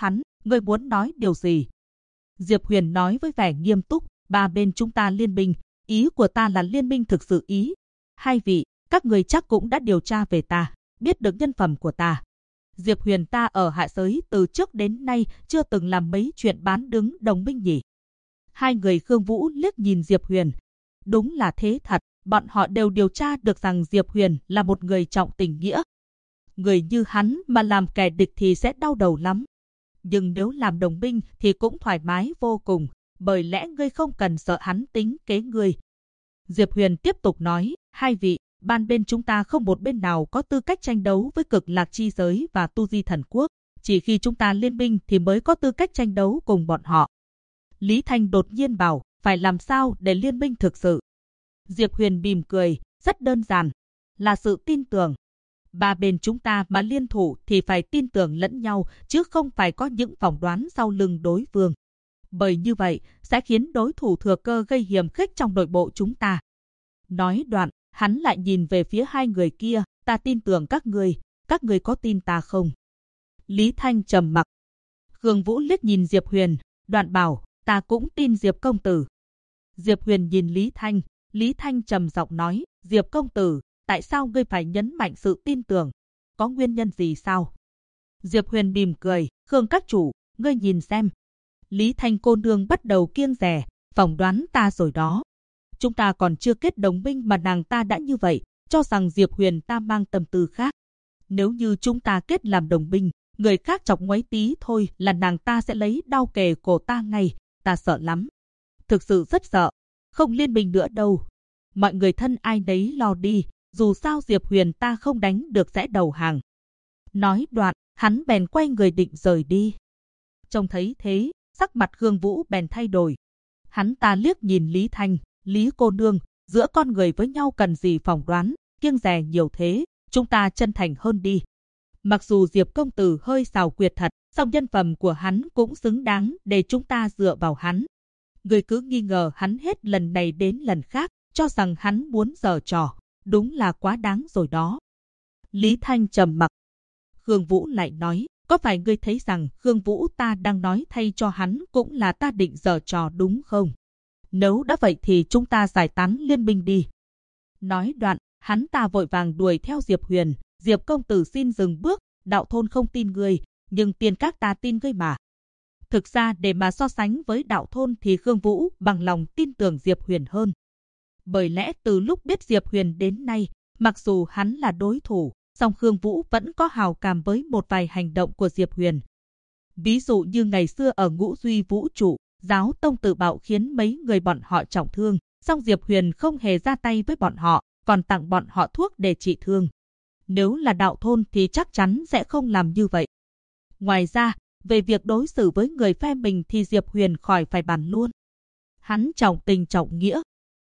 ngươi muốn nói điều gì? Diệp Huyền nói với vẻ nghiêm túc, ba bên chúng ta liên minh, ý của ta là liên minh thực sự ý. Hai vị, các người chắc cũng đã điều tra về ta, biết được nhân phẩm của ta. Diệp Huyền ta ở hạ giới từ trước đến nay chưa từng làm mấy chuyện bán đứng đồng minh nhỉ. Hai người Khương Vũ liếc nhìn Diệp Huyền. Đúng là thế thật, bọn họ đều điều tra được rằng Diệp Huyền là một người trọng tình nghĩa. Người như hắn mà làm kẻ địch thì sẽ đau đầu lắm. Nhưng nếu làm đồng minh thì cũng thoải mái vô cùng, bởi lẽ ngươi không cần sợ hắn tính kế ngươi. Diệp Huyền tiếp tục nói, hai vị, ban bên chúng ta không một bên nào có tư cách tranh đấu với Cực Lạc chi giới và Tu Di Thần Quốc. Chỉ khi chúng ta liên minh thì mới có tư cách tranh đấu cùng bọn họ. Lý Thanh đột nhiên bảo, phải làm sao để liên minh thực sự? Diệp Huyền mỉm cười, rất đơn giản, là sự tin tưởng. Ba bên chúng ta mà liên thủ thì phải tin tưởng lẫn nhau, chứ không phải có những phỏng đoán sau lưng đối phương. Bởi như vậy, sẽ khiến đối thủ thừa cơ gây hiểm khích trong nội bộ chúng ta. Nói đoạn, hắn lại nhìn về phía hai người kia, ta tin tưởng các người có tin ta không? Lý Thanh trầm mặc. Khương Vũ liếc nhìn Diệp Huyền, đoạn bảo, ta cũng tin Diệp công tử. Diệp Huyền nhìn Lý Thanh trầm giọng nói, Diệp công tử, tại sao ngươi phải nhấn mạnh sự tin tưởng? Có nguyên nhân gì sao? Diệp Huyền mỉm cười, Khương các chủ, ngươi nhìn xem. Lý Thanh cô nương bắt đầu kiêng dè, phỏng đoán ta rồi đó. Chúng ta còn chưa kết đồng minh mà nàng ta đã như vậy, cho rằng Diệp Huyền ta mang tâm tư khác. Nếu như chúng ta kết làm đồng minh, người khác chọc ngoáy tí thôi là nàng ta sẽ lấy đao kề cổ ta ngay, ta sợ lắm. Thực sự rất sợ, không liên minh nữa đâu. Mọi người thân ai nấy lo đi, dù sao Diệp Huyền ta không đánh được sẽ đầu hàng. Nói đoạn, hắn bèn quay người định rời đi. Trông thấy thế, sắc mặt Khương Vũ bèn thay đổi. Hắn ta liếc nhìn Lý Thanh, Lý cô nương, giữa con người với nhau cần gì phỏng đoán, kiêng dè nhiều thế, chúng ta chân thành hơn đi. Mặc dù Diệp công tử hơi xảo quyệt thật, song nhân phẩm của hắn cũng xứng đáng để chúng ta dựa vào hắn. Người cứ nghi ngờ hắn hết lần này đến lần khác, cho rằng hắn muốn giở trò, đúng là quá đáng rồi đó. Lý Thanh trầm mặc. Khương Vũ lại nói, có phải ngươi thấy rằng Khương Vũ ta đang nói thay cho hắn cũng là ta định giở trò đúng không? Nếu đã vậy thì chúng ta giải tán liên minh đi. Nói đoạn, hắn ta vội vàng đuổi theo Diệp Huyền. Diệp công tử xin dừng bước, đạo thôn không tin ngươi, nhưng tiền các ta tin ngươi mà. Thực ra để mà so sánh với đạo thôn thì Khương Vũ bằng lòng tin tưởng Diệp Huyền hơn. Bởi lẽ từ lúc biết Diệp Huyền đến nay, mặc dù hắn là đối thủ, song Khương Vũ vẫn có hào cảm với một vài hành động của Diệp Huyền. Ví dụ như ngày xưa ở Ngũ Duy Vũ Trụ, giáo tông tự bạo khiến mấy người bọn họ trọng thương, song Diệp Huyền không hề ra tay với bọn họ, còn tặng bọn họ thuốc để trị thương. Nếu là đạo thôn thì chắc chắn sẽ không làm như vậy. Ngoài ra, về việc đối xử với người phe mình thì Diệp Huyền khỏi phải bàn luôn. Hắn trọng tình trọng nghĩa.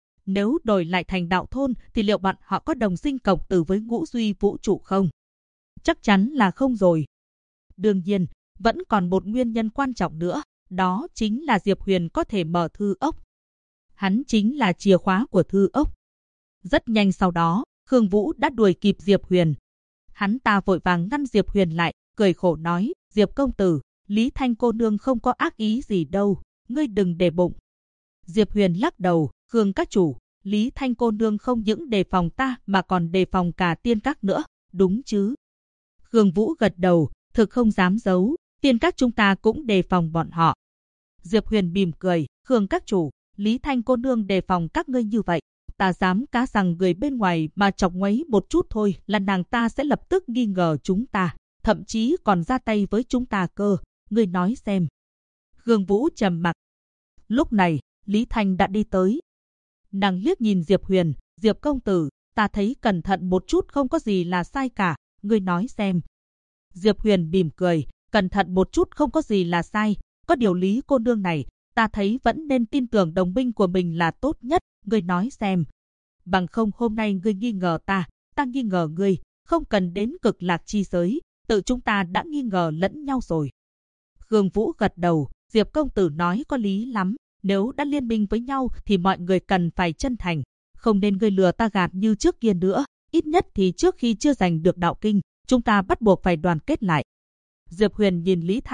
Nếu đổi lại thành đạo thôn thì liệu bọn họ có đồng sinh cộng tử với Ngũ Duy Vũ Trụ không? Chắc chắn là không rồi. Đương nhiên, vẫn còn một nguyên nhân quan trọng nữa, đó chính là Diệp Huyền có thể mở thư ốc. Hắn chính là chìa khóa của thư ốc. Rất nhanh sau đó, Khương Vũ đã đuổi kịp Diệp Huyền. Hắn ta vội vàng ngăn Diệp Huyền lại, cười khổ nói, Diệp công tử, Lý Thanh cô nương không có ác ý gì đâu, ngươi đừng để bụng. Diệp Huyền lắc đầu, Khương các chủ, Lý Thanh cô nương không những đề phòng ta mà còn đề phòng cả tiên các nữa, đúng chứ? Khương Vũ gật đầu, thực không dám giấu, tiên các chúng ta cũng đề phòng bọn họ. Diệp Huyền mỉm cười, Khương các chủ, Lý Thanh cô nương đề phòng các ngươi như vậy, ta dám cá rằng người bên ngoài mà chọc ngoáy một chút thôi là nàng ta sẽ lập tức nghi ngờ chúng ta, thậm chí còn ra tay với chúng ta cơ, ngươi nói xem. Khương Vũ trầm mặc. Lúc này, Lý Thanh đã đi tới. Nàng liếc nhìn Diệp Huyền, Diệp công tử, ta thấy cẩn thận một chút không có gì là sai cả, ngươi nói xem. Diệp Huyền mỉm cười, cẩn thận một chút không có gì là sai, có điều Lý cô nương này, ta thấy vẫn nên tin tưởng đồng minh của mình là tốt nhất, ngươi nói xem. Bằng không hôm nay ngươi nghi ngờ ta nghi ngờ ngươi, không cần đến Cực Lạc chi giới, tự chúng ta đã nghi ngờ lẫn nhau rồi. Khương Vũ gật đầu, Diệp công tử nói có lý lắm, nếu đã liên minh với nhau thì mọi người cần phải chân thành, không nên ngươi lừa ta gạt như trước kia nữa, ít nhất thì trước khi chưa giành được đạo kinh, chúng ta bắt buộc phải đoàn kết lại. Diệp Huyền nhìn Lý Thanh,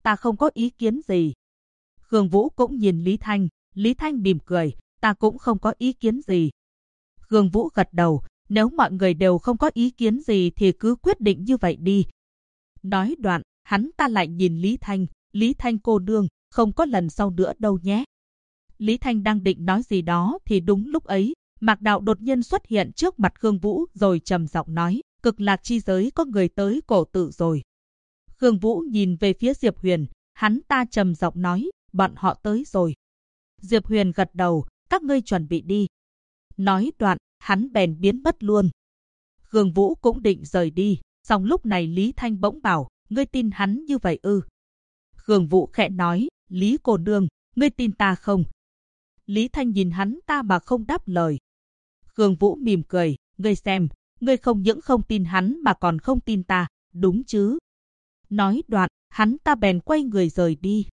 ta không có ý kiến gì. Khương Vũ cũng nhìn Lý Thanh mỉm cười, ta cũng không có ý kiến gì. Khương Vũ gật đầu, nếu mọi người đều không có ý kiến gì thì cứ quyết định như vậy đi. Nói đoạn, hắn ta lại nhìn Lý Thanh cô nương, không có lần sau nữa đâu nhé. Lý Thanh đang định nói gì đó thì đúng lúc ấy, Mạc Đạo đột nhiên xuất hiện trước mặt Khương Vũ rồi trầm giọng nói, Cực Lạc chi giới có người tới cổ tự rồi. Khương Vũ nhìn về phía Diệp Huyền, hắn ta trầm giọng nói, bọn họ tới rồi. Diệp Huyền gật đầu, các ngươi chuẩn bị đi. Nói đoạn, hắn bèn biến mất luôn. Khương Vũ cũng định rời đi, song lúc này Lý Thanh bỗng bảo, ngươi tin hắn như vậy ư? Khương Vũ khẽ nói, Lý cô nương, ngươi tin ta không? Lý Thanh nhìn hắn ta mà không đáp lời. Khương Vũ mỉm cười, ngươi xem, ngươi không những không tin hắn mà còn không tin ta, đúng chứ? Nói đoạn, hắn ta bèn quay người rời đi.